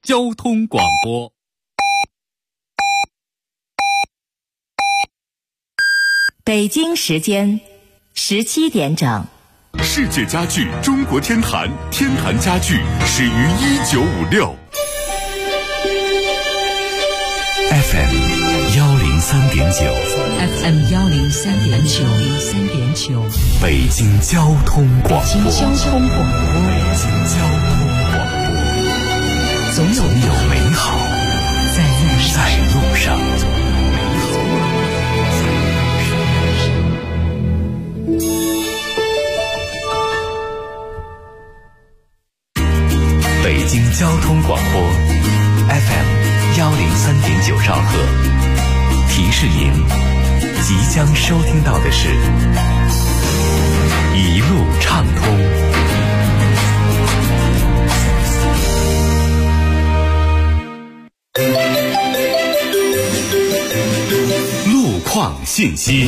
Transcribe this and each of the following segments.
交通广播。 北京时间17点整。 世界家具中国天坛，天坛家具始于1956。 FM 103.9 FM 103.9 北京交通广播。总有美好在路上。北京交通广播 FM 103.9兆赫，提示您即将收听到的是一路畅通。 路况信息。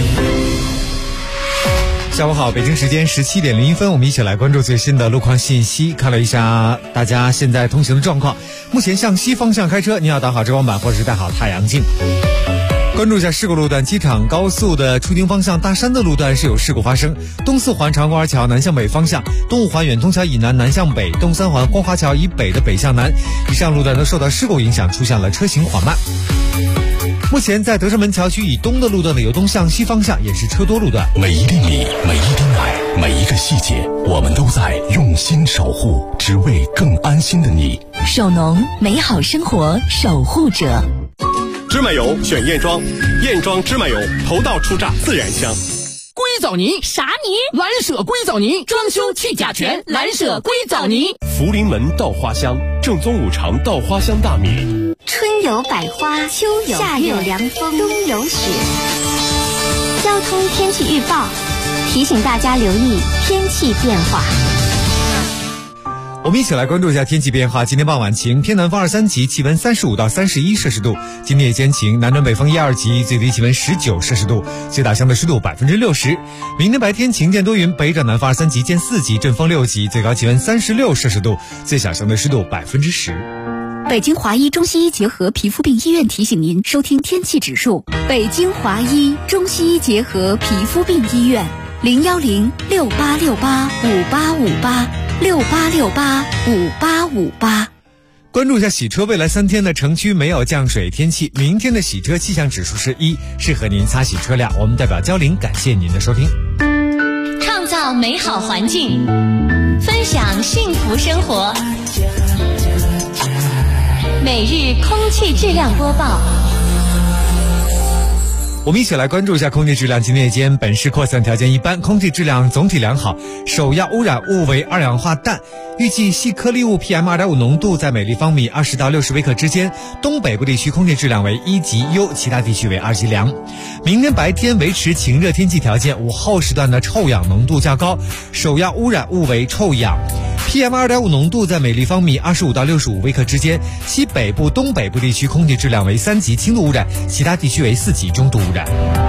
下午好，北京时间17点01分，我们一起来关注最新的路况信息。看了一下大家现在通行的状况，目前向西方向开车，您要打好遮光板或者是戴好太阳镜。关注一下事故路段，机场高速的出京方向大山的路段是有事故发生，东四环长公园桥南向北方向，东五环远通桥以南南向北，东三环光华桥以北的北向南，以上路段都受到事故影响，出现了车行缓慢。目前在德胜门桥区以东的路段的由东向西方向也是车多路段。 每一粒米，每一滴奶，每一个细节，我们都在用心守护，只为更安心的你。 首农，美好生活守护者。 芝麻油选燕庄，燕庄芝麻油头道出榨自然香。 硅藻泥啥泥？蓝舍硅藻泥，装修去甲醛，蓝舍硅藻泥。 福临门稻花香，正宗五常稻花香大米。 春有百花，秋有夏有凉风，冬有雪。交通天气预报提醒大家留意天气变化。 我们一起来关注一下天气变化。今天傍晚晴，偏南风2、3级，气温35到31摄氏度。今天夜间晴，南转北风1、2级，最低气温19摄氏度，最大相对湿度60%。明天白天晴间多云，北转南风2、3级见4级，阵风6级，最高气温36摄氏度，最小相对湿度10%。 北京华医中西医结合皮肤病医院提醒您收听天气指数。北京华医中西医结合皮肤病医院，0106868585858，68685858。 关注一下洗车，未来3天的城区没有降水天气，明天的洗车气象指数是1，适合您擦洗车辆。我们代表交林感谢您的收听。 创造美好环境，分享幸福生活。每日空气质量播报。 我们一起来关注一下空气质量。今天夜间本市扩散条件一般，空气质量总体良好，首要污染物为二氧化氮。预计细颗粒物 PM2.5 浓度在每立方米20到60微克之间，东北部地区空气质量为1级优，其他地区为2级良。明天白天维持晴热天气条件，午后时段的臭氧浓度较高，首要污染物为臭氧。PM2.5 浓度在每立方米25到65微克之间，西北部、东北部地区空气质量为3级轻度污染，其他地区为4级中度污染。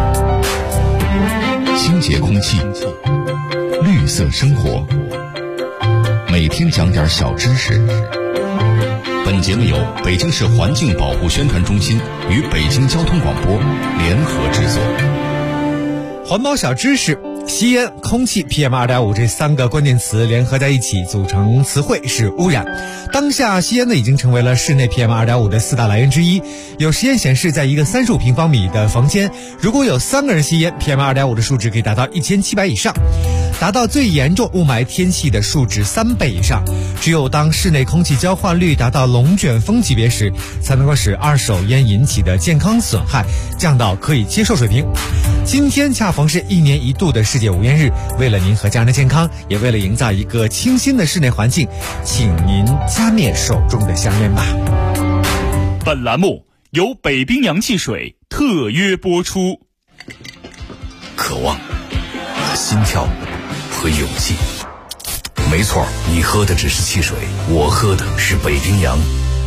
清洁空气，绿色生活，每天讲点小知识。本节目由北京市环境保护宣传中心与北京交通广播联合制作。 环保小知识，吸烟、空气、PM2.5 这3个关键词联合在一起组成词汇是污染。当下吸烟呢已经成为了室内 PM2.5 的4大来源之一。有实验显示，在一个35平方米的房间，如果有3个人吸烟， PM2.5 的数值可以达到1700以上，达到最严重雾霾天气的数值3倍以上。只有当室内空气交换率达到龙卷风级别时，才能够使二手烟引起的健康损害降到可以接受水平。今天恰逢是1年1度的世界无烟日，为了您和家人的健康，也为了营造一个清新的室内环境，请您加灭手中的香烟吧。 本栏目由北冰洋汽水特约播出。 渴望、心跳和勇气。没错，你喝的只是汽水，我喝的是北冰洋。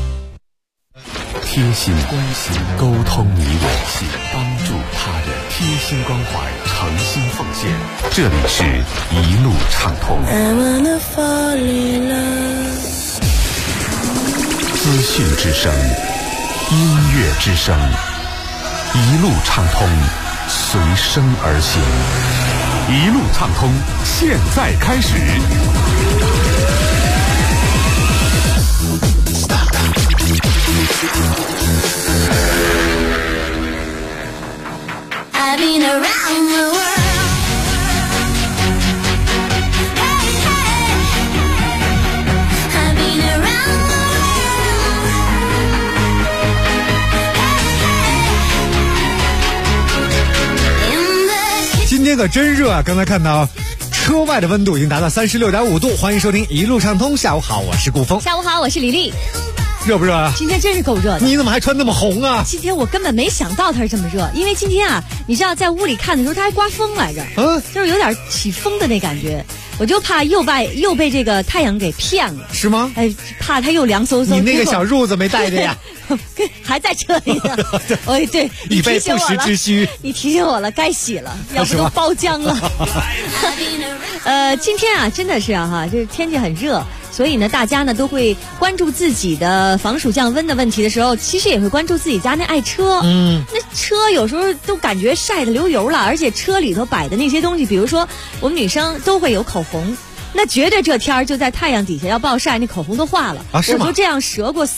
贴心关心，沟通你我，帮助他人，贴心关怀，诚心奉献。这里是一路畅通。 资讯之声，音乐之声，一路畅通，随声而行。一路畅通，现在开始。 I've been around the world. Hey, 今天可真热啊！刚才看到车外的温度已经达到36.5度。欢迎收听一路畅通，下午好，我是顾峰。 下午好，我是李丽。 热不热啊？ 今天真是够热的。 你怎么还穿那么红啊？ 今天我根本没想到它是这么热，因为今天啊，你知道在屋里看的时候它还刮风来着，就是有点起风的那感觉，我就怕又被这个太阳给骗了。 是吗？ 哎，怕它又凉飕飕。 你那个小褥子没带着呀？ 还在车里呢。哎，对， 以备不时之需。 你提醒我了，该洗了，要不都包浆了。今天啊，真的是啊哈，这天气很热。所以呢，大家呢都会关注自己的防暑降温的问题的时候，其实也会关注自己家那爱车。那车有时候都感觉晒得流油了，而且车里头摆的那些东西，比如说我们女生都会有口红，那绝对这天儿就在太阳底下要暴晒，那口红都化了。 啊，是吗？ 我就这样折过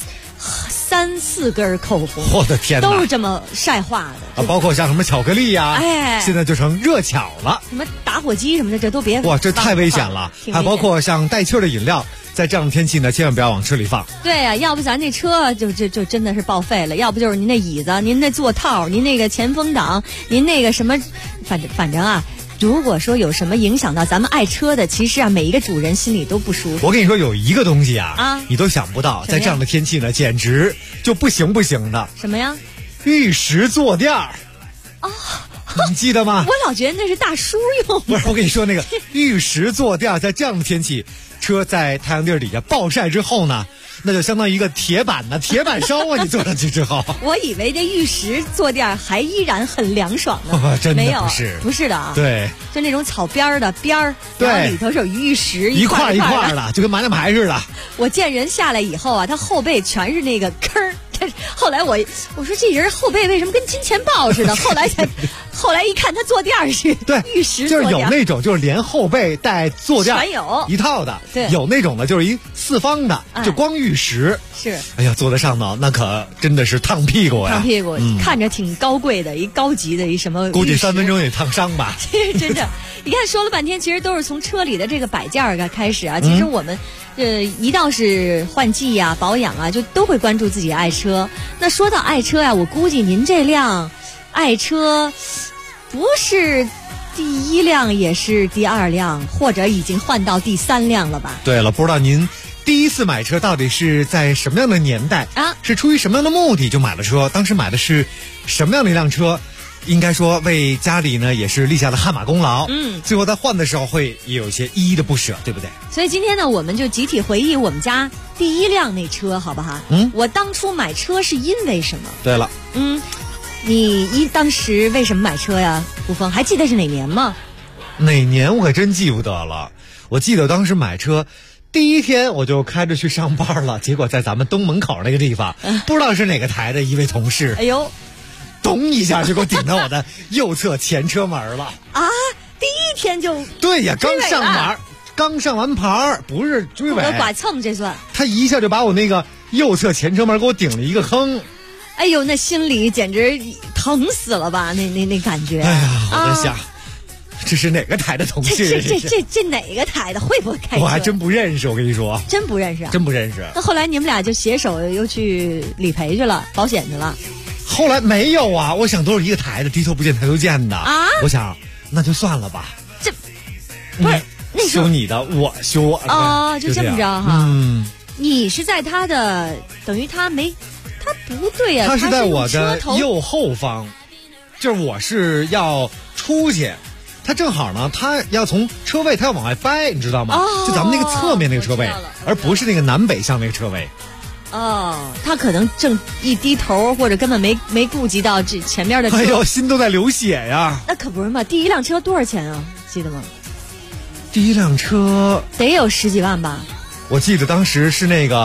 3-4根口红， 我的天哪， 都是这么晒化的。 包括像什么巧克力呀， 哎， 现在就成热巧了。 什么打火机什么的，这都别。 哇，这太危险了。还包括像带气儿的饮料。在这样的天气呢，千万不要往车里放。 对呀，要不咱这车就真的是报废了，要不就是您那椅子、您那座套、您那个前风挡、您那个什么，反正啊，如果说有什么影响到咱们爱车的，其实啊，每一个主人心里都不舒服。 我跟你说，有一个东西啊，你都想不到，在这样的天气呢，简直就不行的。 什么呀？ 玉石坐垫儿。 哦。 你记得吗？ 我老觉得那是大叔用的。 不是，我跟你说，那个玉石坐垫在这样的天气，车在太阳地底下暴晒之后呢，那就相当于一个铁板烧啊！你坐上去之后， 我以为这玉石坐垫还依然很凉爽呢。 真的没有， 不是的啊。 对， 就那种草边的边儿，然后里头是有玉石一块的，就跟麻将牌似的。 我见人下来以后啊，他后背全是那个坑儿。后来我说这人后背为什么跟金钱豹似的？后来一看，他坐垫是玉石坐垫， 就是有那种就是连后背带坐垫全有一套的， 对， 有那种的就是一四方的，就光玉石。 是， 哎呀，坐在上头那可真的是烫屁股呀！ 烫屁股，看着挺高贵的，一高级的一什么？ 估计3分钟也烫伤吧。 真的，你看说了半天，其实都是从车里的这个摆件儿开始啊。其实我们一到是换季呀、保养啊，就都会关注自己爱车。那说到爱车呀，我估计您这辆爱车不是第1辆，也是第2辆，或者已经换到第3辆了吧？ 对了，不知道您第一次买车到底是在什么样的年代啊？是出于什么样的目的就买了车？当时买的是什么样的一辆车？应该说为家里呢也是立下了汗马功劳。最后在换的时候会也有一些依依的不舍，对不对？ 所以今天呢，我们就集体回忆我们家第1辆那车，好不好？我当初买车是因为什么？ 对了， 你当时为什么买车呀？顾峰还记得是哪年吗？ 哪年我可真记不得了。我记得当时买车第一天我就开着去上班了，结果在咱们东门口那个地方，不知道是哪个台的一位同事， 哎呦， 咚一下就给我顶到我的右侧前车门了啊！第一天就对呀，刚上完牌，不是追尾， 剐蹭这算。 他一下就把我那个右侧前车门给我顶了一个坑。 哎呦，那心里简直疼死了吧？那感觉。 哎呀，我在想，这是哪个台的同事？ 这哪个台的？会不会开车？ 我还真不认识，我跟你说， 真不认识啊， 真不认识。 那后来你们俩就携手又去理赔去了，保险去了。 后来没有啊，我想都是一个台的，低头不见抬头见的啊。我想那就算了吧。这不是那修你的，我修我的哦，就这么着哈。你是在他的，等于他不对呀， 他是在我的右后方，就是我是要出去，他正好呢，他要从车位，他要往外掰，你知道吗？就咱们那个侧面那个车位，而不是那个南北向那个车位。 他可能正一低头，或者根本没顾及到这前面的车。 哎呦，心都在流血呀！ 那可不是嘛，第1辆车多少钱啊？记得吗？ 第1辆车得有10几万吧。 我记得当时是那个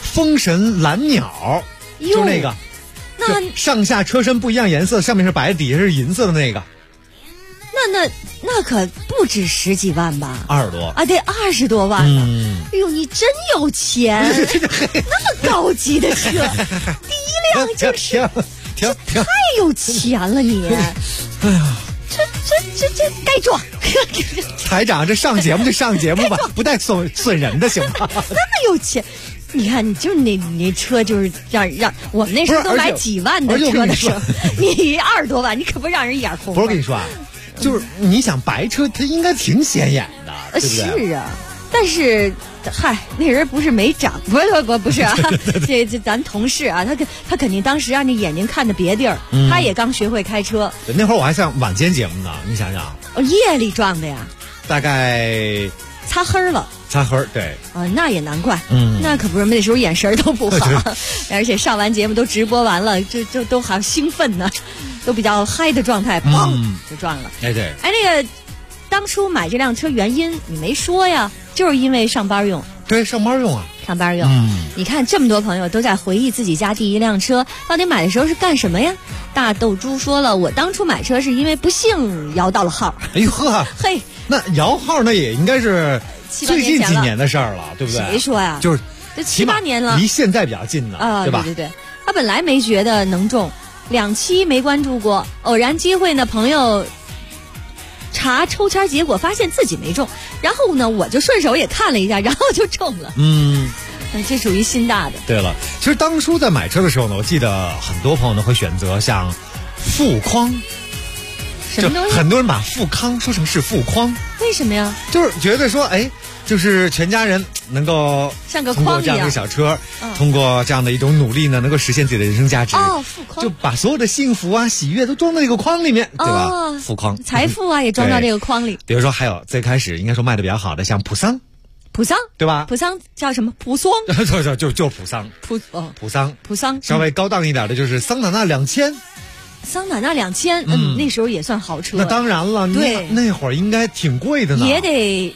风神蓝鸟，就那个， 那上下车身不一样颜色，上面是白，底下是银色的那个。 那可不止10几万吧 ？20多啊，得20多万呢。哎呦，你真有钱，那么高级的车，第一辆就是停， 太有钱了你。哎呀，这该撞。 台长，这上节目就上节目吧，不带损人的行吗？ 那么有钱。你看，你就是你那车就是让我们那时候都买几万的车的时候，你20多万，你可不让人一眼红。 不是跟你说啊，就是你想白车，它应该挺显眼的，对不对？ 是啊，但是嗨，那人不是没长，不是啊，这咱同事啊，他肯定当时让你眼睛看着别地儿，他也刚学会开车。 那会儿我还上晚间节目呢，你想想。 夜里撞的呀？大概擦黑了。 擦黑，对啊，那也难怪，那可不是，那时候眼神都不好，而且上完节目都直播完了，这都好兴奋呢，都比较嗨的状态，砰就撞了。 哎对， 哎那个当初买这辆车原因你没说呀，就是因为上班用。 对，上班用啊， 上班用。你看这么多朋友都在回忆自己家第一辆车，到底买的时候是干什么呀？大豆猪说了，我当初买车是因为不幸摇到了号。 哎呦呵， 嘿， 那摇号那也应该是最近几年的事儿了，对不对？ 谁说呀？ 就是这7、8年了， 离现在比较近的啊，对吧？ 对，他本来没觉得能中，2期没关注过，偶然机会呢，朋友查抽签结果发现自己没中，然后呢，我就顺手也看了一下，然后就中了。这属于心大的。 对了，其实当初在买车的时候呢，我记得很多朋友呢会选择像富康。 什么东西？ 很多人把富康说成是富框， 为什么呀？ 就是觉得说，哎，就是全家人能够像个通过这样的一个小车，通过这样的一种努力呢，能够实现自己的人生价值。 富框就把所有的幸福啊、喜悦都装到这个框里面，对吧？富框， 财富啊也装到这个框里。 比如说，还有最开始应该说卖的比较好的，像普桑，对吧？ 普桑叫什么？普桑？ 就普桑。普桑。稍微高档一点的就是桑塔纳2000。 桑塔纳2000，那时候也算豪车。 那当然了， 对， 那会儿应该挺贵的呢， 也得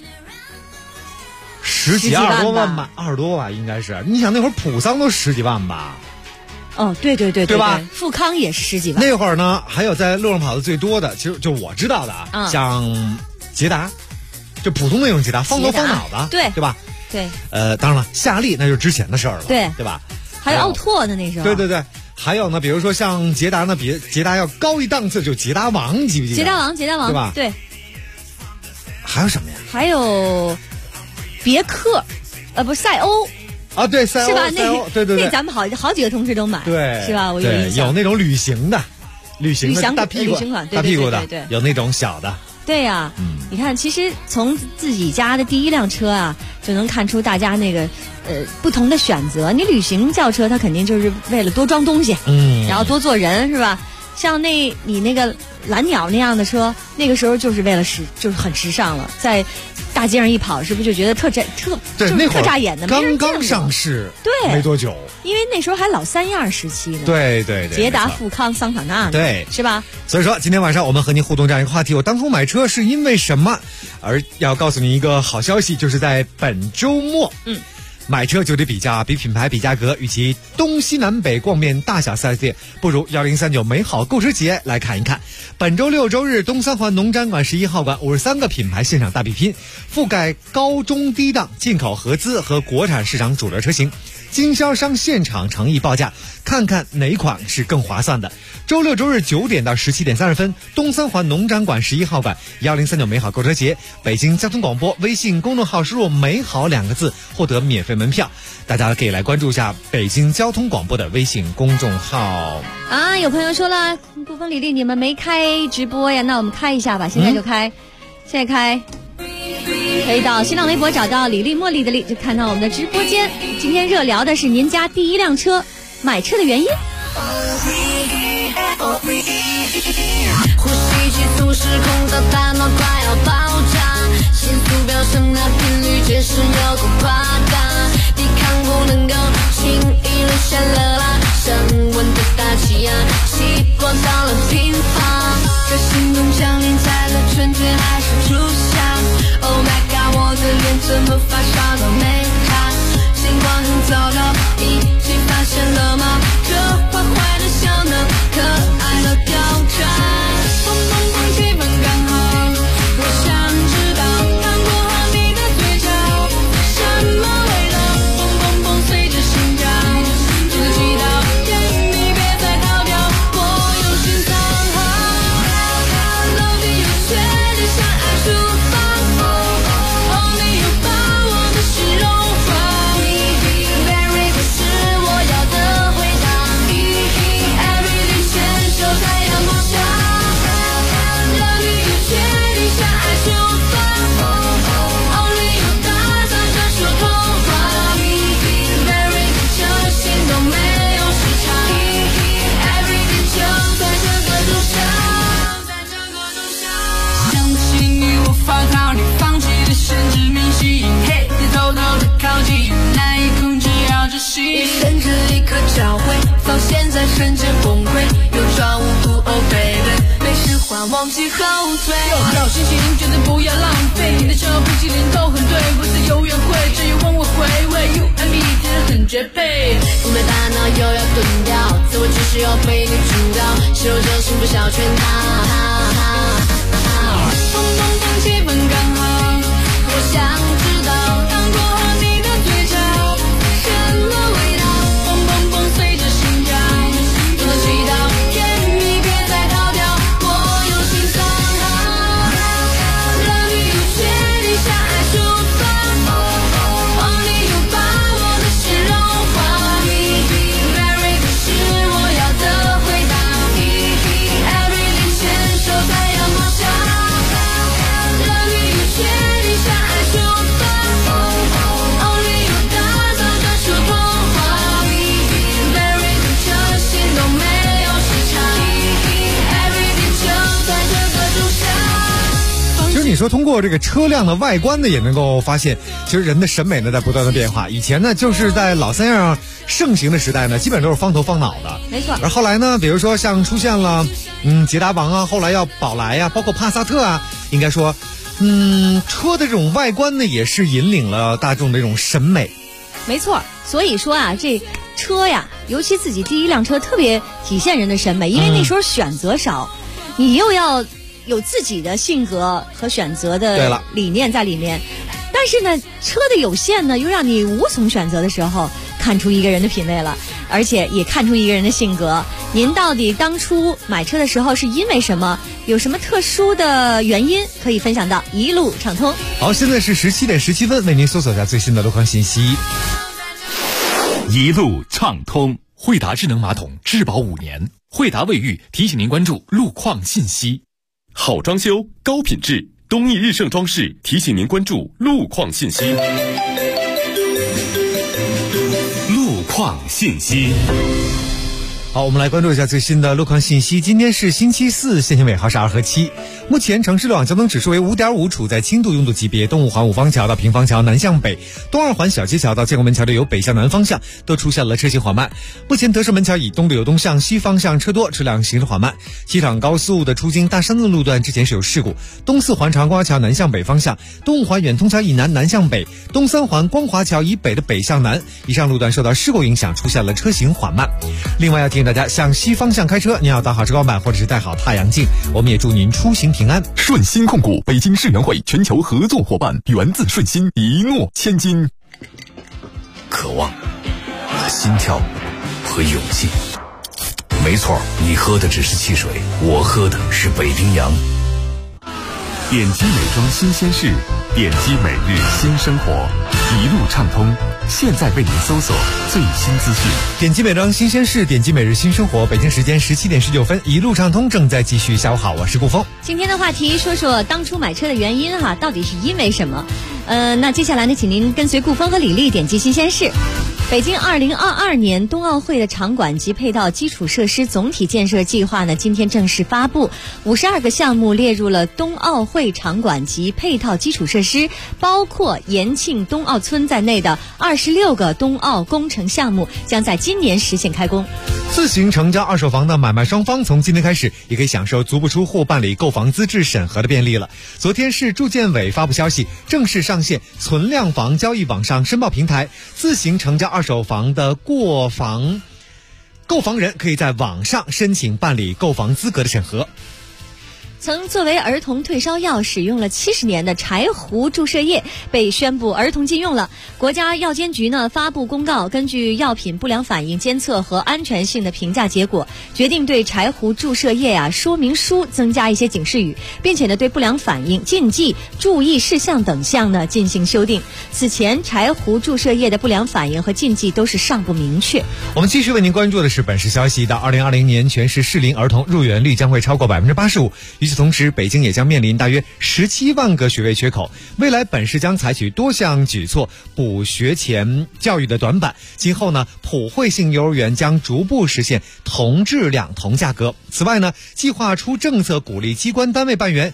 10几20多万吧，20多万应该是。你想那会儿普桑都10几万吧？ 哦，对吧？ 富康也是10几万。 那会儿呢，还有在路上跑的最多的，其实就我知道的啊，像捷达，就普通那种捷达，方头方脑的，对吧？ 对。 当然了，夏利那就是之前的事儿了，对吧？ 还有奥拓呢，那时候。 对。还有呢，比如说像捷达呢，比捷达要高一档次，就捷达王，记不记得？ 捷达王，对吧？对。 还有什么呀？ 还有别克，不是赛欧啊，对，赛欧是吧？ 对， 那咱们好几个同事都买， 对， 是吧？我有印象。 有那种旅行的大屁股的，有那种小的。 对呀，你看，其实从自己家的第一辆车啊，就能看出大家那个不同的选择。你旅行轿车，它肯定就是为了多装东西，然后多坐人，是吧？像你那个蓝鸟那样的车，那个时候就是为了就是很时尚了，在大街上一跑，是不是就觉得特扎眼的？ 刚刚上市， 对， 没多久， 因为那时候还老3样时期呢。 对， 捷达、富康、桑塔纳， 对， 是吧？ 所以说今天晚上我们和您互动这样一个话题：我当初买车是因为什么？而要告诉你一个好消息，就是在本周末，买车就得比价，比品牌，比价格，与其东西南北逛遍大小4S店，不如1039美好购车节来看一看。本周6周日，东三环农展馆11号馆53个品牌现场大比拼，覆盖高中低档、进口合资和国产市场主流车型，经销商现场诚意报价，看看哪款是更划算的。周6周日9点到17点30分，东三环农展馆11号馆1039美好购车节，北京交通广播微信公众号输入美好2个字获得免费门票。大家可以来关注一下北京交通广播的微信公众号啊。有朋友说了，顾风李丽你们没开直播呀，那我们开一下吧，现在就开，现在开，可以到新浪微博找到李丽茉莉的丽，就看到我们的直播间。今天热聊的是您家第一辆车买车的原因。 呼吸急促失控到大脑快要爆炸，心速飙升的频率确实有够夸大，抵抗不能够轻易留下了啦，升温的大气压，希望到了平方，可心中降临在了春天还是初夏。 Oh my god， 我的脸怎么发烧到没卡，星光很糟糕，已经发现了吗？这坏坏的小呢，可爱的挑战，蹦蹦蹦气氛刚好，我想知道看过好你的嘴角，什么味道？蹦蹦蹦随着心跳，这个祈祷，甜蜜别再逃掉，我有心藏好，到底有缺点想爱出发，哦你又把我的心融化 ，Very good 是我要的回答 ，Everything 牵手在阳光下，到底有缺点想爱出发，哦你又打算专属童话 ，Very good 就心动没有时差 ，Everything 就在这个路上，在这个路上，相信你我发靠你放弃的限制明星，嘿，你偷偷的靠近，难以控制要窒息，甚至立刻教会，到现在瞬间崩溃，又装无辜 ，Oh baby， 没事话忘记后退，到星期零绝对不要浪费，你的这冰淇淋都很对，不是有约会，只有问我回味 ，You and me 真的很绝配，我们大脑又要钝掉，自我只需要被你主导，手就心不小圈套，蹦蹦蹦气氛刚好，我想知道看过好你的嘴角，什么味道？蹦蹦蹦随着心跳，不能祈祷，甜蜜别再逃掉，我有心藏好，让你有缺点想爱出发，哦你又把我的心融化 ，Very good 是我要的回答 ，Everything 牵手在阳光下。让你有缺点想爱出发，哦你又打算专属童话 ，Very good 这心动没有时差 ，Everything 就在这个路上。 其实你说通过这个车辆的外观呢，也能够发现，其实人的审美呢在不断的变化。以前呢，就是在老三样盛行的时代呢，基本都是方头方脑的。 没错。 而后来呢，比如说像出现了捷达王啊，后来要宝来啊，包括帕萨特啊，应该说车的这种外观呢，也是引领了大众的这种审美。 没错，所以说啊，这车呀，尤其自己第一辆车，特别体现人的审美，因为那时候选择少，你又要有自己的性格和选择的理念在里面。但是呢，车的有限呢，又让你无从选择的时候，看出一个人的品味了，而且也看出一个人的性格。您到底当初买车的时候是因为什么？有什么特殊的原因可以分享到一路畅通？ 好，现在是17点17分，为您搜索一下最新的路况信息。 一路畅通， 惠达智能马桶质保5年，惠达卫浴提醒您关注路况信息。 好装修，高品质，东义日盛装饰提醒您关注路况信息。 路况信息。 好，我们来关注一下最新的路况信息。今天是星期四，限行尾号是2和7。目前城市路网交通指数为5.5，处在轻度拥堵级别。东五环五方桥到平房桥南向北，东二环小街桥到建国门桥的由北向南方向都出现了车行缓慢。目前德胜门桥以东流东向西方向车多，车辆行驶缓慢。机场高速的出京大山路路段之前是有事故。东四环长光桥南向北方向，东五环远通桥以南南向北，东三环光华桥以北的北向南，以上路段受到事故影响，出现了车行缓慢。另外要提醒大家，向西方向开车，您要打好遮光板或者是戴好太阳镜。我们也祝您出行平安。 顺心控股北京世园会全球合作伙伴，源自顺心，一诺千金。 渴望、心跳和勇气。没错，你喝的只是汽水，我喝的是北冰洋。 点击美妆新鲜事，点击每日新生活，一路畅通。现在为您搜索最新资讯。 点击美妆新鲜事，点击每日新生活。北京时间17点19分，一路畅通正在继续。下午好，我是顾峰。 今天的话题说说当初买车的原因哈，到底是因为什么？那接下来呢，请您跟随顾峰和李丽点击新鲜事。北京2022年冬奥会的场馆及配套基础设施总体建设计划呢，今天正式发布，52个项目列入了冬奥会场馆及配套基础设施，包括延庆冬奥村在内的26个冬奥工程项目将在今年实现开工。 自行成交二手房的买卖双方从今天开始也可以享受足不出户办理购房资质审核的便利了。昨天市住建委发布消息，正式上线存量房交易网上申报平台，自行成交二手房的购房人可以在网上申请办理购房资格的审核。 曾作为儿童退烧药使用了70年的柴胡注射液被宣布儿童禁用了。国家药监局呢发布公告，根据药品不良反应监测和安全性的评价结果，决定对柴胡注射液说明书增加一些警示语，并且呢对不良反应、禁忌、注意事项等项呢进行修订。此前柴胡注射液的不良反应和禁忌都是尚不明确。 我们继续为您关注的是本市消息，到2020年全市适龄儿童入园率将会超过85%。与此同时，北京也将面临大约17万个学位缺口，未来本市将采取多项举措补学前教育的短板。今后呢，普惠性幼儿园将逐步实现同质量同价格。此外呢，计划出政策鼓励机关单位办园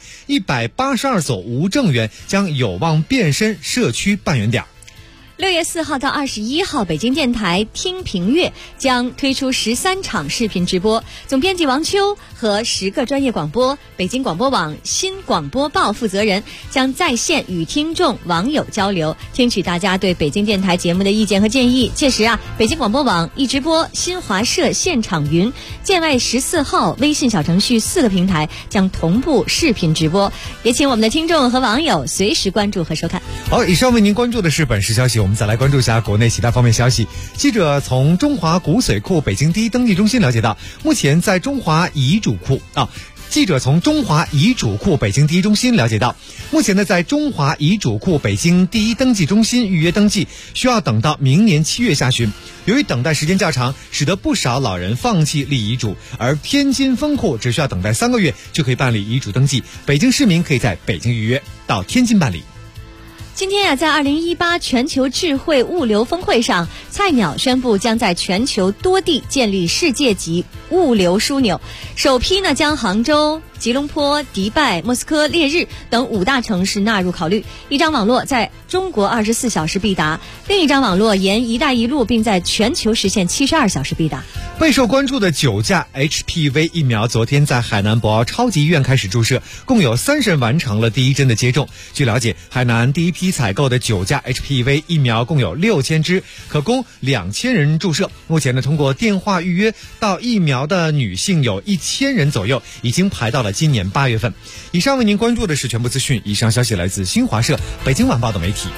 ，182所无证园将有望变身社区办园点。 6月4号到21号，北京电台听评乐将推出13场视频直播，总编辑王秋和10个专业广播、北京广播网新广播报负责人将在线与听众网友交流，听取大家对北京电台节目的意见和建议。届时北京广播网一直播、新华社现场云、建外14号微信小程序4个平台将同步视频直播，也请我们的听众和网友随时关注和收看。 好，以上为您关注的是本市消息，我们再来关注一下国内其他方面消息。记者从中华骨髓库北京第一登记中心了解到，目前在中华遗嘱库记者从中华遗嘱库北京第一中心了解到，目前呢，在中华遗嘱库北京第一登记中心预约登记需要等到明年7月下旬。由于等待时间较长，使得不少老人放弃立遗嘱，而天津分库只需要等待3个月就可以办理遗嘱登记。北京市民可以在北京预约，到天津办理。 今天在2018全球智慧物流峰会上，菜鸟宣布将在全球多地建立世界级物流枢纽，首批呢将杭州、吉隆坡、迪拜、莫斯科、烈日等5大城市纳入考虑。一张网络在中国24小时必达，另一张网络沿一带一路，并在全球实现72小时必达。 备受关注的9价 HPV 疫苗昨天在海南博鳌超级医院开始注射，共有30人完成了第一针的接种。据了解，海南第一批采购的9价 HPV 疫苗共有6000支，可供2000人注射。目前呢，通过电话预约到疫苗的女性有1000人左右，已经排到了今年8月份。以上为您关注的是全部资讯，以上消息来自新华社、北京晚报等媒体。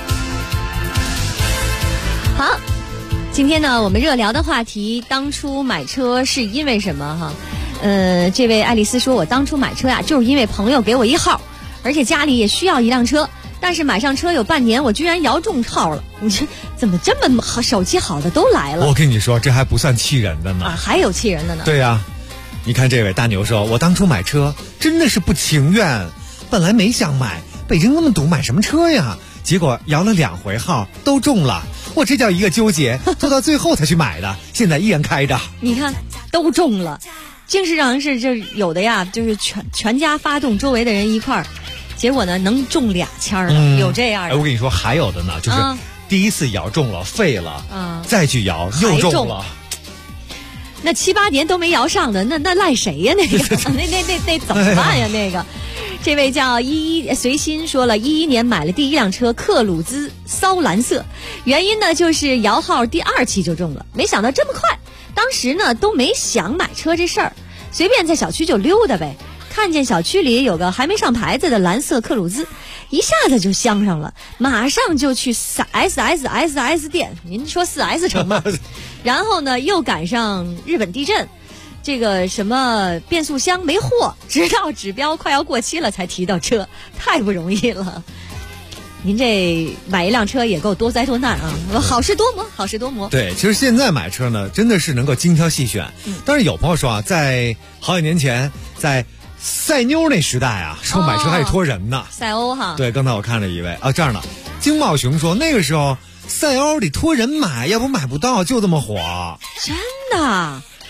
好，今天呢，我们热聊的话题，当初买车是因为什么哈？这位爱丽丝说，我当初买车就是因为朋友给我一号，而且家里也需要一辆车，但是买上车有半年，我居然摇中号了。你这怎么这么好，手气好的都来了？ 我跟你说，这还不算气人的呢。 还有气人的呢。 对呀，你看这位大牛说，我当初买车真的是不情愿，本来没想买，北京那么堵，买什么车呀？结果摇了2回号都中了，我这叫一个纠结，做到最后才去买的，现在依然开着。 你看都中了，经世上是就有的就是全家发动周围的人一块儿，结果呢能中2000了，有这样的。 我跟你说还有的呢，就是第一次摇中了废了，再去摇又中了。 那7、8年都没摇上的，那赖谁呀？那个那怎么办呀？那个，这位叫随心说了，11年买了第一辆车克鲁兹骚蓝色，原因呢就是摇号第2期就中了，没想到这么快。当时呢都没想买车这事儿，随便在小区就溜达呗。看见小区里有个还没上牌子的蓝色克鲁兹，一下子就相上了，马上就去 4S 店，您说 4S 成吗？然后呢又赶上日本地震，这个什么变速箱没货，直到指标快要过期了才提到车，太不容易了。您这买一辆车也够多灾多难啊，好事多磨，好事多磨。 对，其实现在买车呢真的是能够精挑细选，但是有朋友说在好几年前在赛妞那时代说买车还得托人呢。 赛欧哈。 对，刚才我看了一位这样的金茂雄说，那个时候赛欧得托人买，要不买不到，就这么火。 真的？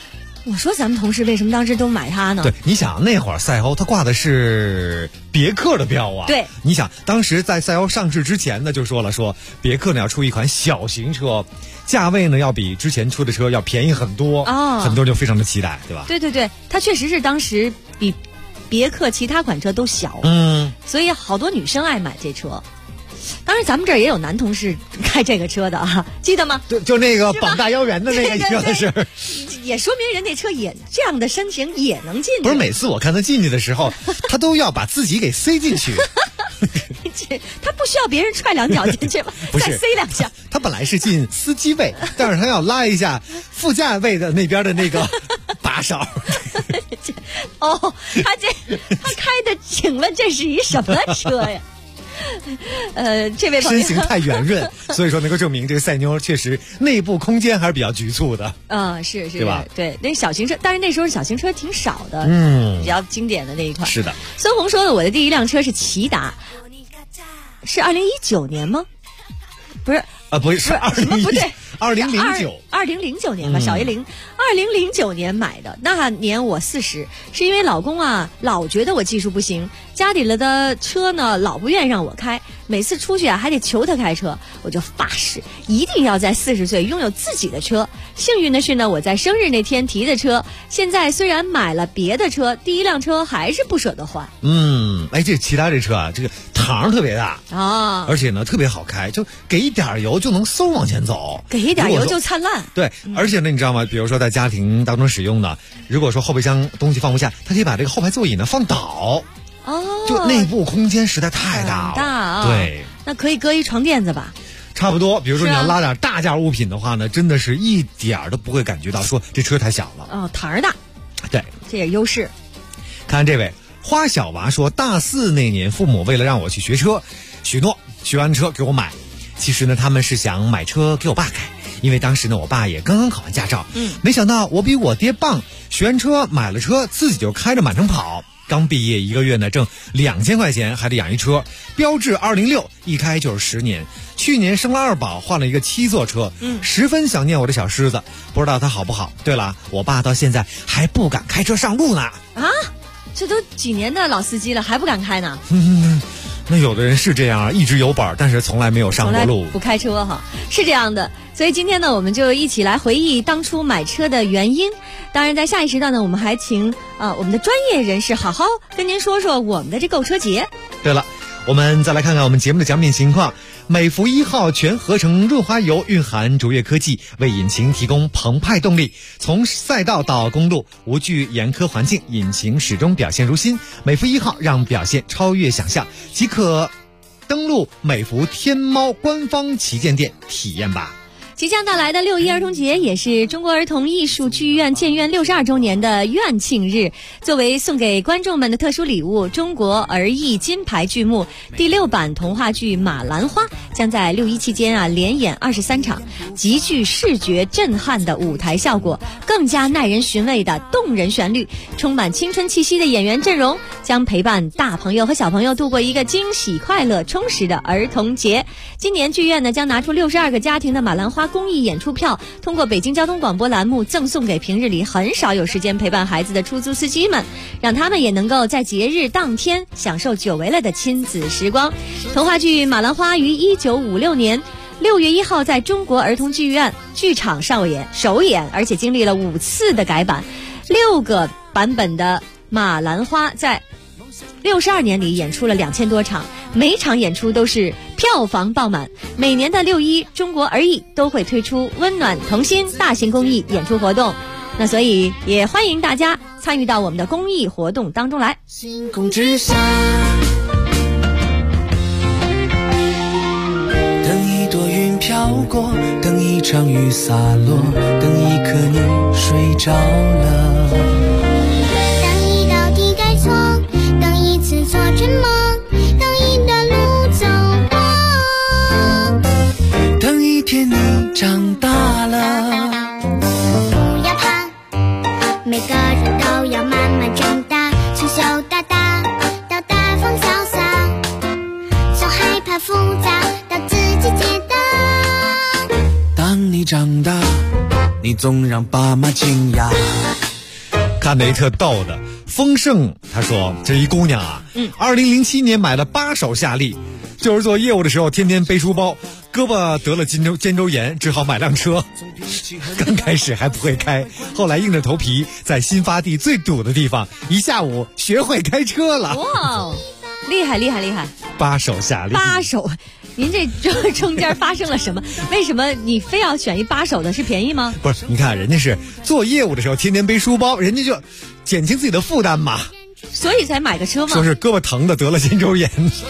我说咱们同事为什么当时都买它呢？ 对，你想那会儿赛欧它挂的是别克的标啊。 对， 你想当时在赛欧上市之前呢，就说了说别克呢要出一款小型车，价位呢要比之前出的车要便宜很多，很多人就非常的期待，对吧？ 对对对，它确实是当时比别克其他款车都小，所以好多女生爱买这车。当然咱们这儿也有男同事开这个车的啊，记得吗？ 就那个膀大腰圆的那个车的是， 也说明人那车也这样的身形也能进去。 不是每次我看他进去的时候，他都要把自己给塞进去。 他不需要别人踹两脚进去吗？ 不是， 再塞两下。 他本来是进司机位，但是他要拉一下副驾位的那边的那个把手。 哦，他开的，请问这是一什么车呀？这位朋友身形太圆润，所以说能够证明这个赛妞确实内部空间还是比较局促的。 是， 对吧？ 对，那小型车，但是那时候小型车挺少的，比较经典的那一款。 是的。 孙红说的，我的第一辆车是骐达，是2019年吗？不是。 不是2010， 不对 ，2009 年吧，小一零，2009年买的，那年我40，是因为老公啊老觉得我技术不行，家里了的车呢老不愿意让我开，每次出去啊还得求他开车，我就发誓一定要在40岁拥有自己的车。幸运的是呢，我在生日那天提的车，现在虽然买了别的车，第一辆车还是不舍得换。 这骐达这车啊，这个堂特别大啊， 而且呢特别好开，就给一点油就能嗖往前走， 给一点油就灿烂。 对，而且呢你知道吗？比如说在家庭当中使用的，如果说后备箱东西放不下，它可以把这个后排座椅呢放倒。就内部空间实在太大了。 大啊！ 对， 那可以搁一床垫子吧？ 差不多，比如说你要拉点大件物品的话呢，真的是一点都不会感觉到说这车太小了。 堂大。 对， 这也优势。 看这位花小娃说，大4那年父母为了让我去学车，许诺学完车给我买。其实呢他们是想买车给我爸开，因为当时呢我爸也刚刚考完驾照。没想到我比我爹棒，学完车买了车自己就开着满城跑。刚毕业1个月呢，挣2000块钱，还得养一车，标致206，一开就是10年。去年生了2宝，换了一个7座车，十分想念我的小狮子，不知道他好不好。对了，我爸到现在还不敢开车上路呢。 啊，这都几年的老司机了，还不敢开呢？ 那有的人是这样，一直有本，但是从来没有上过路， 不开车哈，是这样的。所以今天呢，我们就一起来回忆当初买车的原因。当然，在下一时段呢，我们还请我们的专业人士好好跟您说说我们的这购车节。 对了，我们再来看看我们节目的奖品情况。美孚1号全合成润滑油蕴含卓越科技，为引擎提供澎湃动力，从赛道到公路无惧严苛环境，引擎始终表现如新。美孚1号让表现超越想象，即可登录美孚天猫官方旗舰店体验吧。 即将到来的6·1儿童节也是中国儿童艺术剧院建院62周年的院庆日，作为送给观众们的特殊礼物，中国儿艺金牌剧目第6版童话剧《马兰花》将在6·1期间连演23场，极具视觉震撼的舞台效果，更加耐人寻味的动人旋律，充满青春气息的演员阵容，将陪伴大朋友和小朋友度过一个惊喜、快乐、充实的儿童节。今年剧院呢将拿出62个家庭的马兰花公益演出票，通过北京交通广播栏目赠送给平日里很少有时间陪伴孩子的出租司机们，让他们也能够在节日当天享受久违了的亲子时光。童话剧《马兰花》于1956年6月1号在中国儿童剧院剧场首演，而且经历了5次的改版，6个版本的《马兰花》在62年里演出了2000多场，每场演出都是票房爆满。每年的6·1，中国儿艺都会推出温暖童心大型公益演出活动，那所以也欢迎大家参与到我们的公益活动当中来。 星空之下，等一朵云飘过，等一场雨洒落，等一刻你睡着了， 等一道题改错，等一次做春梦，等一段路走过， 等一天你长大了。 不要怕，每个人都要慢慢长大，从小到大到大方潇洒，从害怕复杂到自己解答。 当你长大，你总让爸妈惊讶。 看的一特逗的，丰盛他说这一姑娘啊，2007年买了8手夏利，就是做业务的时候天天背书包，胳膊得了肩周炎，只好买辆车。刚开始还不会开，后来硬着头皮在新发地最堵的地方一下午学会开车了。 哇，厉害厉害厉害 ！8手夏利 ，8手，您这中间发生了什么？为什么你非要选一8手的？是便宜吗？ 不是，你看人家是做业务的时候天天背书包，人家就减轻自己的负担嘛， 所以才买个车嘛。 说是胳膊疼的得了肩周炎。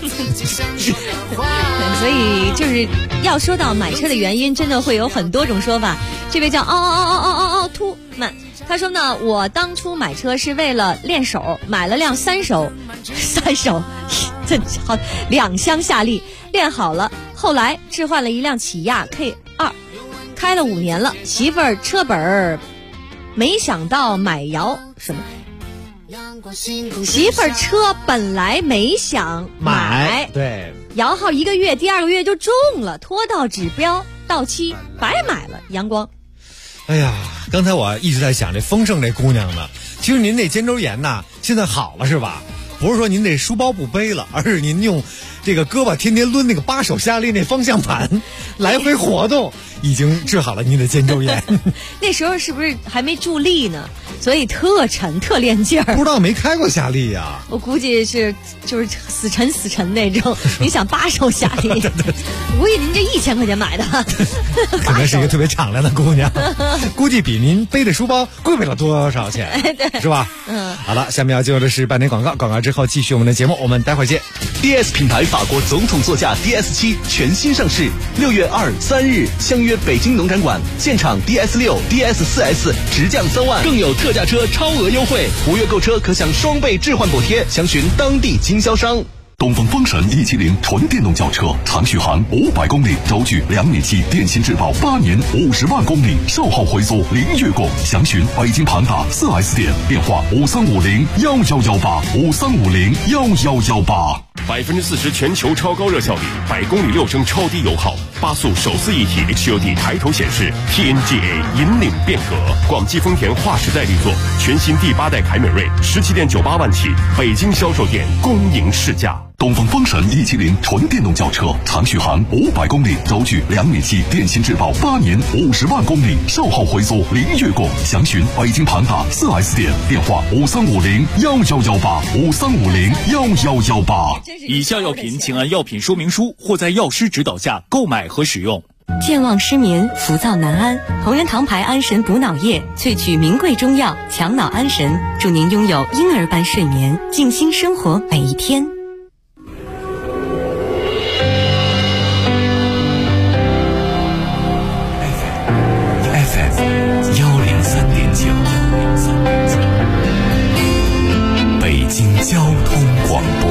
所以就是要说到买车的原因，真的会有很多种说法。这位叫突曼，他说呢，我当初买车是为了练手，买了辆3手，这好2厢夏利，练好了，后来置换了一辆起亚 K2，开了5年了，媳妇儿车本儿，没想到买摇什么。媳妇儿车本来没想买， 对， 摇号1个月，第2个月就中了，拖到指标到期白买了。阳光， 哎呀，刚才我一直在想这丰盛这姑娘呢，其实您那肩周炎呐，现在好了是吧？不是说您这书包不背了，而是您用这个胳膊天天抡那个8手夏利那方向盘来回活动，已经治好了您的肩周炎。 那时候是不是还没助力呢？所以特沉特练劲儿。 不知道没开过夏利呀？ 我估计是就是死沉那种。你想8手夏利，我估计您这1000块钱买的， 可能是一个特别敞亮的姑娘，估计比您背的书包贵不了多少钱，是吧？好了，下面要进入的是半点广告，广告之后继续我们的节目，我们待会儿见。 DS 品牌法国总统座驾 DS7 全新上市，6月2、3日相约北京农展馆，现场 DS6、DS4S 直降3万，更有特价车超额优惠，5月购车可享双倍置换补贴，详询当地经销商。 东风风神170纯电动轿车，长续航500公里，轴距2米7，电芯质保8年50万公里，售后回租零月供，详询北京庞大4S店，电话53501118，53501118。40% 全球超高热效率，100公里6升超低油耗，8速手自一体 HUD 抬头显示 ，TNGA 引领变革。广汽丰田划时代力作，全新第8代凯美瑞17.98万起，北京销售店公营试驾。 东风风神170纯电动轿车，长续航500公里，轴距2米7，电芯质保8年50万公里，售后回租零月供，详询北京庞大4S店，电话53501118，53501118。 以下药品请按药品说明书或在药师指导下购买和使用。 健忘失眠、浮躁难安，同仁堂牌安神补脑液萃取名贵中药，强脑安神，祝您拥有婴儿般睡眠，静心生活每一天。 北京交通广播，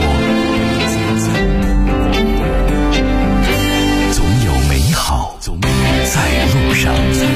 总有美好在路上。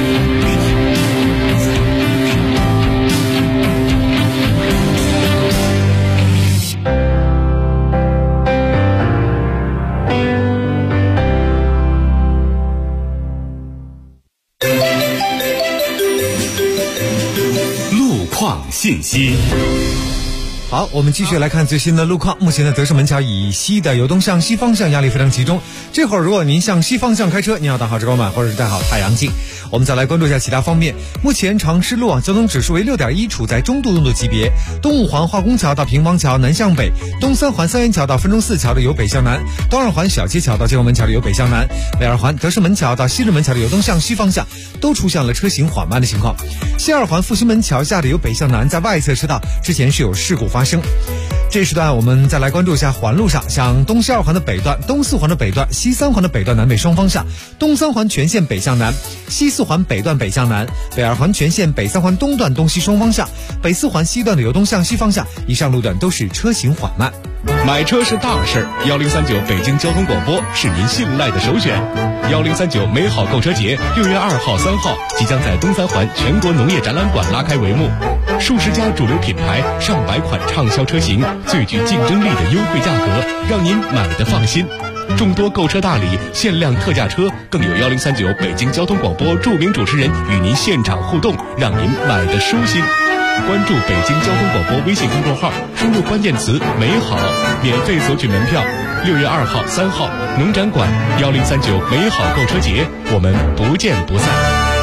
路况信息。 好，我们继续来看最新的路况。目前的德胜门桥以西的由东向西方向压力非常集中，这会儿如果您向西方向开车，您要打好遮光板或者是戴好太阳镜。我们再来关注一下其他方面。目前长施路网交通指数为6.1，处在中度用度级别。东五环化工桥到平房桥南向北，东三环三元桥到分钟寺桥的由北向南，东二环小街桥到建国门桥的由北向南，北二环德胜门桥到西直门桥的由东向西方向都出现了车行缓慢的情况。西二环复兴门桥下的由北向南，在外侧车道之前是有事故发生。这时段我们再来关注一下环路上，像东西二环的北段、东四环的北段、西三环的北段南北双方向，东三环全线北向南，西四环北段北向南，北二环全线北三环东段东西双方向，北四环西段的由东向西方向，以上路段都是车行缓慢。 买车是大事儿，1039北京交通广播是您信赖的首选。1039美好购车节6月2号、3号即将在东三环全国农业展览馆拉开帷幕，数十家主流品牌、上百款畅销车型，最具竞争力的优惠价格，让您买得放心。众多购车大礼、限量特价车，更有1039北京交通广播著名主持人与您现场互动，让您买得舒心。 关注北京交通广播微信公众号，输入关键词“美好”，免费索取门票。6月2号、3号，农展馆1039美好购车节，我们不见不散。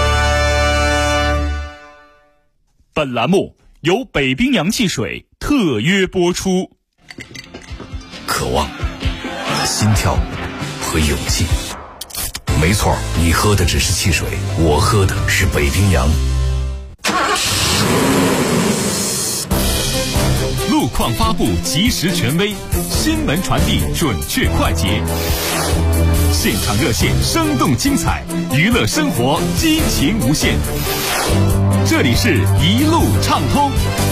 本栏目由北冰洋汽水特约播出。 渴望、心跳和勇气。没错，你喝的只是汽水，我喝的是北冰洋。 路况发布及时权威，新闻传递准确快捷，现场热线生动精彩，娱乐生活激情无限。这里是一路畅通。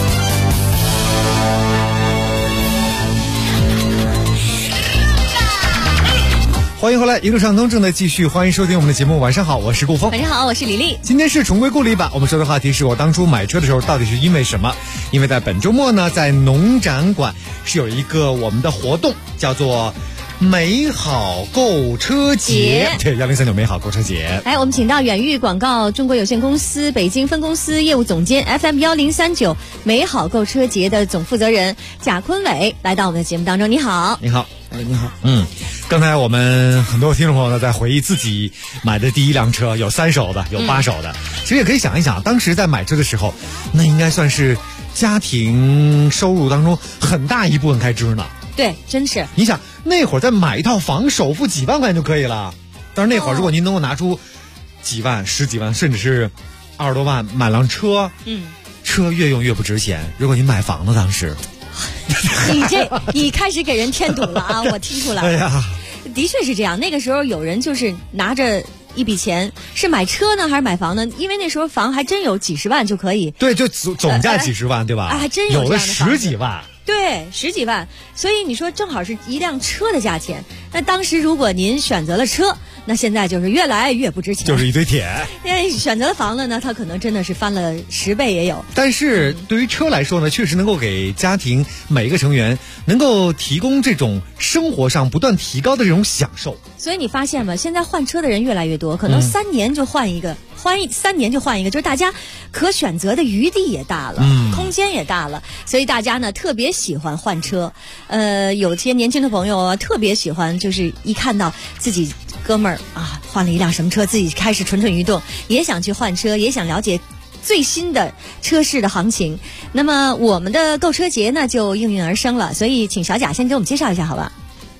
欢迎回来，一路畅通正在继续，欢迎收听我们的节目。晚上好，我是顾峰。 晚上好，我是李丽。 今天是重归故里版，我们说的话题是我当初买车的时候到底是因为什么？因为在本周末呢，在农展馆是有一个我们的活动，叫做美好购车节，对，1039美好购车节。 我们请到远域广告中国有限公司北京分公司业务总监 FM1039美好购车节的总负责人贾坤伟来到我们的节目当中。你好。 你好。 你好。 刚才我们很多听众朋友呢在回忆自己买的第一辆车，有3手的，有8手的。其实也可以想一想，当时在买车的时候，那应该算是家庭收入当中很大一部分开支呢。 对，真是。 你想那会儿再买一套房，首付几万块钱就可以了。但是那会儿如果您能够拿出几万、10几万，甚至是20多万买辆车，车越用越不值钱。如果您买房子，当时。 你开始给人添堵了啊！我听出来了。 哎呀， 的确是这样。那个时候有人就是拿着一笔钱，是买车呢还是买房呢？因为那时候房还真有几十万就可以。 对，就总价几十万，对吧？ 还真有的10几万。 对，10几万。所以你说正好是一辆车的价钱。那当时如果您选择了车，那现在就是越来越不值钱， 就是一堆铁。 因为选择了房了呢，它可能真的是翻了10倍也有。 但是对于车来说呢，确实能够给家庭每一个成员能够提供这种生活上不断提高的这种享受。 所以你发现吧，现在换车的人越来越多，可能3年就换一个，3年就换一个，就是大家可选择的余地也大了，空间也大了，所以大家呢特别喜欢换车。有些年轻的朋友啊，特别喜欢，就是一看到自己哥们儿啊换了一辆什么车，自己开始蠢蠢欲动，也想去换车，也想了解最新的车市的行情。那么我们的购车节呢就应运而生了，所以请小贾先给我们介绍一下好吧。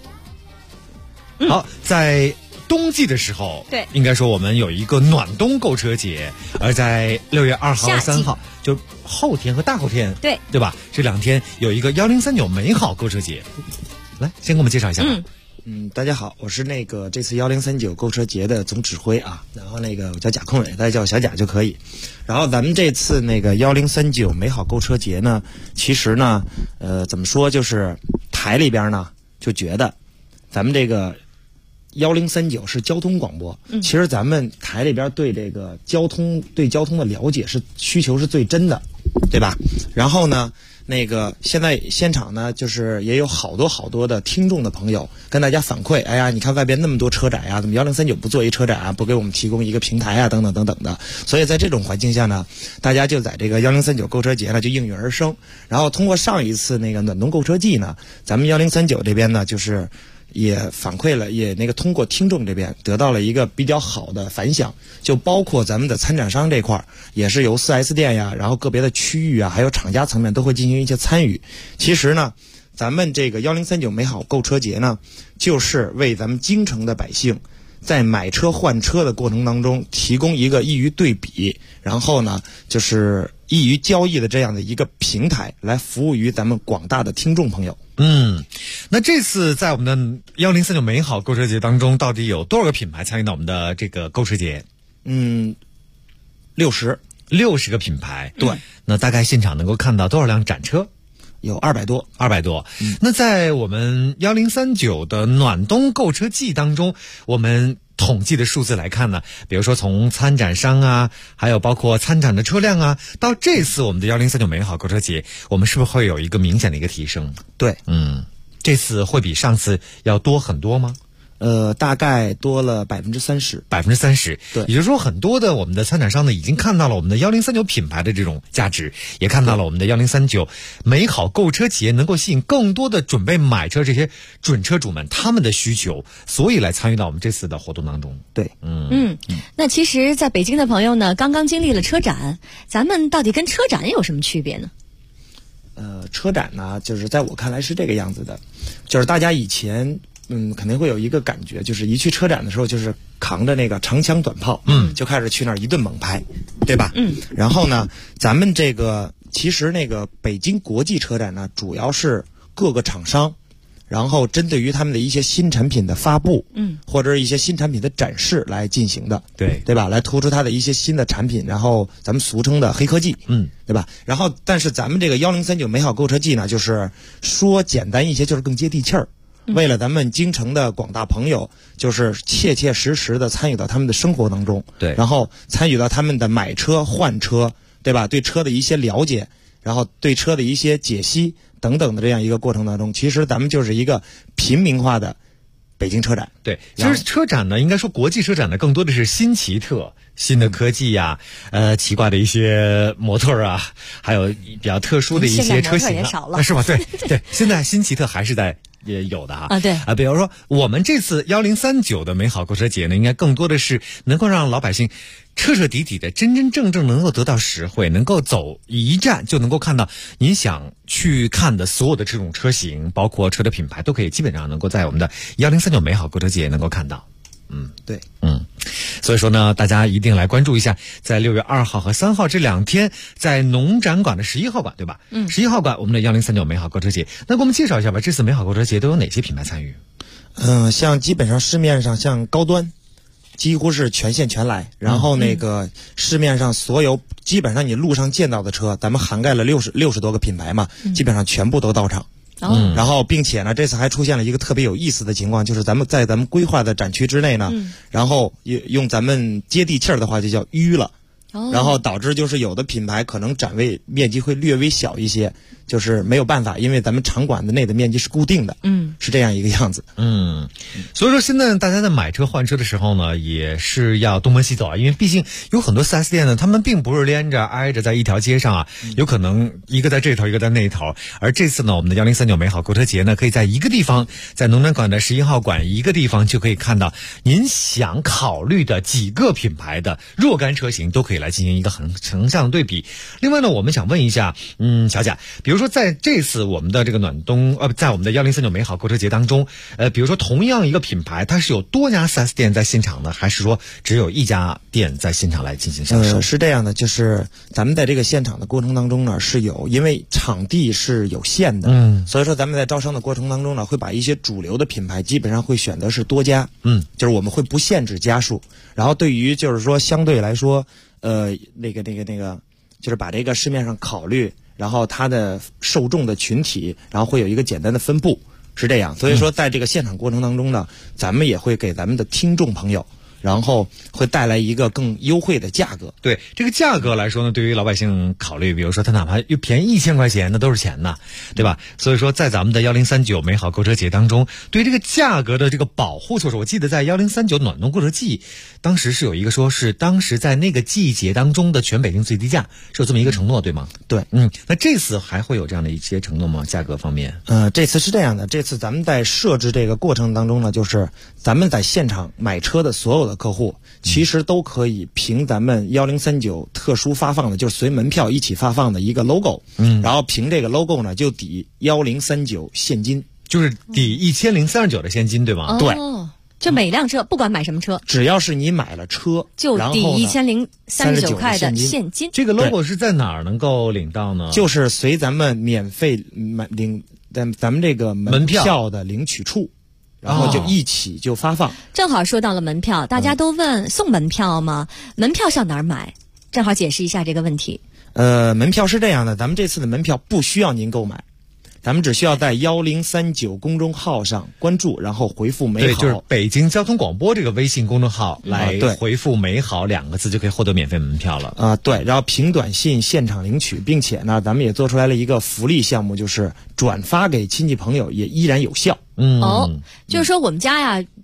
好，在冬季的时候， 对， 应该说我们有一个暖冬购车节，而在6月2号和3号，就后天和大后天，对吧？这2天有一个1039美好购车节。来，先给我们介绍一下吧。 大家好，我是这次1039购车节的总指挥啊，然后我叫贾坤伟，大家叫我小贾就可以。然后咱们这次1039美好购车节呢，其实呢，怎么说，就是台里边呢就觉得咱们1039是交通广播，其实咱们台里边对交通的了解需求是最真的，对吧？然后呢，现在现场呢，就是也有好多的听众的朋友跟大家反馈，哎呀，你看外边那么多车展啊，怎么1039不做一车展啊，不给我们提供一个平台啊，等等等等的。所以在这种环境下呢，大家就在这个1039购车节呢就应运而生。然后通过上一次暖冬购车季呢，咱们1039这边呢就是也反馈了，也通过听众这边得到了一个比较好的反响，就包括咱们的参展商这块也是由 4S 店呀，然后个别的区域啊，还有厂家层面都会进行一些参与。其实呢，咱们这个1039美好购车节呢，就是为咱们京城的百姓在买车换车的过程当中提供一个易于对比，然后呢就是易于交易的这样的一个平台，来服务于咱们广大的听众朋友。 那这次在我们的1039美好购车节当中，到底有多少个品牌参与到我们的这个购车节 ？60 个品牌。 对， 那大概现场能够看到多少辆展车？ 有200多。 那在我们1039的暖冬购车季当中，我们统计的数字来看呢，比如说从参展商啊，还有包括参展的车辆啊，到这次我们的1039美好购车节，我们是不是会有一个明显的一个提升？ 对， 这次会比上次要多很多吗？ 大概多了30%。 30%， 对， 也就是说，很多的我们的参展商呢，已经看到了我们的1039品牌的这种价值，也看到了我们的1039美好购车节能够吸引更多的准备买车这些准车主们他们的需求，所以来参与到我们这次的活动当中。 对， 那其实在北京的朋友呢，刚刚经历了车展，咱们到底跟车展有什么区别呢？ 车展呢，就是在我看来是这个样子的，就是大家以前肯定会有一个感觉，就是一去车展的时候，就是扛着那个长枪短炮，就开始去那儿一顿猛拍，对吧？然后呢，咱们这个其实那个北京国际车展呢，主要是各个厂商，然后针对于他们的一些新产品的发布，或者是一些新产品的展示来进行的，对吧？来突出它的一些新的产品，然后咱们俗称的黑科技，对吧？然后，但是咱们这个1039美好购车季呢，就是说简单一些，就是更接地气儿。为了咱们京城的广大朋友，就是切切实实的参与到他们的生活当中， 对， 然后参与到他们的买车、换车，对吧？对车的一些了解，然后对车的一些解析等等的这样一个过程当中，其实咱们就是一个平民化的北京车展。 对，其实车展呢，应该说国际车展呢，更多的是新奇特、新的科技呀，奇怪的一些模特啊，还有比较特殊的一些车型也少了， 是吧？对对，现在新奇特还是在。也有的哈对比如说我们这次1039的美好购车节呢，应该更多的是能够让老百姓彻彻底底的、真真正正能够得到实惠，能够走一站就能够看到您想去看的所有的这种车型，包括车的品牌，都可以基本上能够在我们的1039美好购车节能够看到。 对， 所以说呢，大家一定来关注一下，在6月2号和3号这2天，在农展馆的11号馆，对吧？11号馆我们的1039美好购车节，那给我们介绍一下吧，这次美好购车节都有哪些品牌参与？ 像基本上市面上像高端，几乎是全线全来，然后那个市面上所有基本上你路上见到的车，咱们涵盖了60多个品牌嘛，基本上全部都到场。然后并且呢，这次还出现了一个特别有意思的情况，就是咱们在咱们规划的展区之内呢，然后用咱们接地气儿的话就叫淤了，然后导致就是有的品牌可能展位面积会略微小一些，就是没有办法，因为咱们场馆的内的面积是固定的，是这样一个样子。 所以说现在大家在买车换车的时候呢，也是要东奔西走啊，因为毕竟有很多 4S 店呢，他们并不是连着挨着在一条街上啊，有可能一个在这头，一个在那头。而这次呢，我们的1039美好购车节呢，可以在一个地方，在农展馆的11号馆一个地方就可以看到您想考虑的几个品牌的若干车型，都可以来进行一个很横向的对比。另外呢，我们想问一下，小贾，比如说在这次我们的这个在我们的1039美好购车节当中，比如说同样一个品牌，它是有多家 4S 店在现场呢，还是说只有一家店在现场来进行销售？ 是这样的，就是咱们在这个现场的过程当中呢，是有因为场地是有限的，所以说咱们在招商的过程当中呢，会把一些主流的品牌基本上会选择是多家，就是我们会不限制家数，然后对于就是说相对来说，那个，就是把这个市面上考虑，然后它的受众的群体，然后会有一个简单的分布。是这样，所以说在这个现场过程当中呢，咱们也会给咱们的听众朋友，然后会带来一个更优惠的价格。 对这个价格来说呢，对于老百姓考虑，比如说他哪怕又便宜1000块钱，那都是钱呐，对吧？所以说在咱们的1039美好购车节当中，对于这个价格的这个保护措施，我记得在1039暖冬购车季，当时是有一个说是当时在那个季节当中的全北京最低价，是有这么一个承诺，对吗？ 对， 那这次还会有这样的一些承诺吗？价格方面？ 这次是这样的，这次咱们在设置这个过程当中呢，就是咱们在现场买车的所有的客户，其实都可以凭咱们1039特殊发放的，就是随门票一起发放的一个 logo，然后凭这个 logo 呢，就抵1039现金， 就是抵1039的现金，对吗？ 对。 就每辆车不管买什么车， 只要是你买了车， 就抵1039块的现金。 这个 logo 是在哪儿能够领到呢？ 就是随咱们免费领咱们这个门票的领取处，然后就一起就发放。 正好说到了门票，大家都问送门票吗？门票上哪儿买？正好解释一下这个问题。 门票是这样的，咱们这次的门票不需要您购买。咱们只需要在1039公众号上关注，然后回复美好， 对，就是北京交通广播这个微信公众号来回复美好2个字，就可以获得免费门票了。 对，然后凭短信现场领取，并且呢，咱们也做出来了一个福利项目，就是转发给亲戚朋友也依然有效。 就是说我们家呀，比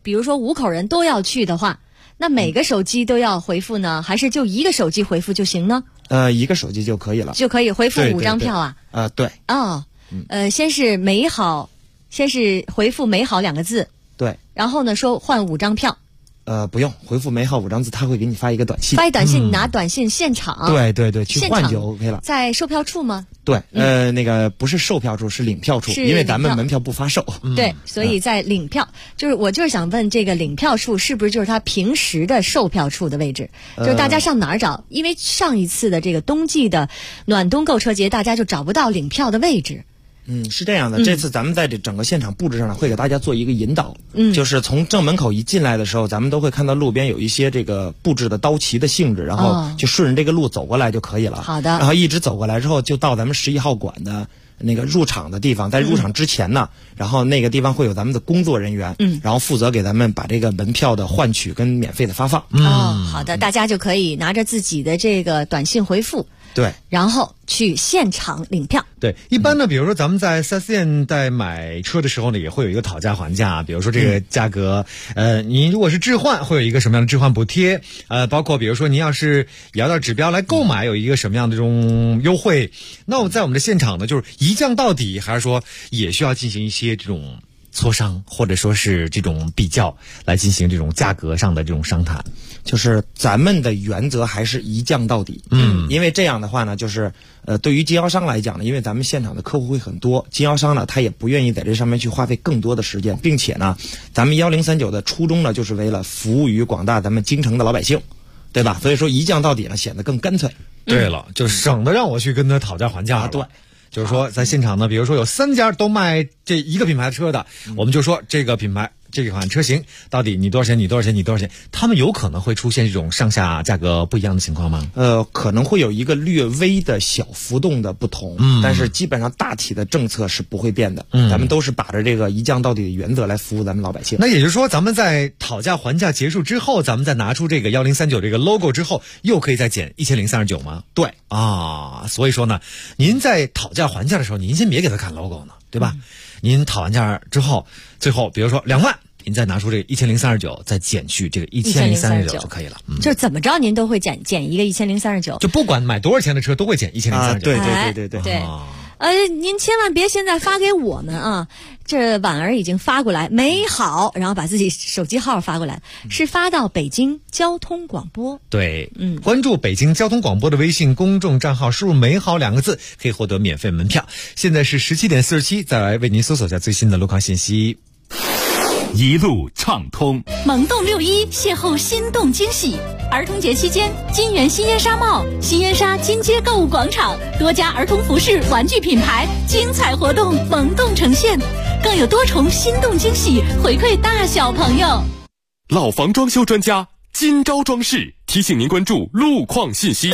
比如说5口人都要去的话，那每个手机都要回复呢，还是就一个手机回复就行呢？ 一个手机就可以了， 就可以回复5张票啊？ 对。 哦，先是美好，先是回复美好2个字， 对， 然后呢说换5张票。 不用回复美好5张字，他会给你发一个短信。 发一短信，你拿短信现场。 对，去换就 OK 了。 在售票处吗？ 对，那个不是售票处，是领票处，因为咱们门票不发售。 对，所以在领票，我就是想问，这个领票处是不是就是他平时的售票处的位置？就是大家上哪儿找？因为上一次的这个冬季的暖冬购车节，大家就找不到领票的位置。 是这样的，这次咱们在这整个现场布置上呢，会给大家做一个引导。就是从正门口一进来的时候，咱们都会看到路边有一些这个布置的刀旗的性质，然后就顺着这个路走过来就可以了。 好的。 然后一直走过来之后，就到咱们11号馆的那个入场的地方。在入场之前呢，然后那个地方会有咱们的工作人员，然后负责给咱们把这个门票的换取跟免费的发放。 好的，大家就可以拿着自己的这个短信回复。 对， 然后去现场领票。 对，一般呢，比如说咱们在4S店在买车的时候呢，也会有一个讨价还价，比如说这个价格，您如果是置换，会有一个什么样的置换补贴？包括比如说您要是摇到指标来购买，有一个什么样的这种优惠？那我在我们的现场呢，就是一降到底，还是说也需要进行一些这种磋商，或者说是这种比较，来进行这种价格上的这种商谈？ 就是咱们的原则还是一降到底。因为这样的话呢，就是对于经销商来讲呢，因为咱们现场的客户会很多，经销商呢他也不愿意在这上面去花费更多的时间，并且呢，咱们1039的初衷呢，就是为了服务于广大咱们京城的老百姓，对吧？所以说一降到底呢，显得更干脆。 对了，就省得让我去跟他讨价还价了。 对。 就是说，在现场呢，比如说有3家都卖这一个品牌的车的，我们就说这个品牌这款车型到底你多少钱，你多少钱，你多少钱？他们有可能会出现这种上下价格不一样的情况吗？ 可能会有一个略微的小浮动的不同，但是基本上大体的政策是不会变的。咱们都是把着这个一降到底的原则来服务咱们老百姓。 那也就是说，咱们在讨价还价结束之后，咱们再拿出这个1039这个 logo 之后，又可以再减1039吗？ 对啊，所以说呢，您在讨价还价的时候，您先别给他看 logo 呢，对吧？您讨完价之后，最后比如说2万，您再拿出这个1039，再减去这个1039就可以了。 就是怎么着您都会减一个1039， 就不管买多少钱的车都会减1039。 对。 您千万别现在发给我们啊，这婉儿已经发过来，美好，然后把自己手机号发过来，是发到北京交通广播。 对，关注北京交通广播的微信公众账号，输入美好2个字，可以获得免费门票。现在是17点47，再来为您搜索一下最新的路况信息。 一路畅通， 萌动6·1邂逅心动惊喜。儿童节期间，金源新烟纱帽、新烟纱金街购物广场多家儿童服饰、玩具品牌精彩活动萌动呈现，更有多重心动惊喜回馈大小朋友。 老房装修专家金招装饰提醒您关注路况信息。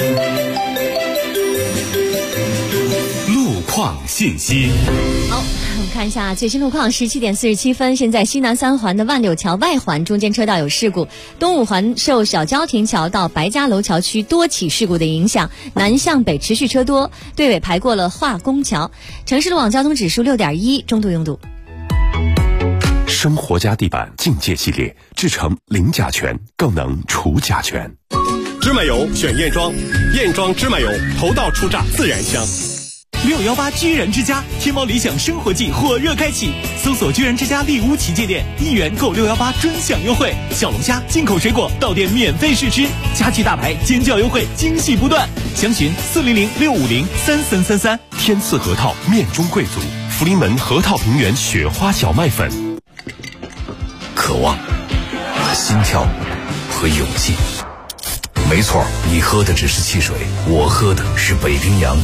路况信息。 好，我们看一下最新路况，17点47分，现在西南3环的万柳桥外环中间车道有事故，东5环受小交亭桥到白家楼桥区多起事故的影响，南向北持续车多，队尾排过了化工桥。城市路网交通指数6.1，中度拥堵。 生活家地板境界系列，制成零甲醛，更能除甲醛。 芝麻油选燕庄，燕庄芝麻油头道初榨自然香。 618居然之家天猫理想生活季火热开启，搜索居然之家丽屋旗舰店，1元购618专享优惠，小龙虾、进口水果到店免费试吃，家具大牌尖叫优惠，惊喜不断。详询400-650-3333。 天赐核桃面中贵族，福临门核桃平原雪花小麦粉。 渴望、心跳和勇气。没错，你喝的只是汽水，我喝的是北冰洋。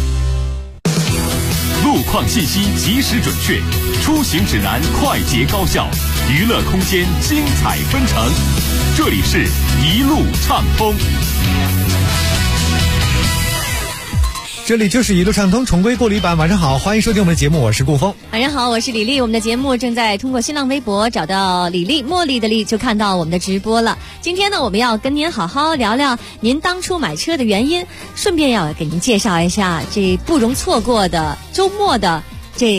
路况信息及时准确，出行指南快捷高效，娱乐空间精彩纷呈。这里是一路畅通。 这里就是一路畅通重归过滤版。晚上好，欢迎收听我们的节目，我是顾峰。 晚上好，我是李丽。我们的节目正在通过新浪微博找到李丽，茉莉的丽，就看到我们的直播了。今天呢，我们要跟您好好聊聊您当初买车的原因，顺便要给您介绍一下这不容错过的周末的这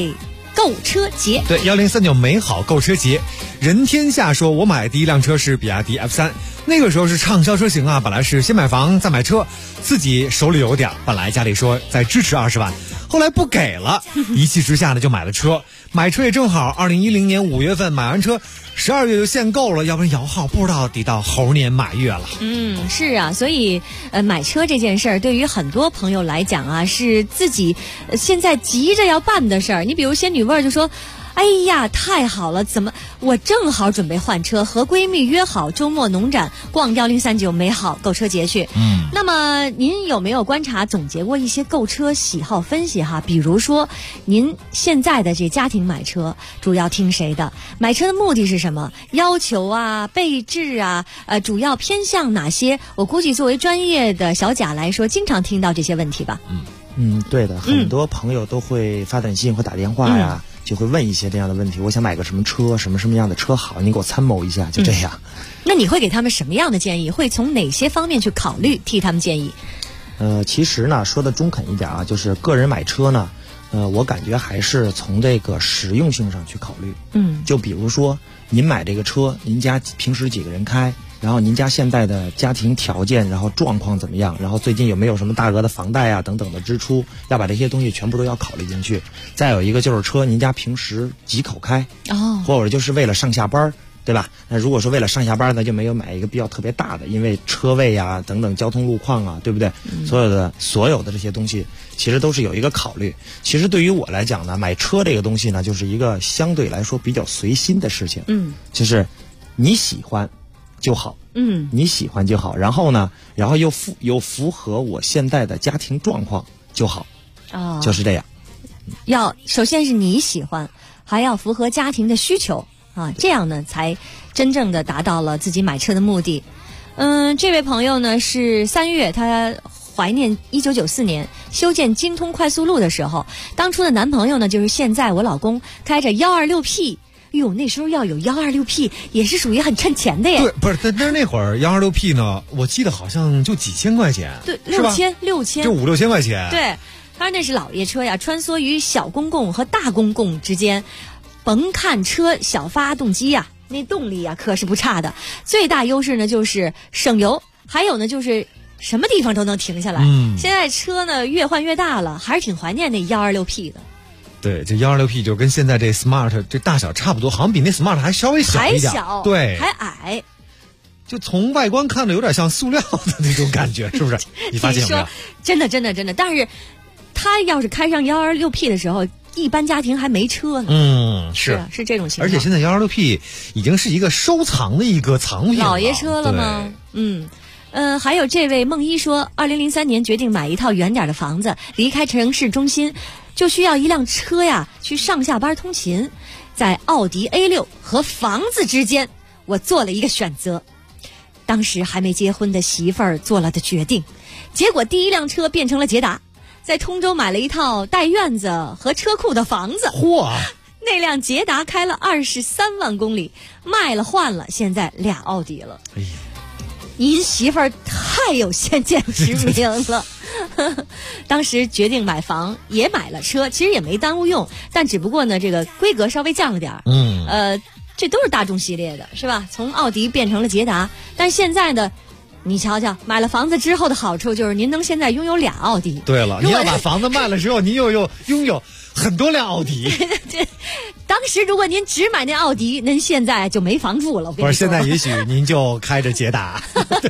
购车节。 对，1039美好购车节，任天下说，我买第一辆车是比亚迪 F3，那个时候是畅销车型啊，本来是先买房再买车，自己手里有点，本来家里说再支持20万，后来不给了，一气之下呢就买了车。买车也正好2010年5月份买完车，12月就限购了，要不然摇号不知道得到猴年马月了。 是啊，所以买车这件事儿对于很多朋友来讲啊，是自己现在急着要办的事儿。你比如仙女味儿就说，哎呀，太好了！怎么我正好准备换车，和闺蜜约好周末农展逛1039美好购车节去。那么您有没有观察总结过一些购车喜好分析哈？比如说您现在的这家庭买车主要听谁的？买车的目的是什么？要求啊、备置啊，主要偏向哪些？我估计作为专业的小贾来说，经常听到这些问题吧。 对的，很多朋友都会发短信或打电话呀。就会问一些这样的问题，我想买个什么车，什么样的车好，你给我参谋一下，就这样。 那你会给他们什么样的建议？会从哪些方面去考虑，替他们建议？ 其实呢，说的中肯一点啊，就是个人买车呢，我感觉还是从这个实用性上去考虑。就比如说您买这个车，您家平时几个人开？然后您家现在的家庭条件，然后状况怎么样？然后最近有没有什么大额的房贷啊等等的支出？要把这些东西全部都要考虑进去。再有一个就是车，您家平时几口开？或者就是为了上下班，对吧？那如果说为了上下班呢，就没有买一个比较特别大的，因为车位啊等等交通路况啊，对不对？所有的这些东西其实都是有一个考虑。其实对于我来讲呢，买车这个东西呢，就是一个相对来说比较随心的事情。就是你喜欢就好，你喜欢就好，然后呢，又符合我现在的家庭状况就好，就是这样。 首先是你喜欢，还要符合家庭的需求啊，这样呢才真正的达到了自己买车的目的。这位朋友呢是3月，他怀念1994年修建京通快速路的时候，当初的男朋友呢就是现在我老公，开着126P。哟，那时候要有126P 也是属于很趁钱的耶。 对，不是，但是那会儿126P 呢，我记得好像就几千块钱。 对，6000， 就5-6千块钱。 对，他说那是老爷车呀，穿梭于小公共和大公共之间，甭看车小发动机呀，那动力呀可是不差的。最大优势呢就是省油，还有呢就是什么地方都能停下来。现在车呢越换越大了，还是挺怀念那126P 的。 对，这126P 就跟现在这 Smart 这大小差不多，好像比那 Smart 还稍微小一点， 还小， 对， 还矮， 就从外观看着有点像塑料的那种感觉，是不是？你发现没有？ 真的，但是他要是开上126P 的时候，一般家庭还没车呢。是这种情况。 而且现在126P 已经是一个收藏的一个藏品了， 老爷车了吗？还有这位梦一说，2003年决定买一套远点的房子，离开城市中心，就需要一辆车呀，去上下班通勤。在奥迪 A6 和房子之间，我做了一个选择。当时还没结婚的媳妇儿做了的决定，结果第一辆车变成了捷达，在通州买了一套带院子和车库的房子。 嚯！ 那辆捷达开了23万公里，卖了换了，现在俩奥迪了。哎呀！您媳妇儿太有先见之明了，当时决定买房也买了车，其实也没耽误用，但只不过呢，这个规格稍微降了点儿。这都是大众系列的，是吧？从奥迪变成了捷达，但现在呢，你瞧瞧，买了房子之后的好处就是您能现在拥有俩奥迪。 对了，你要把房子卖了之后，您又拥有很多辆奥迪。 当时如果您只买那奥迪，您现在就没房住了。 不是，现在也许您就开着捷达。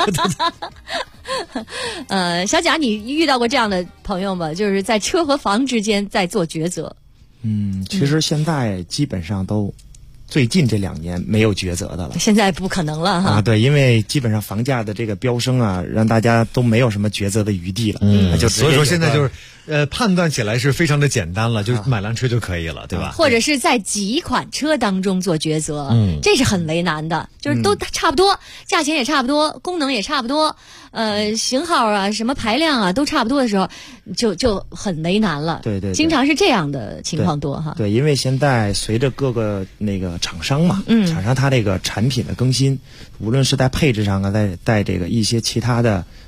小贾，你遇到过这样的朋友吗？就是在车和房之间在做抉择。 其实现在基本上都最近这2年没有抉择的了。 现在不可能了哈。 对，因为基本上房价的这个飙升啊，让大家都没有什么抉择的余地了。 所以说现在就是判断起来是非常的简单了，就买辆车就可以了，对吧？ 或者是在几款车当中做抉择，这是很为难的，就是都差不多，价钱也差不多，功能也差不多，型号啊、什么排量啊都差不多的时候，就很为难了。 对， 经常是这样的情况多哈。 对，因为现在随着各个那个厂商嘛，厂商它这个产品的更新，无论是在配置上啊，在这个一些其他的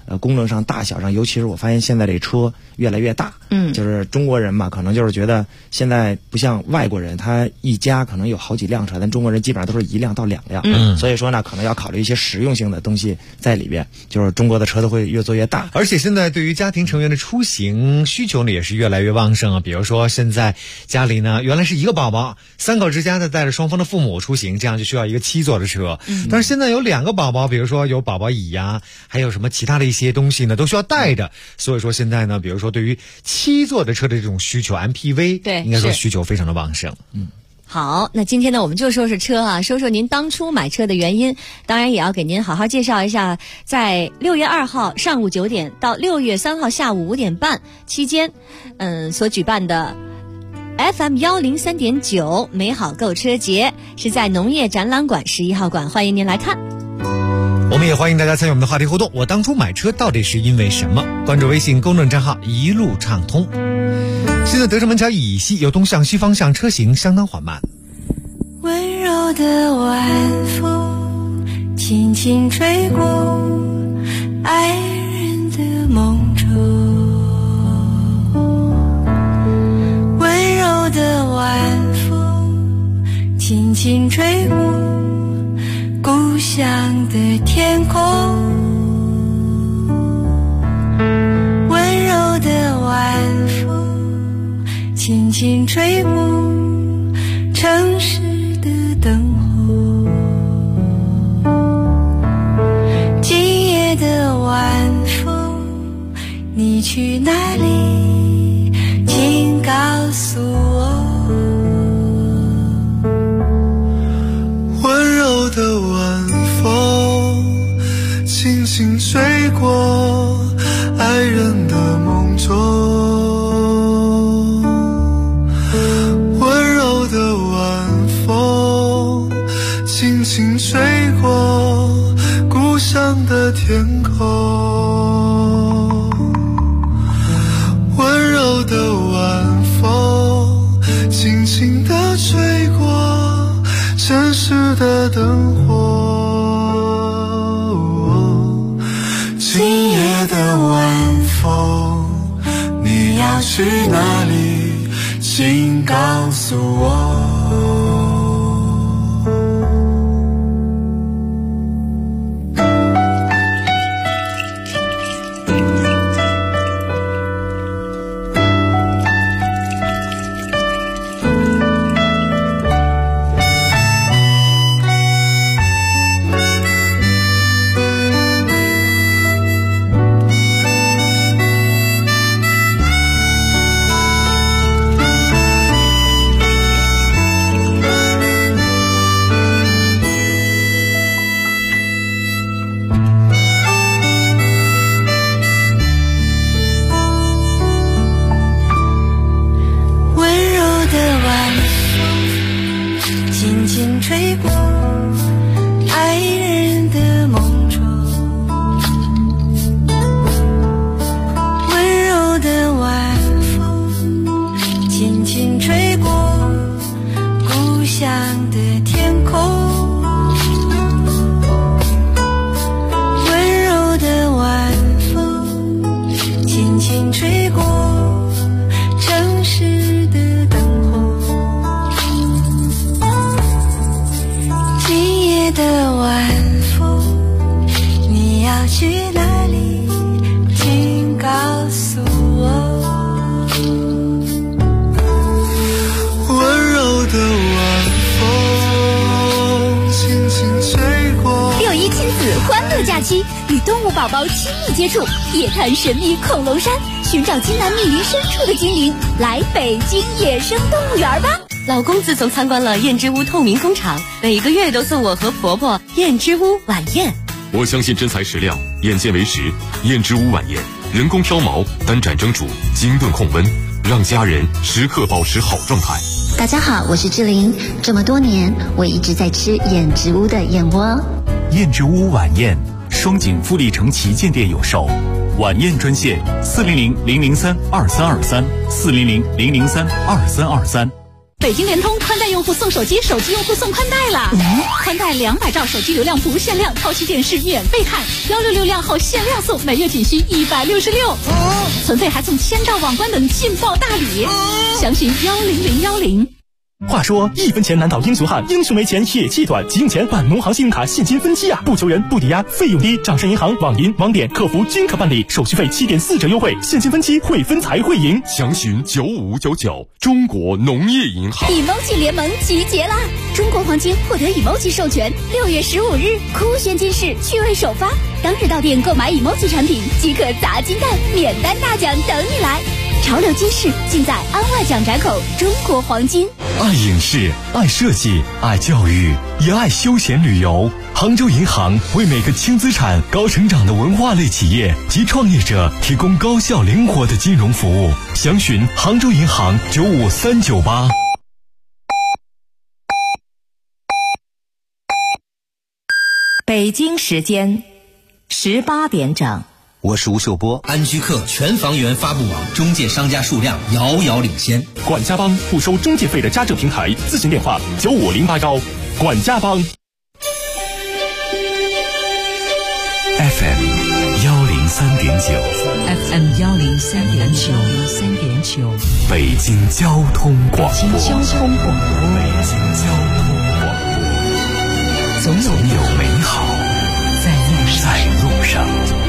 功能上、大小上，尤其是我发现现在这车越来越大，就是中国人嘛，可能就是觉得现在不像外国人，他一家可能有好几辆车，但中国人基本上都是1辆到2辆，所以说呢，可能要考虑一些实用性的东西在里边，就是中国的车都会越做越大， 而且现在对于家庭成员的出行需求呢也是越来越旺盛啊。比如说现在家里呢原来是1个宝宝，3口之家的带着双方的父母出行，这样就需要一个7座的车，但是现在有2个宝宝，比如说有宝宝椅呀，还有什么其他的一些东西呢，都需要带着。所以说现在呢，比如说对于7座的车的这种需求 MPV， 对， 应该说需求非常的旺盛。 好，那今天呢，我们就说说车啊，说说您当初买车的原因，当然也要给您好好介绍一下，在6月2号上午9点到6月3号下午5点半期间，所举办的 FM 103.9美好购车节，是在农业展览馆11号馆，欢迎您来看。 我们也欢迎大家参与我们的话题互动，我当初买车到底是因为什么？关注微信公众账号一路畅通。现在德胜门桥以西由东向西方向车行相当缓慢。 温柔的晚风轻轻吹过爱人的梦中，温柔的晚风轻轻吹过故乡的天空，温柔的晚风轻轻吹过城市的灯火，今夜的晚风你去哪里，请告诉我。 温柔的晚风轻轻吹过爱人的梦中，温柔的晚风轻轻吹过故乡的天空，温柔的晚风轻轻地吹过城市的灯火，今夜的晚风你要去哪里，请告诉我。 宝宝亲密接触，夜探神秘恐龙山，寻找金南密林深处的精灵，来北京野生动物园吧！ 老公自从参观了燕之屋透明工厂，每个月都送我和婆婆燕之屋晚宴。 我相信真材实料，眼见为实。燕之屋晚宴，人工烧毛，单盏蒸煮，精炖控温，让家人时刻保持好状态。 大家好，我是志玲。这么多年，我一直在吃燕之屋的燕窝。 燕之屋晚宴，双井富力城旗舰店有售。晚宴专线：400-003-2323，400-003-2323。 北京联通宽带用户送手机，手机用户送宽带了。宽带200兆手机流量不限量，超级电视免费看，166量后限量送，每月仅需166。存费还送1000兆网关等劲爆大礼，详询10010。 话说1分钱难倒英雄汉，英雄没钱铁气短，急用钱办农行信用卡现金分期啊，不求人不抵押，费用低，掌上银行、网银、网点、客服均可办理，手续费7.4折优惠，现金分期会分才会赢。 详询9599。中国农业银行。 emoji 联盟集结啦！中国黄金获得 emoji 授权，6月15日酷炫金市趣味首发，当日到店购买 emoji 产品即可砸金蛋，免单大奖等你来。潮流金饰尽在安外蒋宅口中国黄金。 爱影视，爱设计，爱教育，也爱休闲旅游。杭州银行为每个轻资产、高成长的文化类企业及创业者提供高效灵活的金融服务。详询杭州银行95398。 北京时间18点整。 我是吴秀波。安居客全房源发布网中介商家数量遥遥领先。 管家帮不收中介费的家政平台，咨询电话95081。管家帮。 FM 103.9， 北京交通广播。总有美好在路上。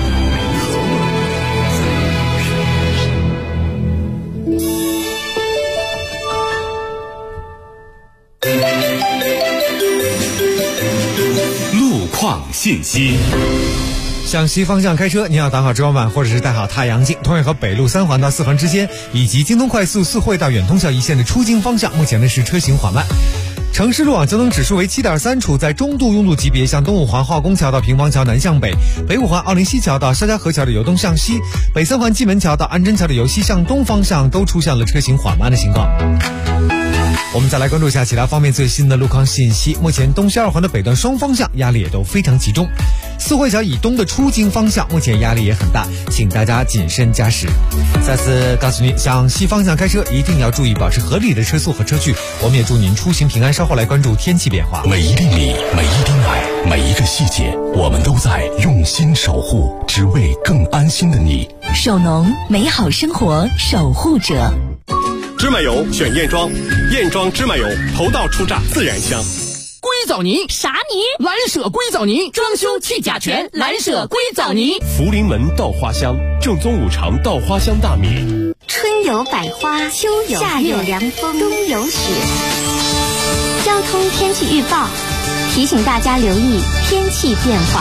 路况信息。 向西方向开车，您要挡好遮光板或者是戴好太阳镜。同样和北路3环到4环之间，以及京东快速4惠到远通校一线的出京方向，目前呢是车行缓慢。城市路网交通指数为7.3，处在中度拥堵级别，向东五环化工桥到平房桥南向北，北五环奥林西桥到肖家河桥的由东向西，北3环蓟门桥到安贞桥的由西向东方向都出现了车行缓慢的情况。我们再来关注一下其他方面最新的路况信息。目前东西2环的北段双方向压力也都非常集中，四惠桥以东的出京方向目前压力也很大，请大家谨慎驾驶。再次告诉您，向西方向开车一定要注意保持合理的车速和车距。我们也祝您出行平安。稍后来关注天气变化。 每一厘米，每一丁爱，每一个细节，我们都在用心守护，只为更安心的你。 首农，美好生活守护者。 芝麻油选燕庄，燕庄芝麻油头道出榨，自然香。 硅藻泥啥泥？ 蓝舍硅藻泥，装修去甲醛，蓝舍硅藻泥。 福临门稻花香，正宗5常稻花香大米。 春有百花，秋有夏有凉风，冬有雪。交通天气预报提醒大家留意天气变化。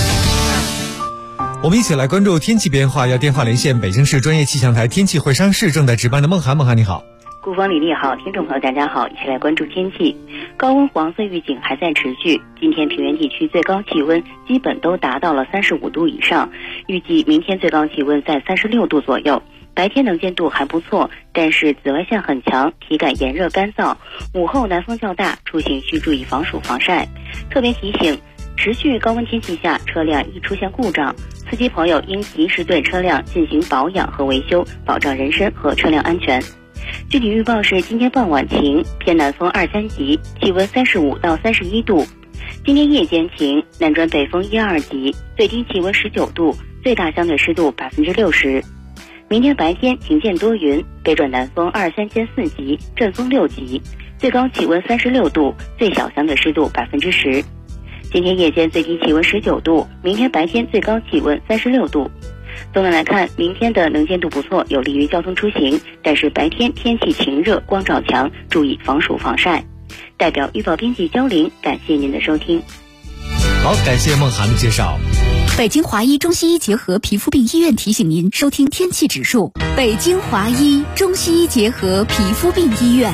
我们一起来关注天气变化，要电话连线北京市专业气象台天气会商室正在值班的孟涵。孟涵你好。 顾方李丽好，听众朋友大家好，一起来关注天气。高温黄色预警还在持续，今天平原地区最高气温基本都达到了35度以上，预计明天最高气温在36度左右。白天能见度还不错，但是紫外线很强，体感炎热干燥，午后南风较大，出行需注意防暑防晒。特别提醒，持续高温天气下，车辆易出现故障，司机朋友应及时对车辆进行保养和维修，保障人身和车辆安全。具体预报是今天傍晚晴，偏南风2、3级，气温35到31度。今天夜间晴，南转北风1、2级，最低气温19度，最大相对湿度60%。明天白天晴间多云，北转南风2、3兼4级，阵风6级，最高气温36度，最小相对湿度10%。今天夜间最低气温19度，明天白天最高气温36度。总的来看，明天的能见度不错，有利于交通出行，但是白天天气晴热，光照强，注意防暑防晒。代表预报编辑焦玲，感谢您的收听。 好，感谢孟涵的介绍。 北京华医中西医结合皮肤病医院提醒您收听天气指数。北京华医中西医结合皮肤病医院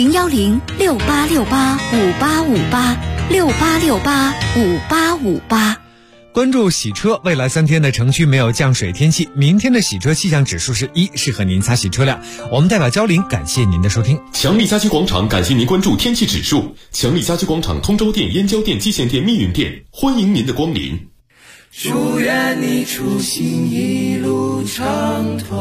，01068685858，68685858。 关注洗车，未来3天的城区没有降水天气，明天的洗车气象指数是1，适合您擦洗车辆。我们代表焦林感谢您的收听。 强力家居广场感谢您关注天气指数。强力家居广场通州店、燕郊店、蓟县店、密云店，欢迎您的光临。 祝愿你出行一路畅通。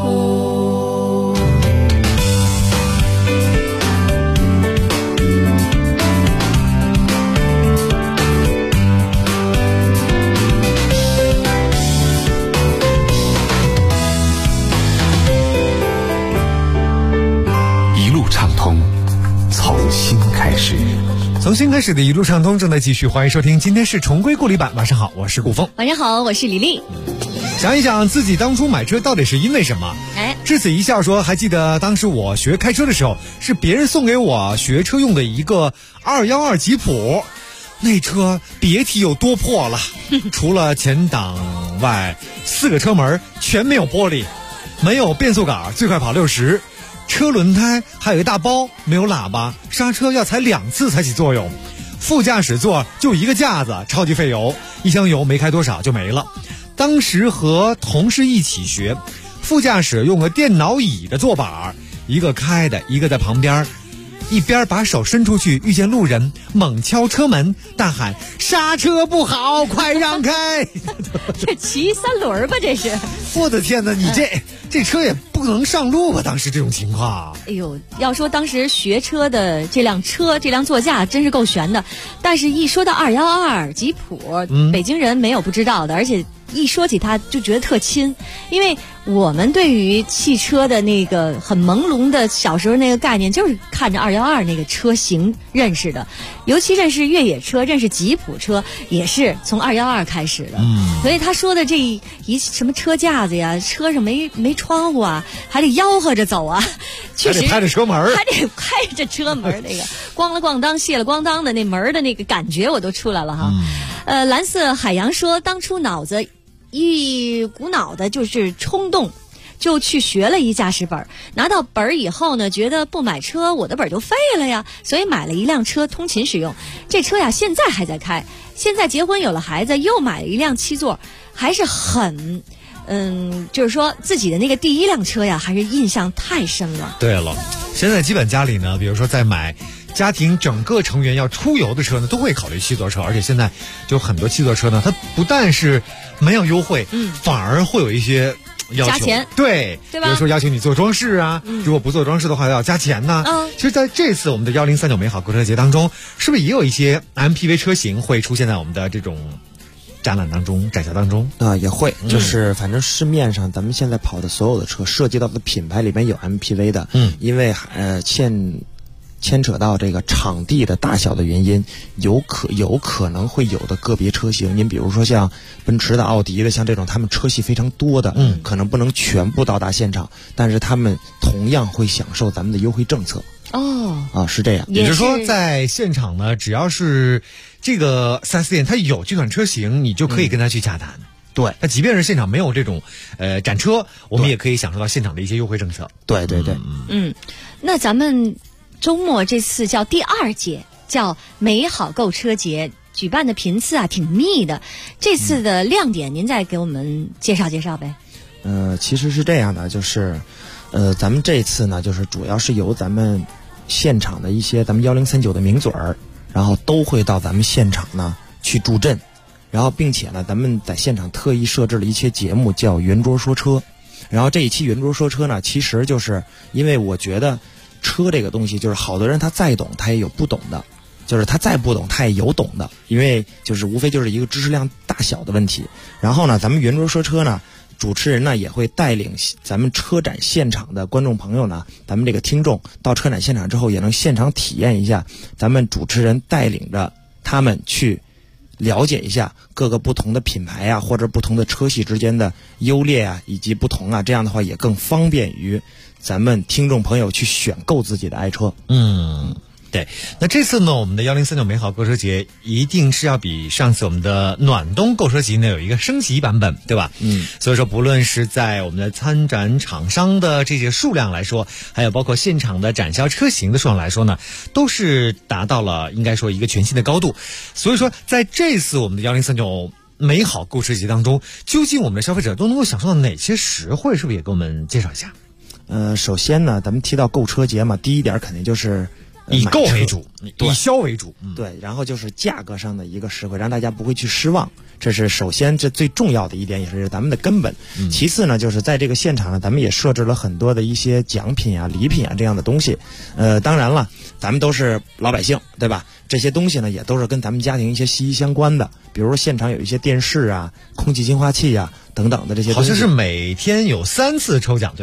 畅通，从新开始。 从新开始的一路畅通正在继续，欢迎收听，今天是重归故里版。晚上好，我是顾峰。 晚上好，我是李丽。 想一想自己当初买车到底是因为什么？至此一笑说，还记得当时我学开车的时候，是别人送给我学车用的一个212吉普，那车别提有多破了，除了前挡外4个车门全没有玻璃，没有变速杆，最快跑60，车轮胎还有一大包，没有喇叭，刹车要踩2次才起作用，副驾驶座就一个架子，超级费油，一箱油没开多少就没了。当时和同事一起学，副驾驶用个电脑椅的坐板，一个开的，一个在旁边，一边把手伸出去，遇见路人猛敲车门，大喊刹车不好，快让开。 这骑3轮吧，这是。 我的天哪，你这车也不能上路吧？当时这种情况。 哎呦，要说当时学车的这辆座驾真是够悬的，但是一说到212吉普，北京人没有不知道的，而且一说起它就觉得特亲，因为我们对于汽车的那个很朦胧的小时候那个概念，就是看着212那个车型认识的，尤其认识越野车，认识吉普车也是从212开始的。所以他说的这一什么车架子呀，车上没窗户啊，还得吆喝着走啊，确实还得拍着车门， 还得拍着车门，那个咣了咣当卸了咣当的那门的那个感觉我都出来了哈。蓝色海洋说，当初脑子一股脑的就是冲动，就去学了一驾驶本，拿到本以后呢，觉得不买车我的本就废了呀，所以买了一辆车通勤使用。这车呀现在还在开，现在结婚有了孩子，又买了一辆7座，还是很就是说自己的那个第一辆车呀，还是印象太深了。 对了，现在基本家里呢，比如说在买家庭整个成员要出游的车呢，都会考虑7座车，而且现在就很多7座车呢，它不但是没有优惠，反而会有一些要求， 加钱， 对吧？比如说要求你做装饰啊，如果不做装饰的话要加钱呐。其实在这次我们的1039美好购车节当中，是不是也有一些 MPV 车型会出现在我们的这种展览当中、展销当中啊？也会，就是反正市面上咱们现在跑的所有的车，涉及到的品牌里面有 MPV 的，因为牵扯到这个场地的大小的原因，有可能会有的个别车型，您比如说像奔驰的、奥迪的，像这种他们车系非常多的，可能不能全部到达现场，但是他们同样会享受咱们的优惠政策。是这样。 也就是说，在现场呢，只要是这个4S店它有这款车型，你就可以跟他去洽谈。 对， 那即便是现场没有这种展车，我们也可以享受到现场的一些优惠政策。 对对对， 那咱们周末这次叫第2届，叫美好购车节，举办的频次啊挺密的。这次的亮点，您再给我们介绍介绍呗。 其实是这样的，就是咱们这次呢，就是主要是由咱们现场的一些咱们1039的名嘴儿，然后都会到咱们现场呢去助阵，然后并且呢，咱们在现场特意设置了一些节目，叫圆桌说车。然后这一期圆桌说车呢，其实就是因为我觉得车这个东西，就是好多人他再懂，他也有不懂的，就是他再不懂，他也有懂的，因为就是无非就是一个知识量大小的问题。然后呢，咱们圆桌说车呢，主持人呢也会带领咱们车展现场的观众朋友呢，咱们这个听众到车展现场之后，也能现场体验一下咱们主持人带领着他们去了解一下各个不同的品牌啊，或者不同的车系之间的优劣啊，以及不同啊，这样的话也更方便于咱们听众朋友去选购自己的爱车。 对，那这次呢，我们的1039美好购车节一定是要比上次我们的暖冬购车节呢有一个升级版本，对吧？所以说不论是在我们的参展厂商的这些数量来说，还有包括现场的展销车型的数量来说呢，都是达到了应该说一个全新的高度。所以说在这次我们的1039美好购车节当中，究竟我们的消费者都能够享受到哪些实惠，是不是也给我们介绍一下？ 首先呢，咱们提到购车节嘛，第一点肯定就是以购为主，以销为主。 对，然后就是价格上的一个实惠，让大家不会去失望，这是首先这最重要的一点，也是咱们的根本。其次呢，就是在这个现场呢，咱们也设置了很多的一些奖品啊、礼品啊这样的东西。当然了，咱们都是老百姓，对吧？这些东西呢，也都是跟咱们家庭一些息息相关的，比如说现场有一些电视啊、空气净化器啊等等的这些东西。 好像是每天有3次抽奖，对吧？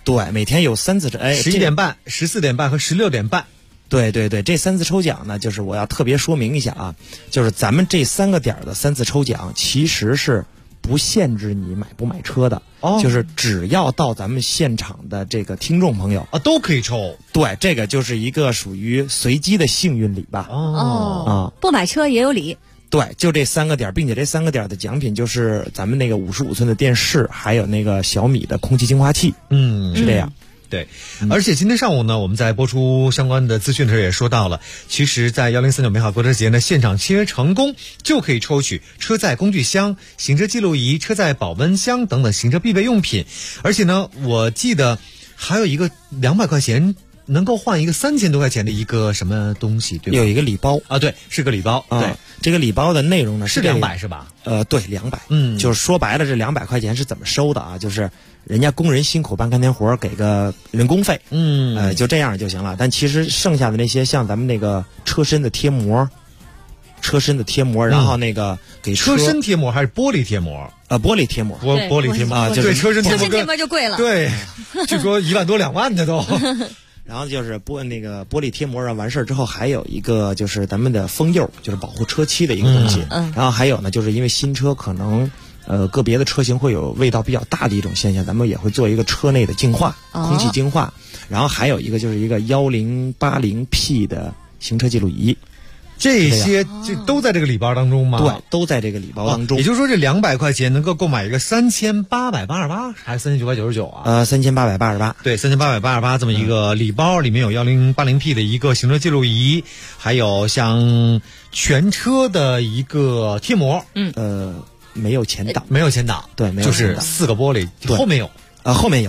对，每天有3次 11点半、14点半和16点半。 对对对，这3次抽奖呢，就是我要特别说明一下啊，就是咱们这3个点的3次抽奖其实是不限制你买不买车的，就是只要到咱们现场的这个听众朋友啊都可以抽。 对，这个就是一个属于随机的幸运礼吧。 不买车也有礼。 对，就这3个点，并且这3个点的奖品就是咱们那个55寸的电视，还有那个小米的空气净化器。是这样。 对，而且今天上午呢，我们在播出相关的资讯的时候也说到了，其实在1039美好购车节呢，现场签约成功就可以抽取车载工具箱、行车记录仪、车载保温箱等等行车必备用品。而且呢，我记得还有一个200块钱能够换一个3000多块钱的一个什么东西，对吧？ 有一个礼包啊，对，是个礼包。对， 这个礼包的内容呢是200是吧？ 对，200。就是说白了，这200块钱是怎么收的啊？就是人家工人辛苦办干天活，给个人工费，就这样就行了。但其实剩下的那些，像咱们那个车身的贴膜，然后那个给车身贴膜还是玻璃贴膜？ 玻璃贴膜， 玻璃贴膜啊， 就是车身贴膜就贵了。 对，据说1万多2万的都。 然后就是那个玻璃贴膜完事儿之后，还有一个就是咱们的封釉，就是保护车漆的一个东西。然后还有呢，就是因为新车可能个别的车型会有味道比较大的一种现象，咱们也会做一个车内的净化，空气净化。然后还有一个就是一个1080P 的行车记录仪。 这些就都在这个礼包当中吗？ 对，都在这个礼包当中。 也就是说，这200块钱能够购买一个3888还是39.99啊 ？3888。 对，3888这么一个礼包，里面有1080P 的一个行车记录仪，还有像全车的一个贴膜。 没有前挡，对，没有就是4个玻璃，后面有后面有。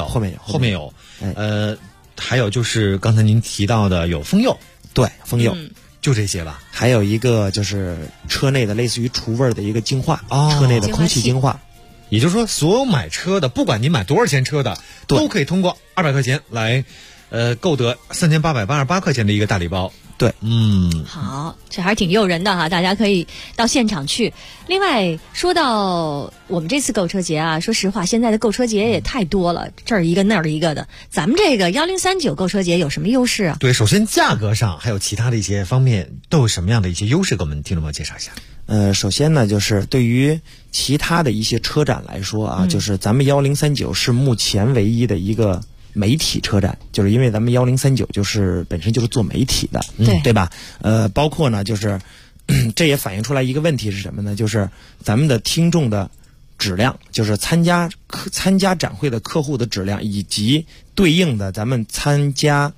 还有就是刚才您提到的有封釉， 对，封釉。 就这些吧， 还有一个就是车内的类似于除味的一个净化，车内的空气净化。 也就是说，所有买车的，不管你买多少钱车的，都可以通过200块钱来，购得3888块钱的一个大礼包。 对， 好，这还是挺诱人的哈，大家可以到现场去。另外，说到我们这次购车节啊，说实话，现在的购车节也太多了，这儿一个那儿一个的。咱们这个1039购车节有什么优势啊？ 对，首先价格上还有其他的一些方面都有什么样的一些优势，给我们听众朋友介绍一下。 首先呢，就是对于其他的一些车展来说啊，就是咱们1039是目前唯一的一个媒体车展，就是因为咱们1039就是本身就是做媒体的，对吧？包括呢，就是这也反映出来一个问题是什么呢？就是咱们的听众的质量，就是参加展会的客户的质量，以及对应的咱们参加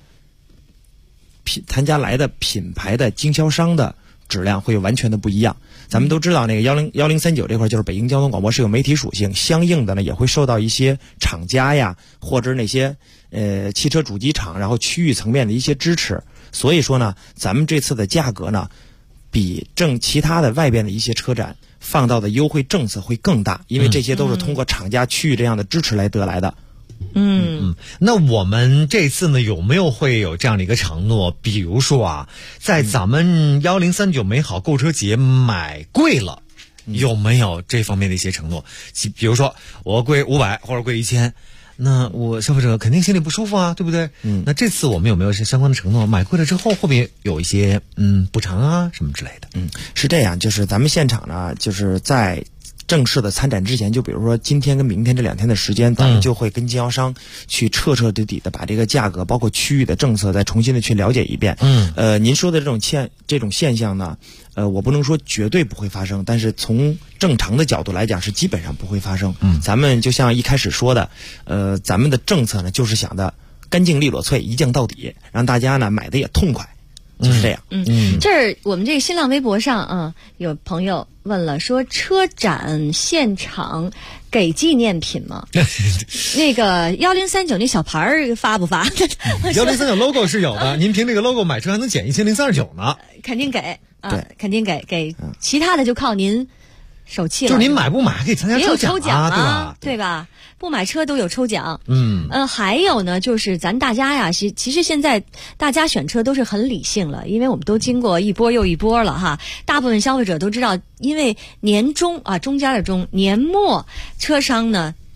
来的品牌的经销商的质量会有完全的不一样。咱们都知道那个1039这块就是北京交通广播是有媒体属性，相应的呢也会受到一些厂家呀或者那些汽车主机厂然后区域层面的一些支持。所以说呢，咱们这次的价格呢比其他的外边的一些车展放到的优惠政策会更大，因为这些都是通过厂家区域这样的支持来得来的。 那我们这次呢会有这样的一个承诺，比如说啊，在咱们1039美好购车节买贵了，有没有这方面的一些承诺？比如说我贵500或者贵1000，那我消费者肯定心里不舒服啊，对不对？那这次我们有没有相关的承诺？买贵了之后会不会有一些补偿啊什么之类的？ 是这样，就是咱们现场呢，就是在正式的参展之前，就比如说今天跟明天这2天的时间，咱们就会跟经销商去彻底的把这个价格包括区域的政策再重新的去了解一遍。您说的这种现象呢，我不能说绝对不会发生，但是从正常的角度来讲是基本上不会发生。咱们就像一开始说的，咱们的政策呢就是想的干净利落脆，一降到底，让大家呢买的也痛快。就是这样。 这儿我们这个新浪微博上啊，有朋友问了，说车展现场给纪念品吗？那个1039那小牌儿发不发 ？1039 logo 是有的，您凭这个 logo 买车还能减1049呢。 肯定给啊，肯定给，其他的就靠您手气了。 就是您买不买还可以参加抽奖啊， 对吧？不买车都有抽奖。还有呢，就是咱大家呀，其实现在大家选车都是很理性了，因为我们都经过一波又一波了哈。大部分消费者都知道，因为年终啊，中间的中，年末车商呢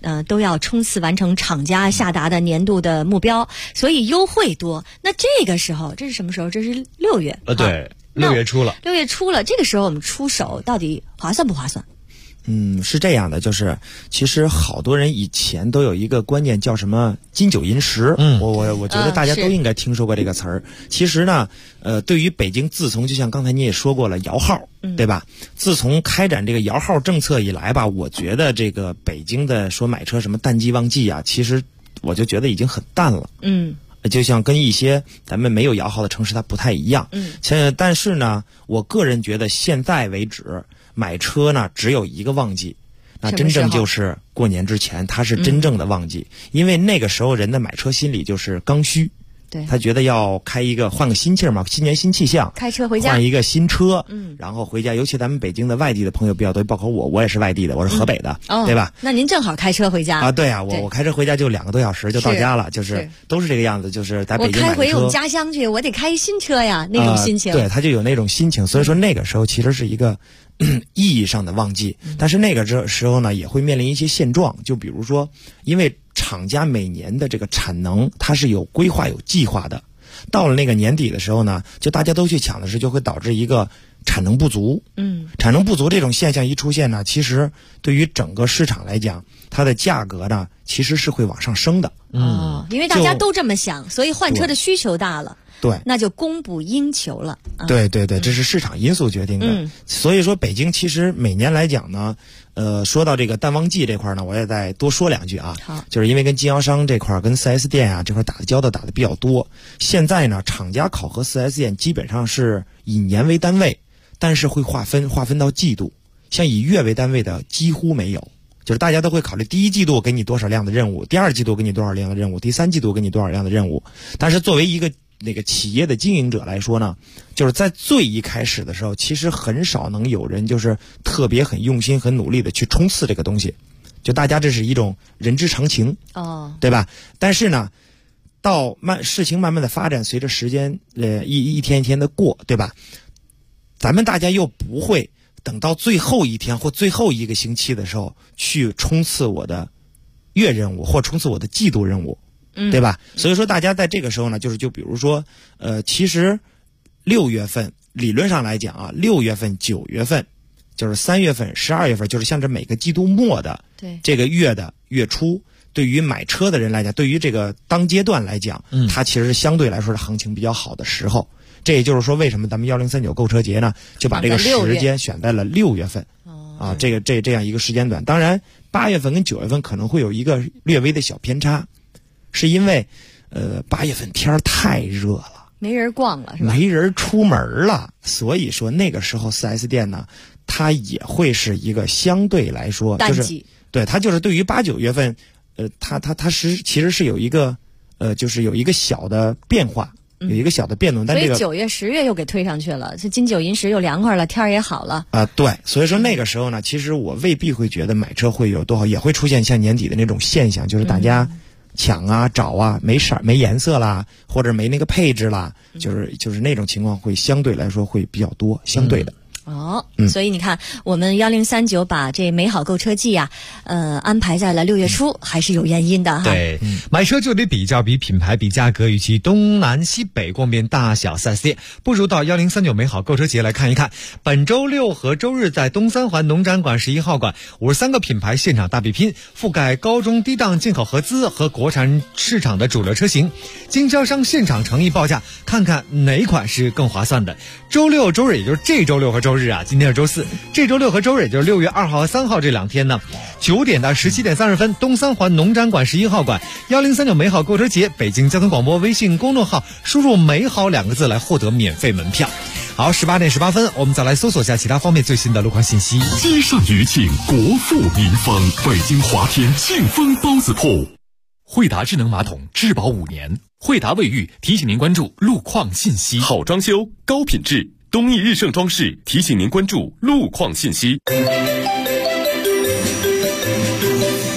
都要冲刺完成厂家下达的年度的目标，所以优惠多。那这个时候，这是什么时候？这是6月。 对，6月初了。 6月初了，这个时候我们出手到底划算不划算？ 是这样的，就是其实好多人以前都有一个观念叫什么金九银十，我觉得大家都应该听说过这个词儿。其实呢，对于北京，自从就像刚才你也说过了摇号，对吧？自从开展这个摇号政策以来吧，我觉得这个北京的说买车什么淡季旺季啊，其实我就觉得已经很淡了。就像跟一些咱们没有摇号的城市它不太一样。但是呢，我个人觉得现在为止买车呢只有一个旺季，那真正就是过年之前，它是真正的旺季。因为那个时候人的买车心理就是刚需， 对， 他觉得要换个心气儿嘛，新年新气象， 开车回家， 换一个新车，然后回家。尤其咱们北京的外地的朋友比较多，包括我也是外地的，我是河北的，对吧？ 那您正好开车回家啊？对啊，我开车回家就2个多小时就到家了，就是都是这个样子，就是在北京买车。 我开回我们家乡去，我得开新车呀，那种心情。 对，他就有那种心情，所以说那个时候其实是一个意义上的旺季，但是那个时候呢也会面临一些现状，就比如说，因为厂家每年的这个产能它是有规划有计划的，到了那个年底的时候呢，就大家都去抢的时候，就会导致一个产能不足。产能不足这种现象一出现呢，其实对于整个市场来讲，它的价格呢其实是会往上升的。 因为大家都这么想，所以换车的需求大了。 对， 那就供不应求了。 对，这是市场因素决定的。所以说北京其实每年来讲呢，说到这个淡旺季这块呢，我也再多说2句啊。 好， 就是因为跟经销商这块、跟 4S 店啊这块打的比较多。现在呢，厂家考核 4S 店基本上是以年为单位，但是会划分到季度，像以月为单位的几乎没有。就是大家都会考虑第1季度给你多少辆的任务，第2季度给你多少辆的任务，第3季度给你多少辆的任务。但是作为一个那个企业的经营者来说呢，就是在最一开始的时候，其实很少能有人就是特别很用心很努力的去冲刺这个东西，就大家这是一种人之常情，对吧？但是呢，到事情慢慢的发展，随着时间一天一天的过，对吧？咱们大家又不会等到最后一天或最后1个星期的时候去冲刺我的月任务或冲刺我的季度任务，对吧？所以说大家在这个时候呢，就比如说其实6月份理论上来讲啊，6月份9月份就是3月份12月份，就是像这每个季度末的这个月的月初，对于买车的人来讲，对于这个当阶段来讲，它其实是相对来说是行情比较好的时候。这也就是说为什么咱们1039购车节呢就把这个时间选在了6月份啊，这样一个时间段。当然8月份跟9月份可能会有一个略微的小偏差，是因为8月份天太热了， 没人逛了是吧？ 没人出门了，所以说那个时候 4S 店呢，它也会是一个相对来说就是对它就是对于8、9月份，它其实是有一个就是有一个小的变化。有一个小的变动，但这个所以9月10月又给推上去了，这金九银十又凉快了，天儿也好了对，所以说那个时候呢，其实我未必会觉得买车会有多好，也会出现像年底的那种现象，就是大家抢啊找啊没色没颜色啦，或者没那个配置啦，就是那种情况会相对来说会比较多，相对的。 所以你看，我们1039把这美好购车季啊，安排在了6月初，还是有原因的哈。 对，买车就得比较，比品牌，比价格，与其东南西北逛遍大小 4S 店，不如到1039美好购车节来看一看。本周6和周日在东三环农展馆11号馆，53个品牌现场大比拼，覆盖高中低档进口合资和国产市场的主流车型，经销商现场诚意报价，看看哪款是更划算的。周6、周日，也就是这周6和周日啊，今天是周4，这周6和周日，也就是6月2号和3号这2天呢，9点到17点30分，东三环农展馆11号馆1039美好购车节，北京交通广播微信公众号输入美好2个字来获得免费门票。好，18点18分，我们再来搜索下其他方面最新的路况信息。 积善余庆，国富民丰，北京华天庆丰包子铺。 惠达智能马桶质保5年，惠达卫浴提醒您关注路况信息。 好装修，高品质，东义日盛装饰提醒您关注路况信息。 路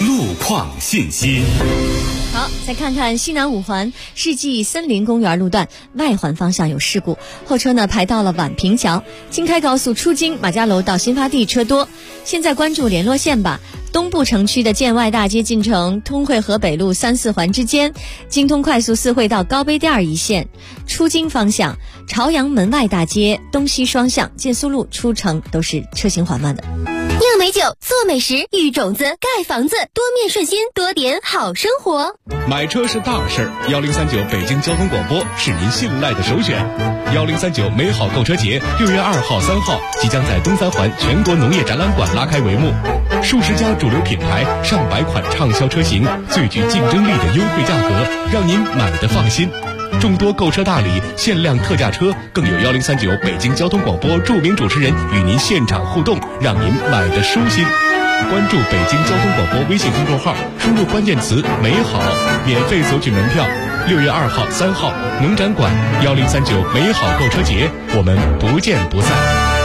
创信息。 好，再看看西南五环世纪森林公园路段外环方向有事故，后车呢排到了宛平桥，京开高速出京马家楼到新发地车多。现在关注联络线吧。东部城区的建外大街进城通惠河北路3、4环之间，京通快速4惠到高碑店一线，出京方向朝阳门外大街东西双向建苏路出城都是车行缓慢的。 酿美酒，做美食，育种子，盖房子，多面顺心，多点好生活。 买车是大事儿，1039北京交通广播是您信赖的首选。1039美好购车节6月2号、3号即将在东三环全国农业展览馆拉开帷幕，数十家主流品牌、上百款畅销车型，最具竞争力的优惠价格，让您买得放心。众多购车大礼、限量特价车，更有1039北京交通广播著名主持人与您现场互动，让您买得舒心。关注北京交通广播微信公众号，输入关键词“美好”，免费索取门票。6月2号、3号，农展馆1039美好购车节，我们不见不散。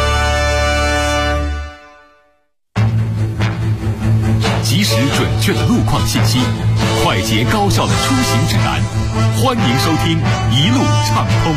及时准确的路况信息，快捷高效的出行指南，欢迎收听一路畅通。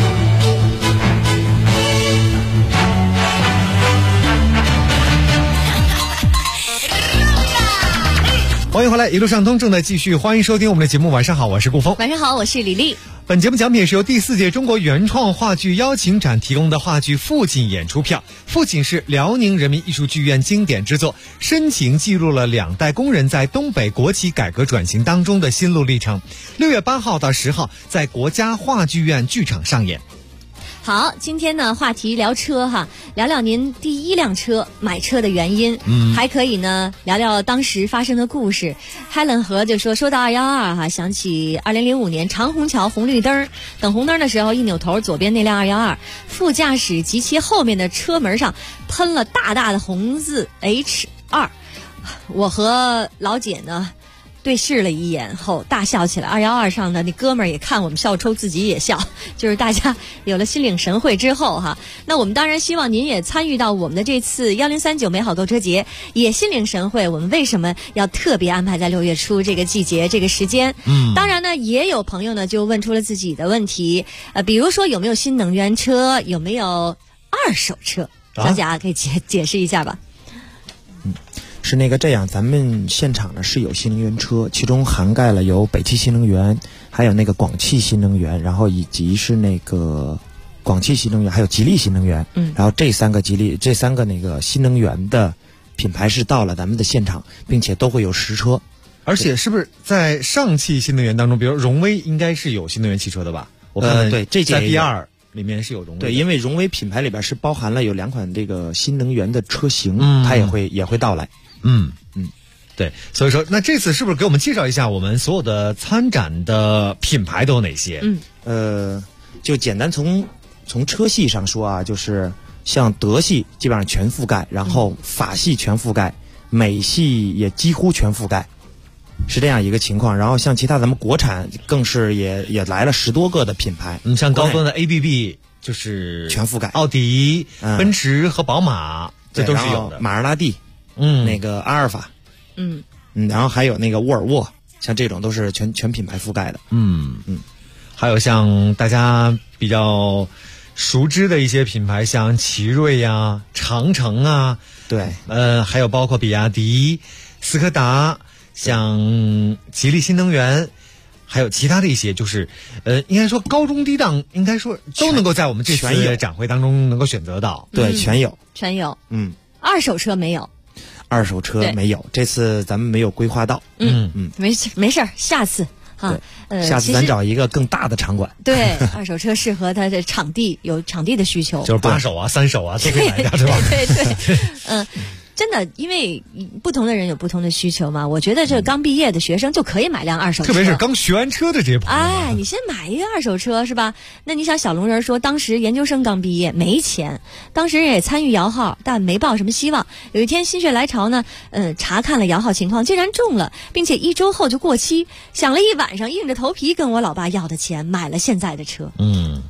欢迎回来，一路上通正在继续，欢迎收听我们的节目。晚上好，我是顾峰。 晚上好，我是李丽。 本节目奖品是由第4届中国原创话剧邀请展提供的话剧《父亲》演出票。《父亲》是辽宁人民艺术剧院经典之作，深情记录了2代工人在东北国企改革转型当中的心路历程。6月8号到10号在国家话剧院剧场上演。 好，今天呢话题聊车哈，聊聊您第一辆车买车的原因，还可以呢聊聊当时发生的故事。Helen 和就说到212哈，想起2005年长虹桥红绿灯，等红灯的时候一扭头，左边那辆212副驾驶及其后面的车门上喷了大大的红字 H2， 我和老姐呢对视了一眼后大笑起来，212上的那哥们儿也看我们笑抽，自己也笑，就是大家有了心领神会之后哈，那我们当然希望您也参与到我们的这次1039美好购车节，也心领神会。我们为什么要特别安排在6月初这个季节这个时间？当然呢，也有朋友呢就问出了自己的问题，比如说有没有新能源车，有没有二手车？小贾可以解释一下吧。 是那个这样，咱们现场呢是有新能源车，其中涵盖了有北汽新能源，还有那个广汽新能源，然后以及是那个广汽新能源，还有吉利新能源。然后这三个那个新能源的品牌是到了咱们的现场，并且都会有实车。 而且是不是在上汽新能源当中，比如荣威应该是有新能源汽车的吧？我看对，这在 B2里面是有荣威的。 对，因为荣威品牌里边是包含了有2款这个新能源的车型，它也会到来。 对，所以说那这次是不是给我们介绍一下我们所有的参展的品牌都有哪些？ 就简单从车系上说啊，就是像德系基本上全覆盖，然后法系全覆盖，美系也几乎全覆盖，是这样一个情况。然后像其他咱们国产更是也来了10多个的品牌， 像高端的 ABB 就是全覆盖， 奥迪、奔驰和宝马这都是有的， 玛莎拉蒂。那个阿尔法，然后还有那个沃尔沃，像这种都是全品牌覆盖的。 还有像大家比较熟知的一些品牌，像奇瑞呀、长城啊， 对， 还有包括比亚迪、斯柯达，像吉利新能源，还有其他的一些，就是应该说高中低档，应该说都能够在我们这次展会当中能够选择到。 对，全有。 二手车没有。 二手车没有，这次咱们没有规划到。 没事，下次哈。 下次咱找一个更大的场馆。 对，二手车适合它的场地，有场地的需求， 就是8手啊、3手啊都可以买的，是吧？ 对，真的，因为不同的人有不同的需求嘛。我觉得这刚毕业的学生就可以买辆二手车， 特别是刚学完车的这些朋友。 你先买一个二手车是吧？那你想小龙人说，当时研究生刚毕业没钱，当时也参与摇号，但没抱什么希望。有一天心血来潮呢，查看了摇号情况，竟然中了，并且1周后就过期。想了一晚上，硬着头皮跟我老爸要的钱买了现在的车。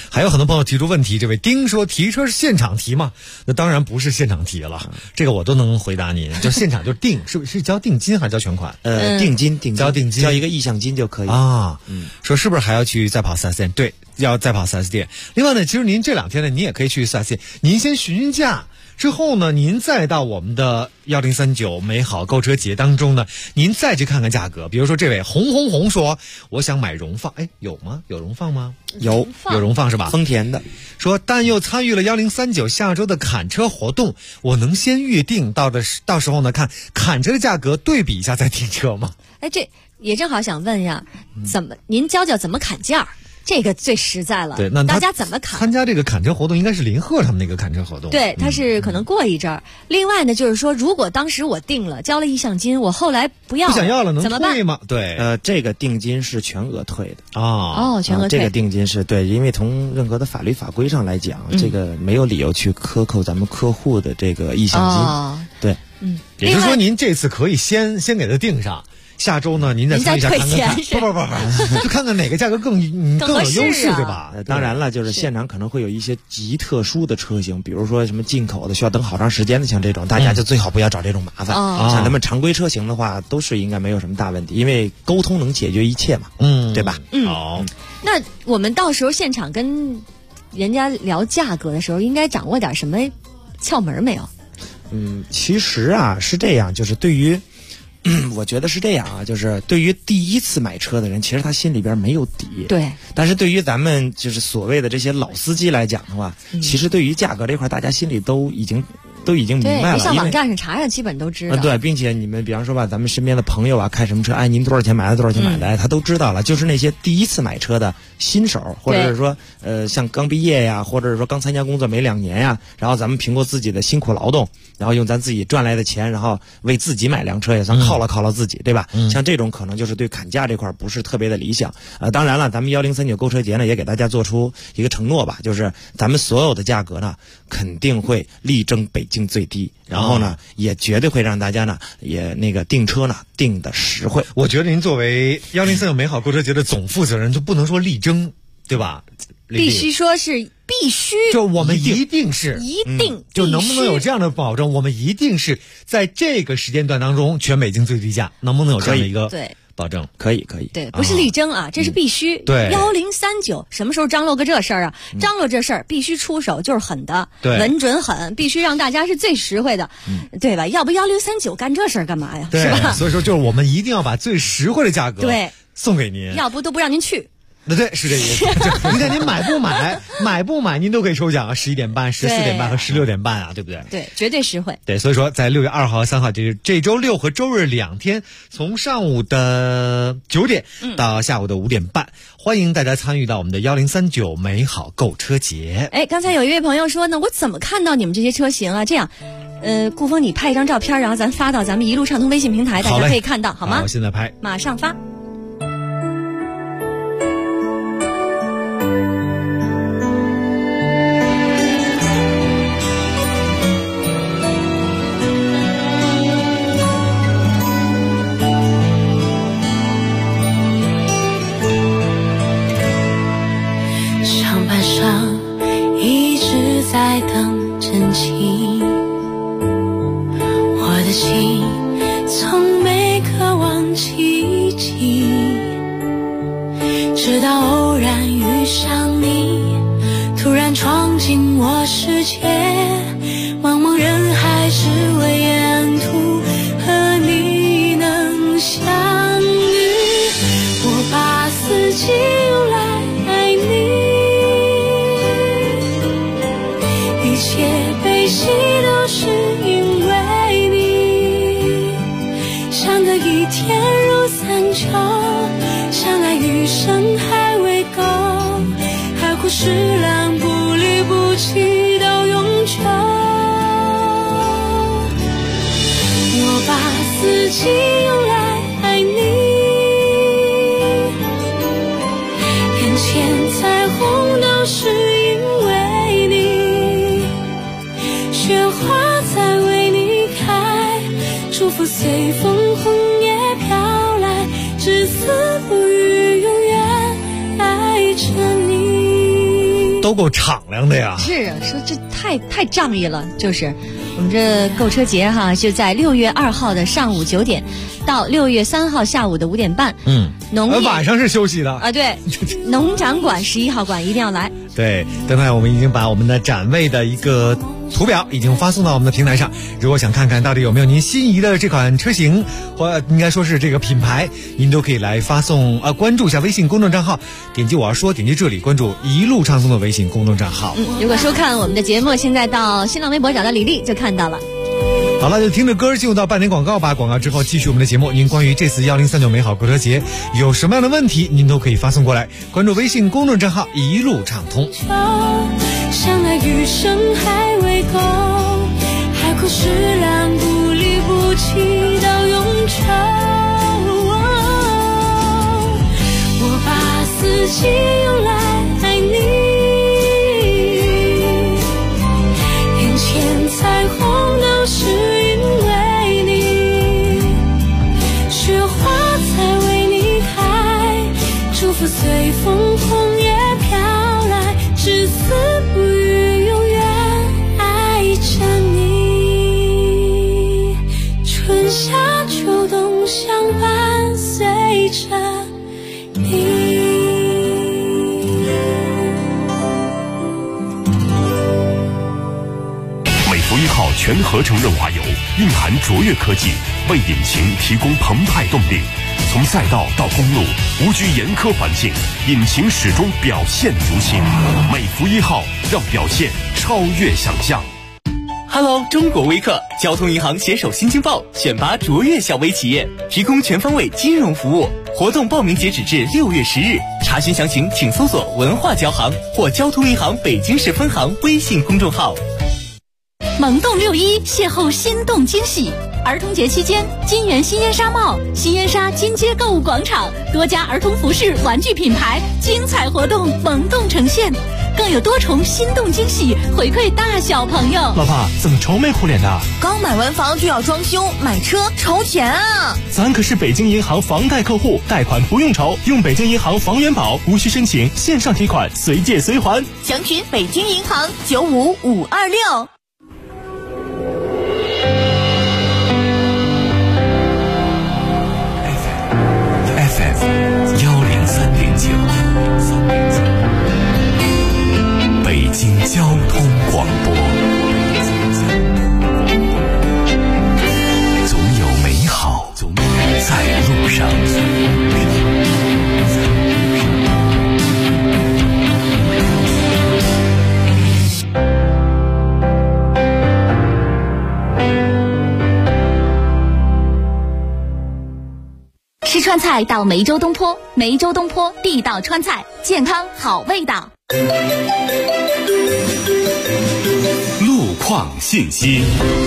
还有很多朋友提出问题，这位丁说提车是现场提吗？那当然不是现场提了，这个我都能回答您，就现场就定，是交定金还是交全款？ 定金， 交定金， 交一个意向金就可以啊。说是不是还要去再跑 4S 店？对，要再跑 4S 店。另外呢，其实您这2天呢，您也可以去 4S 店，您先询价。之后呢，您再到我们的1039美好购车节当中呢，您再去看看价格。比如说这位红说，我想买荣放，有吗？有荣放吗？ 有荣放是吧？ 丰田的。 说但又参与了1039下周的砍车活动，我能先预定到时候呢，看砍车的价格对比一下再订车吗？ 这也正好想问一下，您教教怎么砍价？这个最实在了。 对，那大家怎么砍？ 参加这个砍车活动应该是林鹤他们那个砍车活动。 对，他是可能过一阵儿。另外呢，就是说，如果当时我定了，交了意向金，我后来不想要了， 能退吗？ 对，这个定金是全额退的。 全额退。 这个定金是对，因为从任何的法律法规上来讲，这个没有理由去克扣咱们客户的这个意向金。对， 也就是说，您这次可以先给他定上。下周呢，您再参与一下看看，不，就看看哪个价格更有优势，对吧？ 当然了，就是现场可能会有一些极特殊的车型，比如说什么进口的需要等好长时间的，像这种大家就最好不要找这种麻烦。像咱们常规车型的话，都是应该没有什么大问题，因为沟通能解决一切嘛，对吧？ 好， 那我们到时候现场跟人家聊价格的时候，应该掌握点什么窍门没有？ 其实啊是这样，就是对于。我觉得是这样啊，就是对于第一次买车的人，其实他心里边没有底。 对。 但是对于咱们就是所谓的这些老司机来讲的话，其实对于价格这块，大家心里都已经明白了。 上网站上查查，基本都知道。 对，并且你们比方说吧，咱们身边的朋友啊，开什么车，您多少钱买的，多少钱买的，他都知道了。就是那些第一次买车的新手，或者是说像刚毕业呀，或者是说刚参加工作没2年呀，然后咱们凭过自己的辛苦劳动，然后用咱自己赚来的钱，然后为自己买辆车，也算犒劳自己，对吧？像这种可能就是对砍价这块不是特别的理想。当然了，咱们1039购车节呢，也给大家做出一个承诺吧，就是咱们所有的价格呢，肯定会力争北京最低，然后呢，也绝对会让大家呢，也那个订车呢订的实惠。 我觉得您作为1039美好购车节的总负责人，就不能说力争，对吧？ 必须说是必须， 就我们一定是一定， 就能不能有这样的保证？我们一定是在这个时间段当中全北京最低价，能不能有这样的一个保证？ 可以。 对，不是力争啊，这是必须。 对 ，1039什么时候张罗个这事儿啊？张罗这事儿必须出手，就是狠的，稳准狠，必须让大家是最实惠的，对吧？要不1039干这事儿干嘛呀？是吧？ 所以说，就是我们一定要把最实惠的价格送给您， 要不都不让您去。 对，是这意思。你看您买不买，您都可以抽奖11点半、14点半和16点半啊，对不对？ 对，绝对实惠。 对，所以说在6月2号和3号，就是这周6和周日2天，从上午的9点到下午的5点半，欢迎大家参与到我们的1039美好购车节。 刚才有一位朋友说呢，我怎么看到你们这些车型啊？这样，顾峰，你拍一张照片，然后咱发到咱们一路畅通微信平台，大家可以看到，好吗？ 我现在拍， 马上发。 在等真情，我的心从没渴望奇迹，直到偶然遇上你，突然闯进我世界，茫茫人海是为沿途和你能相遇，我把四季用来爱你，一切悲喜都是因为你，相隔一天如三秋，相爱余生还未够，海枯石烂不离不弃到永久，我把四季用来爱你，眼前彩虹都是因为你，雪花在为你开，祝福随风红叶飘来，至死不渝永远爱着你。 都够敞亮的呀。 是啊，说这太仗义了，就是我们这购车节哈，就在6月2号的上午9点到6月3号下午的5点半。 晚上是休息的啊，对，农展馆11号馆一定要来。 对，刚才我们已经把我们的展位的一个图表已经发送到我们的平台上，如果想看看到底有没有您心仪的这款车型，或应该说是这个品牌，您都可以来发送关注一下微信公众账号，点击我要说，点击这里关注一路畅通的微信公众账号。 如果收看我们的节目，现在到新浪微博找到李丽就看到了。 好了，就听着歌进入到半点广告吧。广告之后继续我们的节目。您关于这次1039美好购车节有什么样的问题，您都可以发送过来，关注微信公众账号一路畅通。 相爱余生还未够，海枯石烂不离不弃到永久。我把四季用来爱你，眼前彩虹都是因为你，雪花才为你开，祝福随风红叶飘来，至死不渝永远爱着你，春夏秋冬相伴随着你。 美孚1号全合成润滑油蕴含卓越科技，为引擎提供澎湃动力。从赛道到公路，无惧严苛环境，引擎始终表现如新。美孚1号让表现超越想象。 Hello， 中国微客，交通银行携手新京报选拔卓越小微企业，提供全方位金融服务。活动报名截止至6月10日，查询详情请搜索文化交行或交通银行北京市分行微信公众号。 萌动61邂逅心动惊喜。儿童节期间，金源新烟纱帽、新烟纱金街购物广场多家儿童服饰、玩具品牌精彩活动萌动呈现，更有多重心动惊喜回馈大小朋友。 老婆，怎么愁眉苦脸的？ 刚买完房就要装修，买车筹钱啊！ 咱可是北京银行房贷客户，贷款不用愁，用北京银行房源宝，无需申请，线上提款，随借随还。 详询北京银行95526。 103.9，北京交通广播，总有美好在路上。 吃川菜到梅州东坡，梅州东坡地道川菜，健康好味道。 路况信息。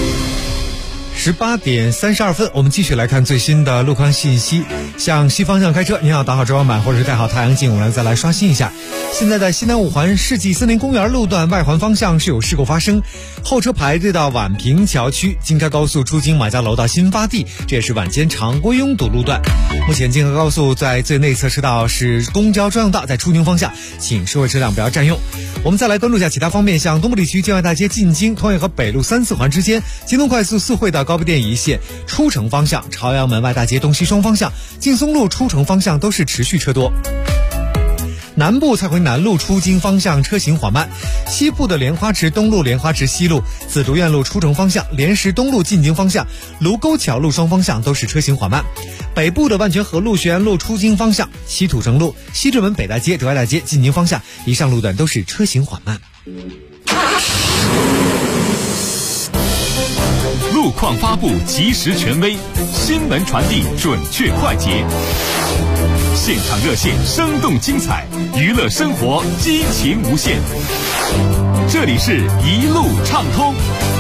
18点32分，我们继续来看最新的路况信息。向西方向开车，您要打好遮光板或者是戴好太阳镜，我们再来刷新一下。现在在西南五环世纪森林公园路段外环方向是有事故发生，后车排队到宛平桥区，京开高速出京马家楼到新发地，这也是晚间常规拥堵路段。目前京开高速在最内侧车道是公交专用道，在出京方向请社会车辆不要占用。我们再来关注一下其他方面，像东部地区建外大街进京同样和北路3、4环之间，京东快速四惠到高碑店一线出城方向，朝阳门外大街东西双方向，劲松路出城方向都是持续车多。南部蔡回南路出京方向车行缓慢，西部的莲花池东路、莲花池西路、紫竹院路出城方向、莲石东路进京方向、卢沟桥路双方向都是车行缓慢。北部的万泉河路、学园路出京方向、西土城路、西直门北大街、德外大街进京方向，以上路段都是车行缓慢。 路况发布及时权威，新闻传递准确快捷，现场热线生动精彩，娱乐生活激情无限。这里是一路畅通。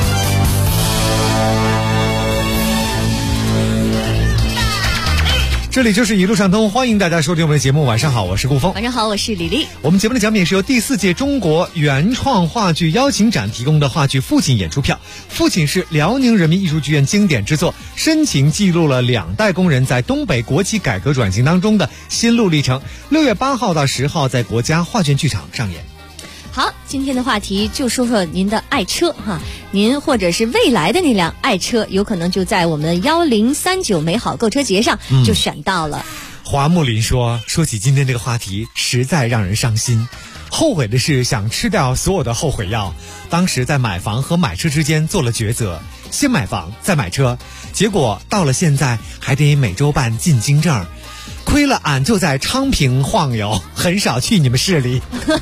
这里就是一路畅通，欢迎大家收听我们的节目。晚上好，我是顾峰。 晚上好，我是李丽。 我们节目的奖品是由第4届中国原创话剧邀请展提供的话剧《父亲》演出票。《父亲》是辽宁人民艺术剧院经典之作，深情记录了2代工人在东北国企改革转型当中的心路历程。6月8号到10号在国家话剧剧场上演。 好，今天的话题就说说您的爱车哈，您或者是未来的那辆爱车，有可能就在我们的1039美好购车节上就选到了。 华木林说起今天这个话题，实在让人伤心。后悔的是想吃掉所有的后悔药，当时在买房和买车之间做了抉择，先买房再买车，结果到了现在还得每周办进京证，亏了俺就在昌平晃悠，很少去你们市里。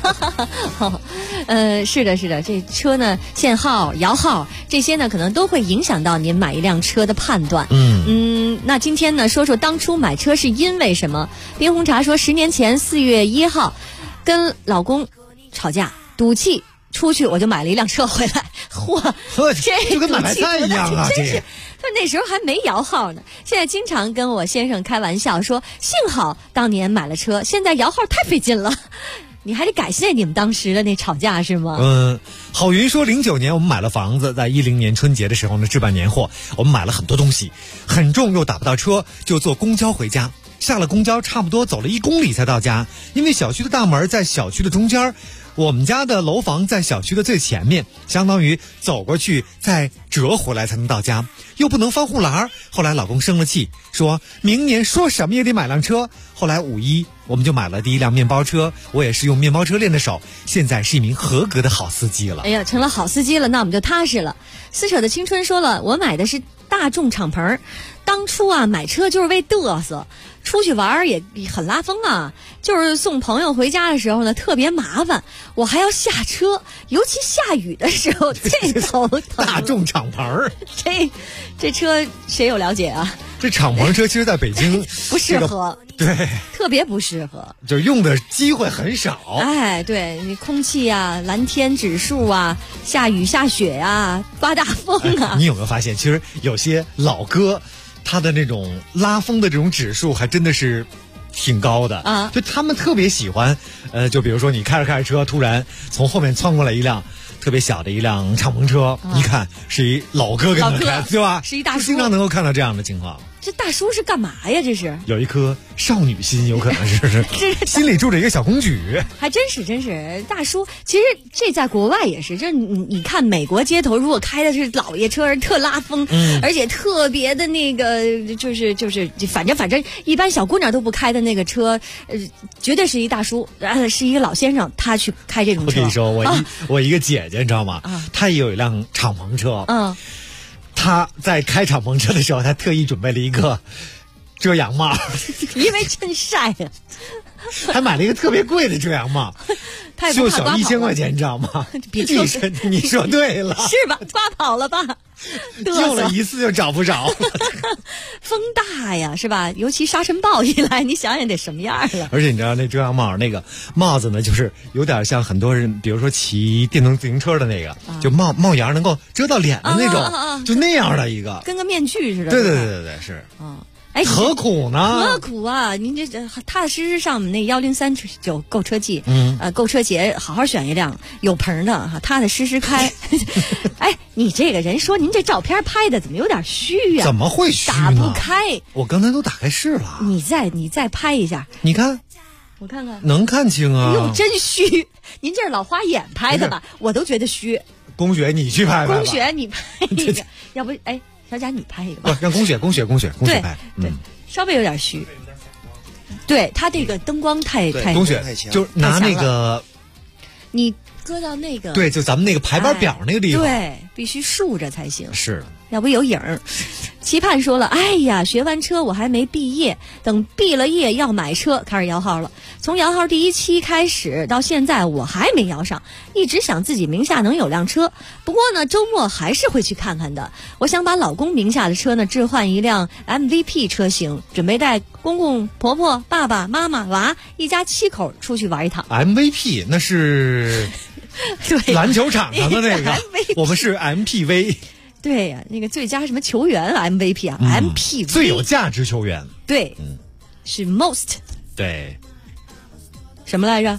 是的，这车呢，限号、摇号这些呢，可能都会影响到您买一辆车的判断。那今天呢，说说当初买车是因为什么？冰红茶说，10年前4月1号，跟老公吵架，赌气出去，我就买了一辆车回来。嚯，这就跟买白菜一样啊！ 真是。他那时候还没摇号呢，现在经常跟我先生开玩笑说，幸好当年买了车，现在摇号太费劲了。你还得感谢你们当时的那吵架是吗？ 郝云说09年我们买了房子，在10年春节的时候呢置办年货，我们买了很多东西，很重又打不到车，就坐公交回家。下了公交差不多走了1公里才到家，因为小区的大门在小区的中间，我们家的楼房在小区的最前面，相当于走过去再折回来才能到家，又不能翻护栏。后来老公生了气，说明年说什么也得买辆车。后来5·1我们就买了第一辆面包车，我也是用面包车练的手，现在是一名合格的好司机了。 哎呀，成了好司机了，那我们就踏实了。撕扯的青春说了，我买的是大众敞篷，当初啊买车就是为嘚瑟，出去玩也很拉风啊，就是送朋友回家的时候呢特别麻烦，我还要下车，尤其下雨的时候这头疼。 大众敞篷， 这车谁有了解啊？ 这敞篷车其实在北京不适合， 对， 特别不适合， 就用的机会很少。 哎，对，你空气啊、蓝天指数啊、下雨下雪啊、刮大风啊， 你有没有发现，其实有些老哥他的那种拉风的这种指数还真的是挺高的啊，就他们特别喜欢，就比如说你开着车，突然从后面窜过来一辆特别小的一辆敞篷车，一看是一老哥跟他开，对吧？ 是一大叔， 经常能够看到这样的情况。 这大叔是干嘛呀？这是有一颗少女心，有可能是心里住着一个小公举。 还真是大叔。其实这在国外也是，这你看美国街头，如果开的是老爷车，特拉风，而且特别的那个，就是反正一般小姑娘都不开的那个车，绝对是一大叔，是一个老先生，他去开这种车。 我跟你说，我一个姐姐，你知道吗？她也有一辆敞篷车。他在开敞篷车的时候，他特意准备了一个遮阳帽， 因为真晒呀。 还买了一个特别贵的遮阳帽，就小1000块钱，你知道吗？你说对了， 是吧？刮跑了吧？ 用了一次就找不着。 风大呀，是吧？尤其沙尘暴一来，你想想得什么样了。 而且你知道那遮阳帽那个帽子呢，就是有点像很多人，比如说骑电动自行车的那个，就帽檐能够遮到脸的那种，就那样的一个， 跟个面具似的。 对，是。哎，何苦呢？ 何苦啊！您这踏踏实实上我们那1039购车季，购车节好好选一辆有棚的哈，踏踏实实开。哎，你这个人说您这照片拍的怎么有点虚呀？ 怎么会虚呢？ 打不开。 我刚才都打开试了。 你再拍一下。 你看， 我看看， 能看清啊。 哟，真虚！您这是老花眼拍的吧？我都觉得虚。 龚雪，你去拍吧。 龚雪，你拍一个，要不哎。小贾，你拍一个吧。 不，让龚雪拍。 对，稍微有点虚。对他这个灯光太龚雪就拿那个， 你搁到那个， 对，就咱们那个排班表那个地方， 对，必须竖着才行。 是， 要不有影儿。期盼说了，哎呀，学完车我还没毕业，等毕了业要买车，开始摇号了。从摇号第1期开始到现在，我还没摇上，一直想自己名下能有辆车。不过呢，周末还是会去看看的。我想把老公名下的车呢置换一辆 MVP 车型，准备带公公、婆婆、爸爸妈妈、娃一家7口出去玩一趟。 MVP 那是对篮球场上的那个，我们是 MPV。 对呀，那个最佳什么球员 MVP 啊，MPV 最有价值球员。 对，是 most。 对， 什么来着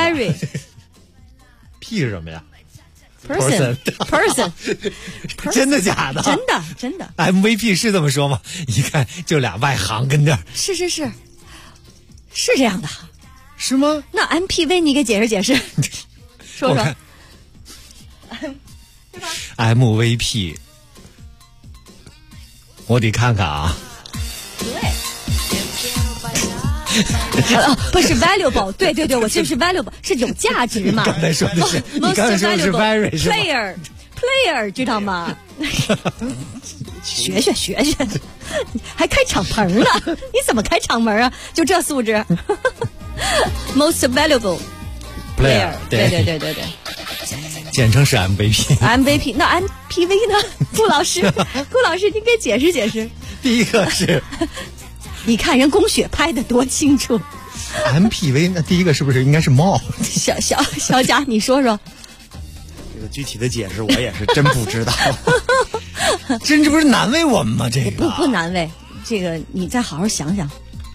？Very。P 是什么呀 ？Person。 真的假的？ 真的。 MVP 是这么说吗？一看就俩外行跟这儿。 是这样的。 是吗？ 那 MPV 你给解释解释。 说说。 对吧 ？MVP， 我得看看啊。 对。不是 valuable， 对，我记得是 valuable， 是有价值嘛。 刚才说的是，你刚才说的是 very 是吧 ？player 知道吗？学，还开场棚呢？你怎么开场门啊？就这素质。Most valuable player， 对， 简称是 MVP。 那 MPV 呢？顾老师，您给解释解释。 第一个是， 你看人龚雪拍的多清楚。 MPV 那第一个是不是应该是猫？ 小贾，你说说。 这个具体的解释我也是真不知道。 这不是难为我们吗？这个不难为，这个你再好好想想。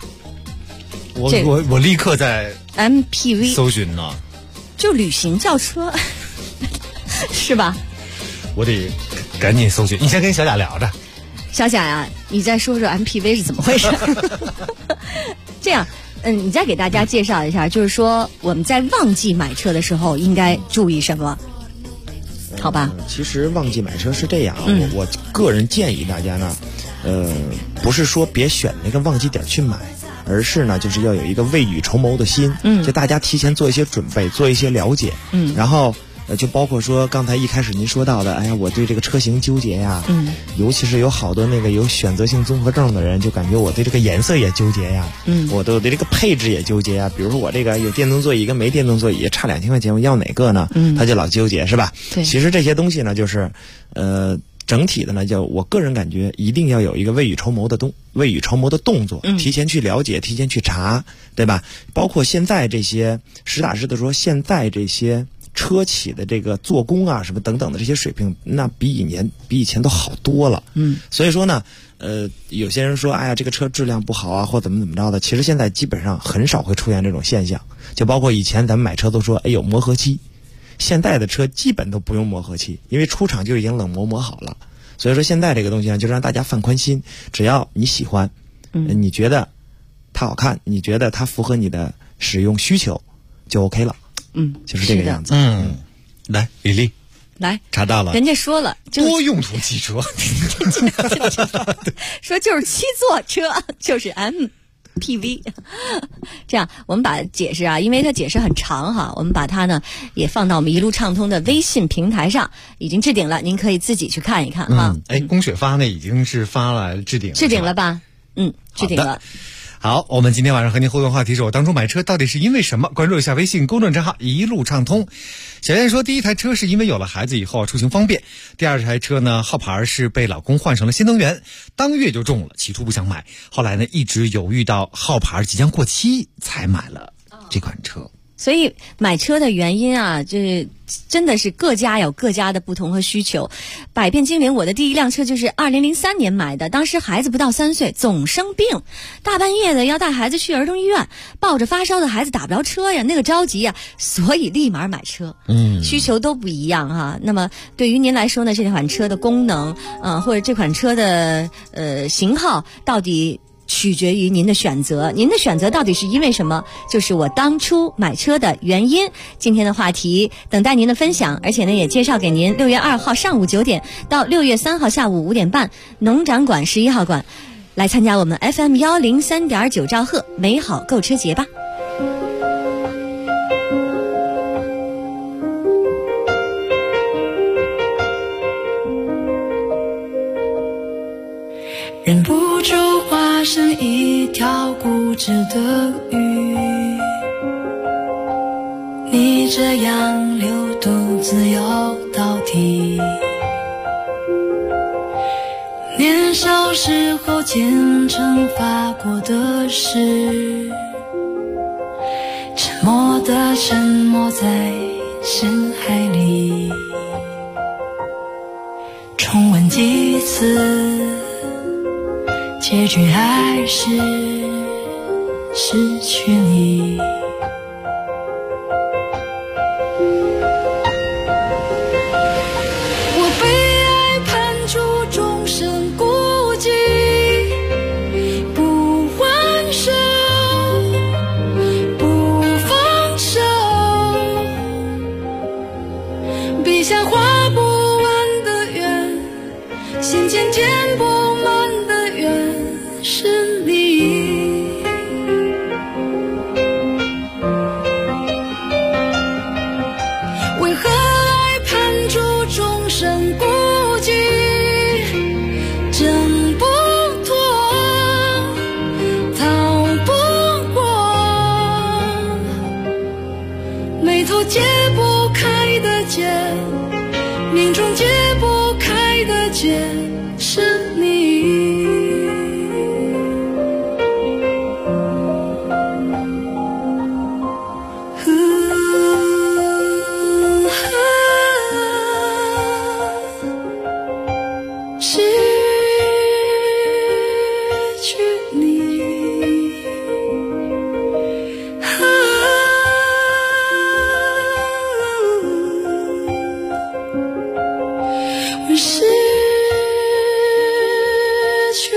我立刻在 MPV 搜寻呢， 就旅行轿车，是吧？ 我得赶紧搜寻。你先跟小贾聊着。 小贾呀，你再说说 MPV 是怎么回事？这样，你再给大家介绍一下，就是说我们在旺季买车的时候应该注意什么？好吧， 其实旺季买车是这样，我个人建议大家呢，不是说别选那个旺季点去买，而是呢，就是要有一个未雨绸缪的心，就大家提前做一些准备，做一些了解，然后就包括说刚才一开始您说到的，哎呀，我对这个车型纠结呀，尤其是有好多那个有选择性综合症的人，就感觉我对这个颜色也纠结呀，我对这个配置也纠结呀，比如说我这个有电动座椅跟没电动座椅差2000块钱，我要哪个呢？他就老纠结，是吧？ 对， 其实这些东西呢，就是整体的呢，就我个人感觉一定要有一个未雨绸缪的动作，提前去了解，提前去查，对吧？包括现在这些实打实的说，现在这些车企的这个做工啊，什么等等的这些水平，那比以前都好多了。所以说呢，有些人说，哎呀，这个车质量不好啊，或怎么着的，其实现在基本上很少会出现这种现象。就包括以前咱们买车都说，哎有磨合期。现在的车基本都不用磨合期，因为出厂就已经冷磨好了。所以说现在这个东西呢，就让大家放宽心，只要你喜欢，你觉得它好看，你觉得它符合你的使用需求，就 OK 了。就是这个样子。 来，李丽， 来查到了， 人家说了， 多用途汽车， 说就是7座车，就是 MPV。这样我们把解释啊，因为它解释很长哈，我们把它呢也放到我们一路畅通的微信平台上，已经置顶了，您可以自己去看一看哈。 龚雪发呢已经是发了置顶了吧？置顶了。 好，我们今天晚上和您互动话题是我当初买车到底是因为什么？关注一下微信公众账号一路畅通。小燕说，第一台车是因为有了孩子以后出行方便，第二台车呢号牌是被老公换成了新能源，当月就中了，起初不想买，后来呢一直犹豫到号牌即将过期才买了这款车。 所以买车的原因啊，这真的是各家有各家的不同和需求。百变精灵，我的第一辆车就是2003年买的，当时孩子不到3岁，总生病，大半夜的要带孩子去儿童医院，抱着发烧的孩子打不着车呀，那个着急呀，所以立马买车。需求都不一样哈。那么对于您来说呢，这款车的功能，或者这款车的型号到底取决于您的选择，您的选择到底是因为什么？就是我当初买车的原因。今天的话题等待您的分享，而且呢也介绍给您6月2号上午9点到6月3号下午5点半，农展馆11号馆来参加我们 FM 103.9兆赫美好购车节吧。 忍不住化身一条固执的鱼，你这样流独自游到底。年少时候虔诚发过的誓，沉默地沉没在深海里，重温几次，结局还是失去你。我被爱看出终身孤寂，不还手，不放手， 笔下画不完的圆，心间填不满的缘是你。为何爱判处终身孤寂，挣不脱，逃不过，眉头解不开的结，命中解不开的结是你。失去你，失去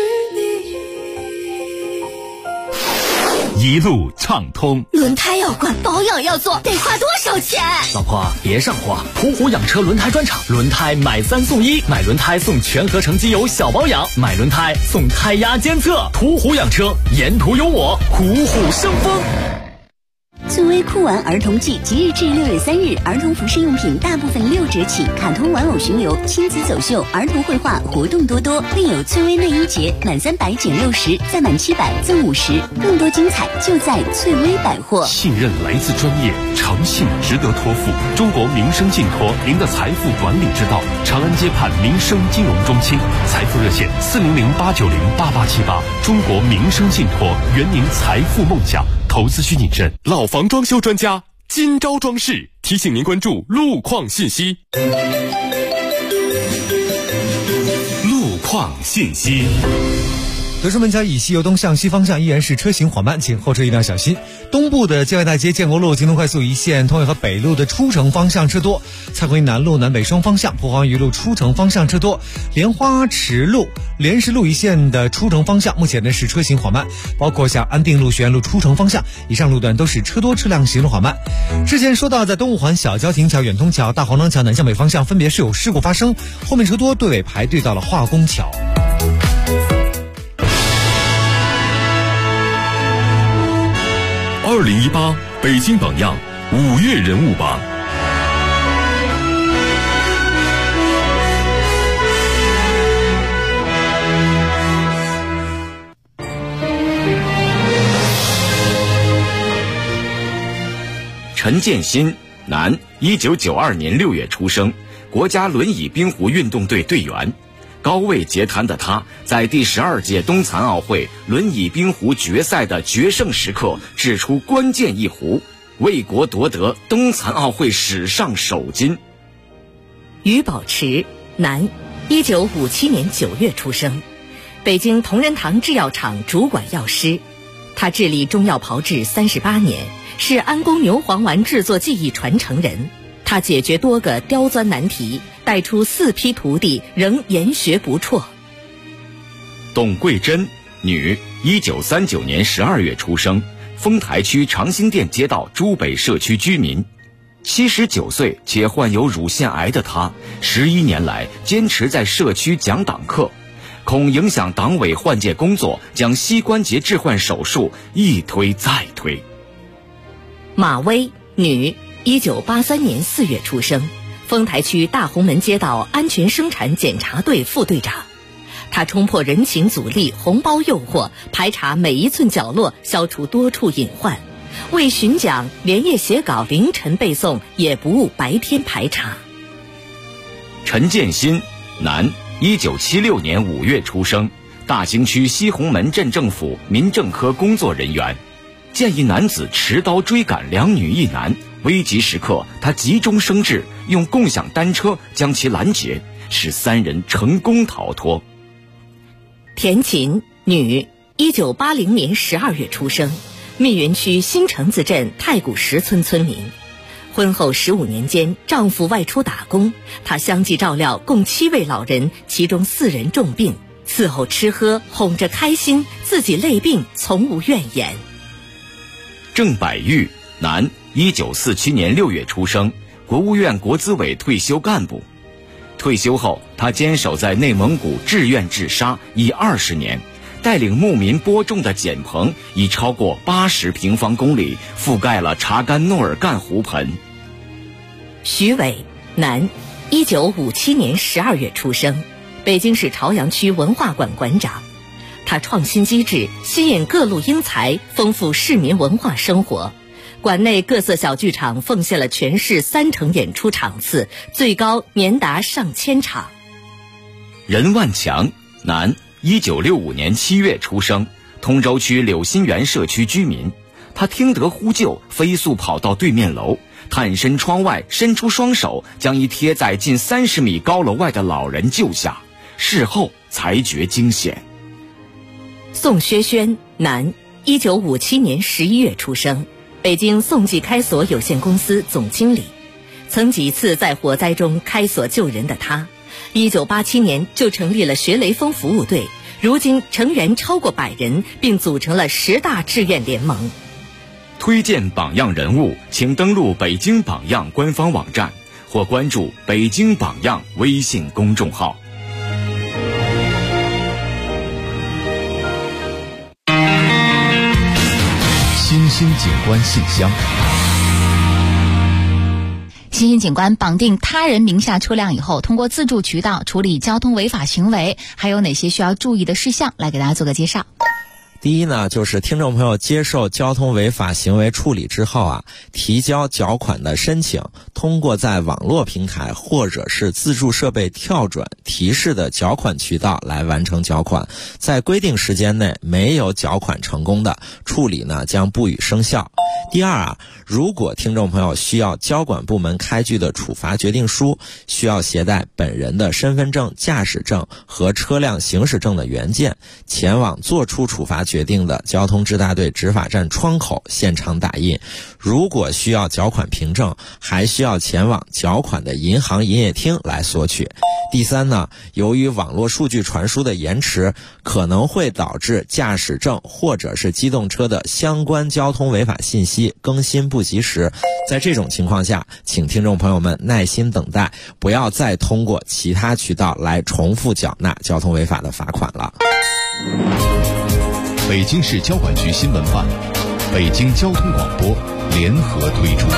你。 一路畅通。 轮胎要换，保养要做，得花多少钱？ 老婆别上火，途虎养车轮胎专场，轮胎买3送1，买轮胎送全合成机油小保养，买轮胎送胎压监测。途虎养车，沿途有我，虎虎生风。 翠微酷玩儿童季即日至6月3日，儿童服饰用品大部分6折起，卡通玩偶巡游、亲子走秀、儿童绘画活动多多，另有翠微内衣节，满300减60，再满700赠50，更多精彩就在翠微百货。 信任来自专业，诚信值得托付。中国民生信托，您的财富管理之道。长安街畔民生金融中心，财富热线400-890-8878。中国民生信托，圆您财富梦想。投资需谨慎。老房装修专家金招装饰提醒您关注路况信息。路况信息。 德胜门桥以西由东向西方向依然是车行缓慢，请后车一定要小心。东部的建外大街、建国路、京东快速一线、通惠河北路的出城方向车多，蔡逵南路南北双方向、蒲黄榆路出城方向车多，莲花池路、莲石路一线的出城方向目前呢是车行缓慢，包括像安定路、学院路出城方向，以上路段都是车多车辆行路缓慢。之前说到，在东五环小交亭桥、远通桥、大黄庄桥南向北方向分别是有事故发生，后面车多，队尾排队到了化工桥。 2018北京榜样5月人物榜。 陈建新，男，1992年6月出生，国家轮椅冰壶运动队队员。高位截瘫的他，在第12届冬残奥会轮椅冰壶决赛的决胜时刻掷出关键一壶，为国夺得冬残奥会史上首金。 于宝池，男，1957年9月出生，北京同仁堂制药厂主管药师。他致力中药炮制38年，是安宫牛黄丸制作技艺传承人。他解决多个刁钻难题，带出4批徒弟，仍研学不辍。 董桂珍，女，1939年12月出生，丰台区长兴店街道朱北社区居民。79岁且患有乳腺癌的她，11年来坚持在社区讲党课，恐影响党委换届工作，将膝关节置换手术一推再推。 马薇，女，1983年4月出生，丰台区大红门街道安全生产检查队副队长。他冲破人情阻力、红包诱惑，排查每一寸角落，消除多处隐患。为巡讲连夜写稿，凌晨背诵，也不误白天排查。 陈建新，男，1976年5月出生，大兴区西红门镇政府民政科工作人员。见一男子持刀追赶2女1男，危急时刻他急中生智，用共享单车将其拦截，使3人成功逃脱。 田琴，女，1980年12月出生，密云区新城子镇太古石村村民。婚后15年间，丈夫外出打工，她相继照料共7位老人，其中4人重病，伺候吃喝，哄着开心，自己累病从无怨言。 郑百玉，男，1947年6月出生， 国务院国资委退休干部。退休后，他坚守在内蒙古志愿治沙已20年，带领牧民播种的碱棚已超过80平方公里，覆盖了查干诺尔干湖盆。 徐伟，男，1957年12月出生，北京市朝阳区文化馆馆长。他创新机智，吸引各路英才，丰富市民文化生活。馆内各色小剧场奉献了全市3成演出场次，最高年达上千场。 任万强，男，1965年7月出生，通州区柳新园社区居民。他听得呼救，飞速跑到对面楼，探身窗外，伸出双手，将一贴在近30米高楼外的老人救下。事后才觉惊险。 宋薛轩，男，1957年11月出生，北京宋记开锁有限公司总经理。曾几次在火灾中开锁救人的他，1987年就成立了学雷锋服务队，如今成员超过100人，并组成了10大志愿联盟。 推荐榜样人物，请登录北京榜样官方网站或关注北京榜样微信公众号。 新兴景观信箱。 新兴景观绑定他人名下车辆以后，通过自助渠道处理交通违法行为，还有哪些需要注意的事项？来给大家做个介绍。 第一呢，就是听众朋友接受交通违法行为处理之后啊，提交缴款的申请，通过在网络平台或者是自助设备跳转提示的缴款渠道来完成缴款，在规定时间内没有缴款成功的，处理呢将不予生效。第二啊，如果听众朋友需要交管部门开具的处罚决定书，需要携带本人的身份证、驾驶证和车辆行驶证的原件，前往作出处罚决定的交通支大队执法站窗口现场打印。如果需要缴款凭证，还需要前往缴款的银行营业厅来索取。第三呢，由于网络数据传输的延迟，可能会导致驾驶证或者是机动车的相关交通违法信息更新不及时。在这种情况下，请听众朋友们耐心等待，不要再通过其他渠道来重复缴纳交通违法的罚款了。 北京市交管局新闻办、北京交通广播联合推出。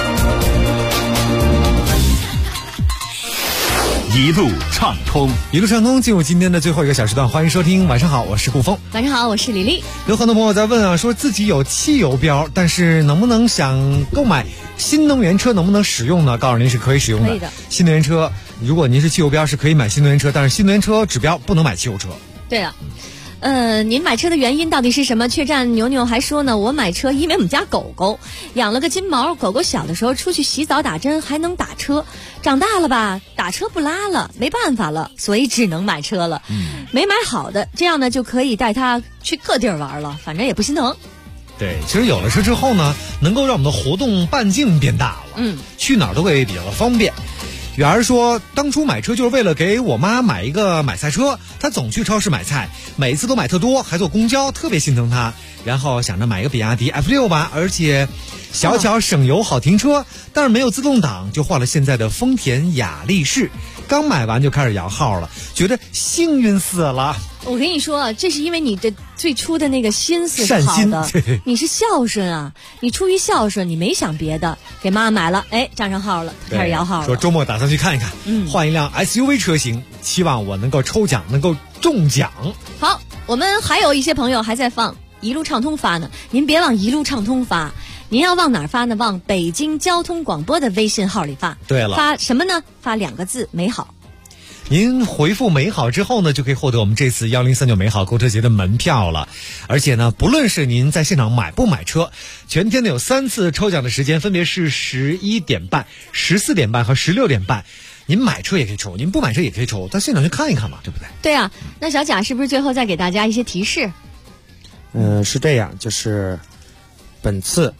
一路畅通， 一路畅通，进入今天的最后一个小时段，欢迎收听。晚上好，我是顾峰。 晚上好，我是李丽。 有很多朋友在问啊，说自己有汽油标，但是能不能想购买新能源车，能不能使用呢？告诉您是可以使用的。 可以的。 新能源车，如果您是汽油标，是可以买新能源车，但是新能源车指标不能买汽油车。 对啊。您买车的原因到底是什么？确站牛牛还说呢，我买车因为我们家狗狗养了个金毛，狗狗小的时候出去洗澡打针还能打车，长大了吧打车不拉了，没办法了，所以只能买车了。没买好的，这样呢就可以带它去各地儿玩了，反正也不心疼。 对，其实有了车之后呢，能够让我们的活动半径变大了，去哪儿都会比较方便。远儿说，当初买车就是为了给我妈买一个买菜车，她总去超市买菜，每次都买特多，还坐公交，特别心疼她。然后想着买个比亚迪 F6 吧，而且小巧省油好停车，但是没有自动挡，就换了现在的丰田雅力士。刚买完就开始摇号了，觉得幸运死了。 我跟你说，这是因为你的最初的那个心思是好的，你是孝顺啊，你出于孝顺，你没想别的，给妈买了，哎，站上号了，开始摇号了。 说周末打算去看一看，换一辆 SUV 车型，期望我能够抽奖，能够中奖。 好，我们还有一些朋友还在放一路畅通发呢，您别往一路畅通发，您要往哪儿发呢？往北京交通广播的微信号里发。 对了， 发什么呢？发2个字：美好。 您回复美好之后呢，就可以获得我们这次1039美好购车节的门票了。而且呢，不论是您在现场买不买车，全天的有3次抽奖的时间，分别是11点半、14点半和16点半。您买车也可以抽，您不买车也可以抽，到现场去看一看嘛，对不对？ 对啊，那小贾是不是最后再给大家一些提示？ 是这样，就是本次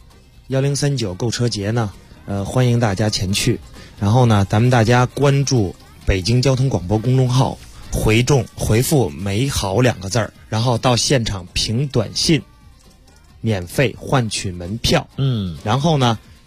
1039购车节呢，欢迎大家前去。然后呢，咱们大家关注北京交通广播公众号，回复美好2个字儿，然后到现场凭短信免费换取门票。然后呢，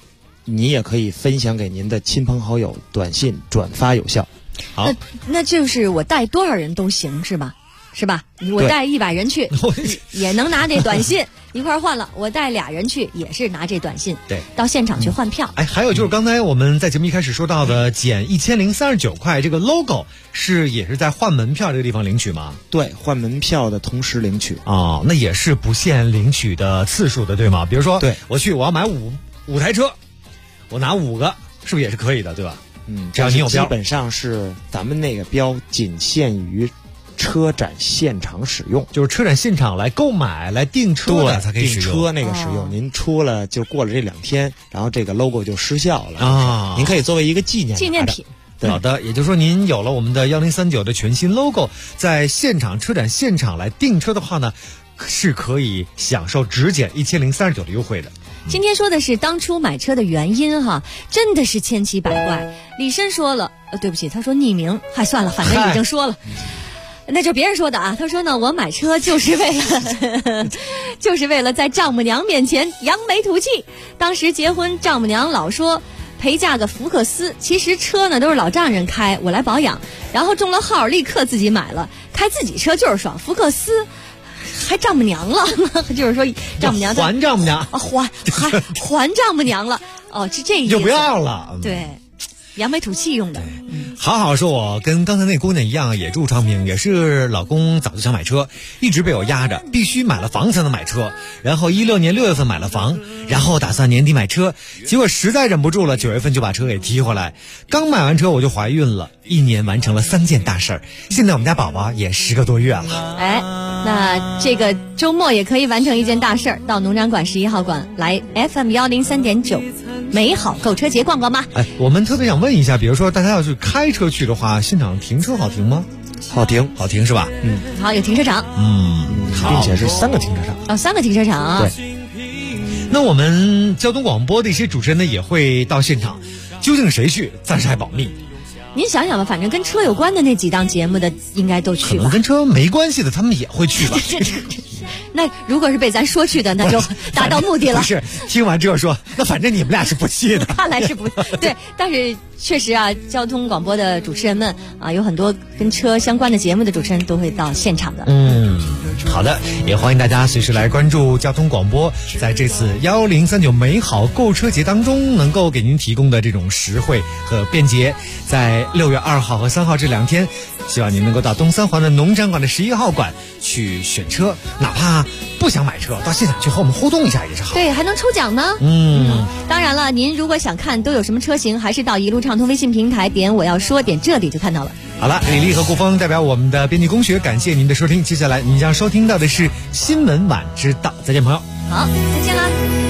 你也可以分享给您的亲朋好友，短信转发有效。 好， 那就是我带多少人都行是吧？是吧？我带100人去也能拿这短信一块换了，我带2人去也是拿这短信， 对， 到现场去换票。 还有就是刚才我们在节目一开始说到的减1039块，这个 logo 也是在换门票这个地方领取吗？ 对，换门票的同时领取。 哦，那也是不限领取的次数的，对吗？比如说，对我要买五台车，我拿5个，是不是也是可以的，对吧？只要你有标。 基本上是咱们那个标仅限于车展现场使用， 就是车展现场来购买、来订车的才可以使用。 订车那个使用，您出了就过了这2天，然后这个 logo 就失效了啊。您可以作为一个纪念品。 好的，也就是说您有了我们的1039的全新 logo， 在现场车展现场来订车的话呢，是可以享受直减1039的优惠的。 今天说的是当初买车的原因哈，真的是千奇百怪。李申说了，对不起，他说匿名，算了，反正已经说了。那就别人说的啊，他说呢，我买车就是为了在丈母娘面前扬眉吐气。当时结婚，丈母娘老说陪嫁个福克斯，其实车呢都是老丈人开，我来保养，然后中了号，立刻自己买了，开自己车就是爽，福克斯还丈母娘了，就是说丈母娘还丈母娘还丈母娘了，哦，是这意思， 就不要了， 对。扬眉吐气用的。 好说，我跟刚才那姑娘一样，也住昌平，也是老公早就想买车，一直被我压着，必须买了房才能买车。然后16年6月份买了房，然后打算年底买车，结果实在忍不住了，9月份就把车给提回来。刚买完车我就怀孕了，1年完成了3件大事儿。现在我们家宝宝也10个多月了。 那这个周末也可以完成一件大事儿，到农展馆11号馆来 FM 103.9美好购车节逛逛吧。 我们特别想问一下，比如说大家要是开车去的话，现场停车好停吗？ 好停是吧？ 好，有停车场。 并且是3个停车场。 3个停车场。 对。 那我们交通广播的一些主持人呢，也会到现场，究竟谁去，暂时还保密。 您想想吧，反正跟车有关的那几档节目的应该都去吧。 可能跟车没关系的，他们也会去吧。 那如果是被咱说去的，那就达到目的了。 不是，听完之后说，那反正你们俩是不去的。 看来是不对，但是确实啊，交通广播的主持人们啊，有很多跟车相关的节目的主持人都会到现场的。 好的，也欢迎大家随时来关注交通广播，在这次1039美好购车节当中，能够给您提供的这种实惠和便捷，在6月2号和3号这2天，希望您能够到东三环的农展馆的11号馆去选车，哪怕不想买车，到现场去和我们互动一下也是好。 对，还能抽奖呢。当然了，您如果想看都有什么车型，还是到一路畅通微信平台点我要说，点这里就看到了。 好了，李丽和顾峰代表我们的编辑工学，感谢您的收听。接下来您将收听到的是新闻晚知道，再见朋友。 好，再见啦。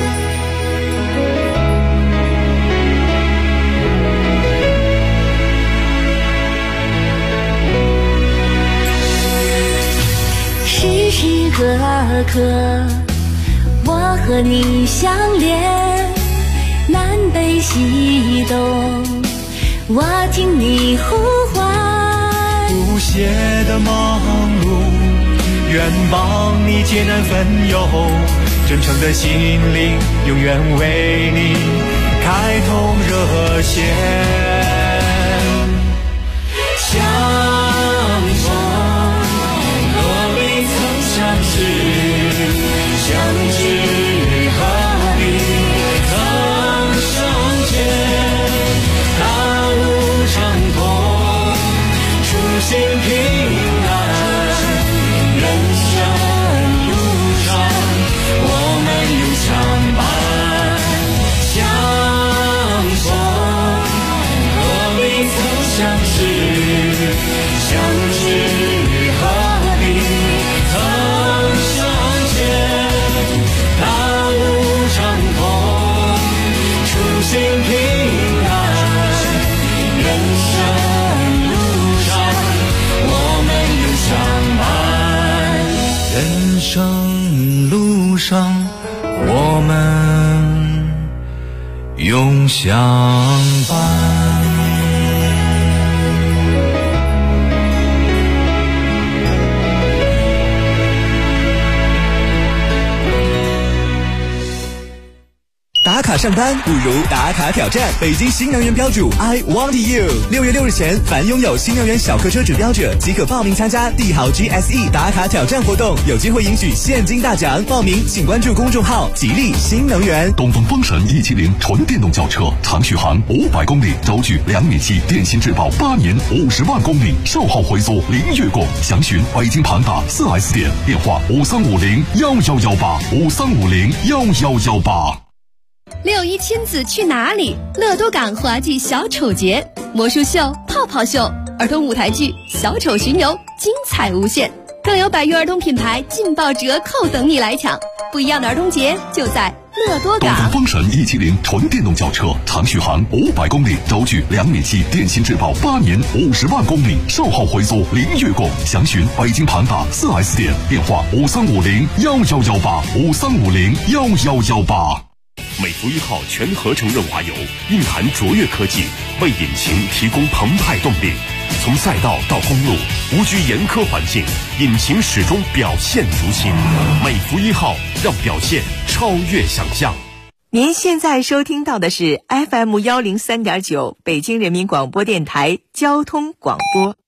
时时刻刻我和你相连，南北西东我听你呼唤， 不懈的忙碌，愿帮你解难分忧，真诚的心灵永远为你开通热线。相逢何必曾相识，相知何必曾相见，大路长空，初心平安，人生路上我们永相伴。相逢何必曾相识，相知何必曾相见，大路长空，初心平安，人生路上我们永相伴，人生路上我们永相伴。 打卡上班，不如打卡挑战北京新能源标主 I Want You。6月6日前，凡拥有新能源小客车指标者即可报名参加帝豪 GSE 打卡挑战活动，有机会赢取现金大奖。报名请关注公众号吉利新能源。 东风风神170纯电动轿车，长续航500公里，轴距2米7，电芯质保8年50万公里，售后回缩零月供。详询北京庞大 4S 店，电话5350111853501118。 6·1亲子去哪里？乐多港滑稽小丑节、魔术秀、泡泡秀、儿童舞台剧、小丑巡游，精彩无限，更有百余儿童品牌劲爆折扣等你来抢。不一样的儿童节就在乐多港。 东风风神170纯电动轿车，长续航500公里，轴距2米7，电芯质保8年50万公里，售后回缩零月供。详询北京庞大 4S 店，电话5350111853501118。 美孚1号全合成润滑油蕴含卓越科技，为引擎提供澎湃动力。从赛道到公路，无拘严苛环境，引擎始终表现如新。美孚1号让表现超越想象。 您现在收听到的是 FM103.9北京人民广播电台交通广播。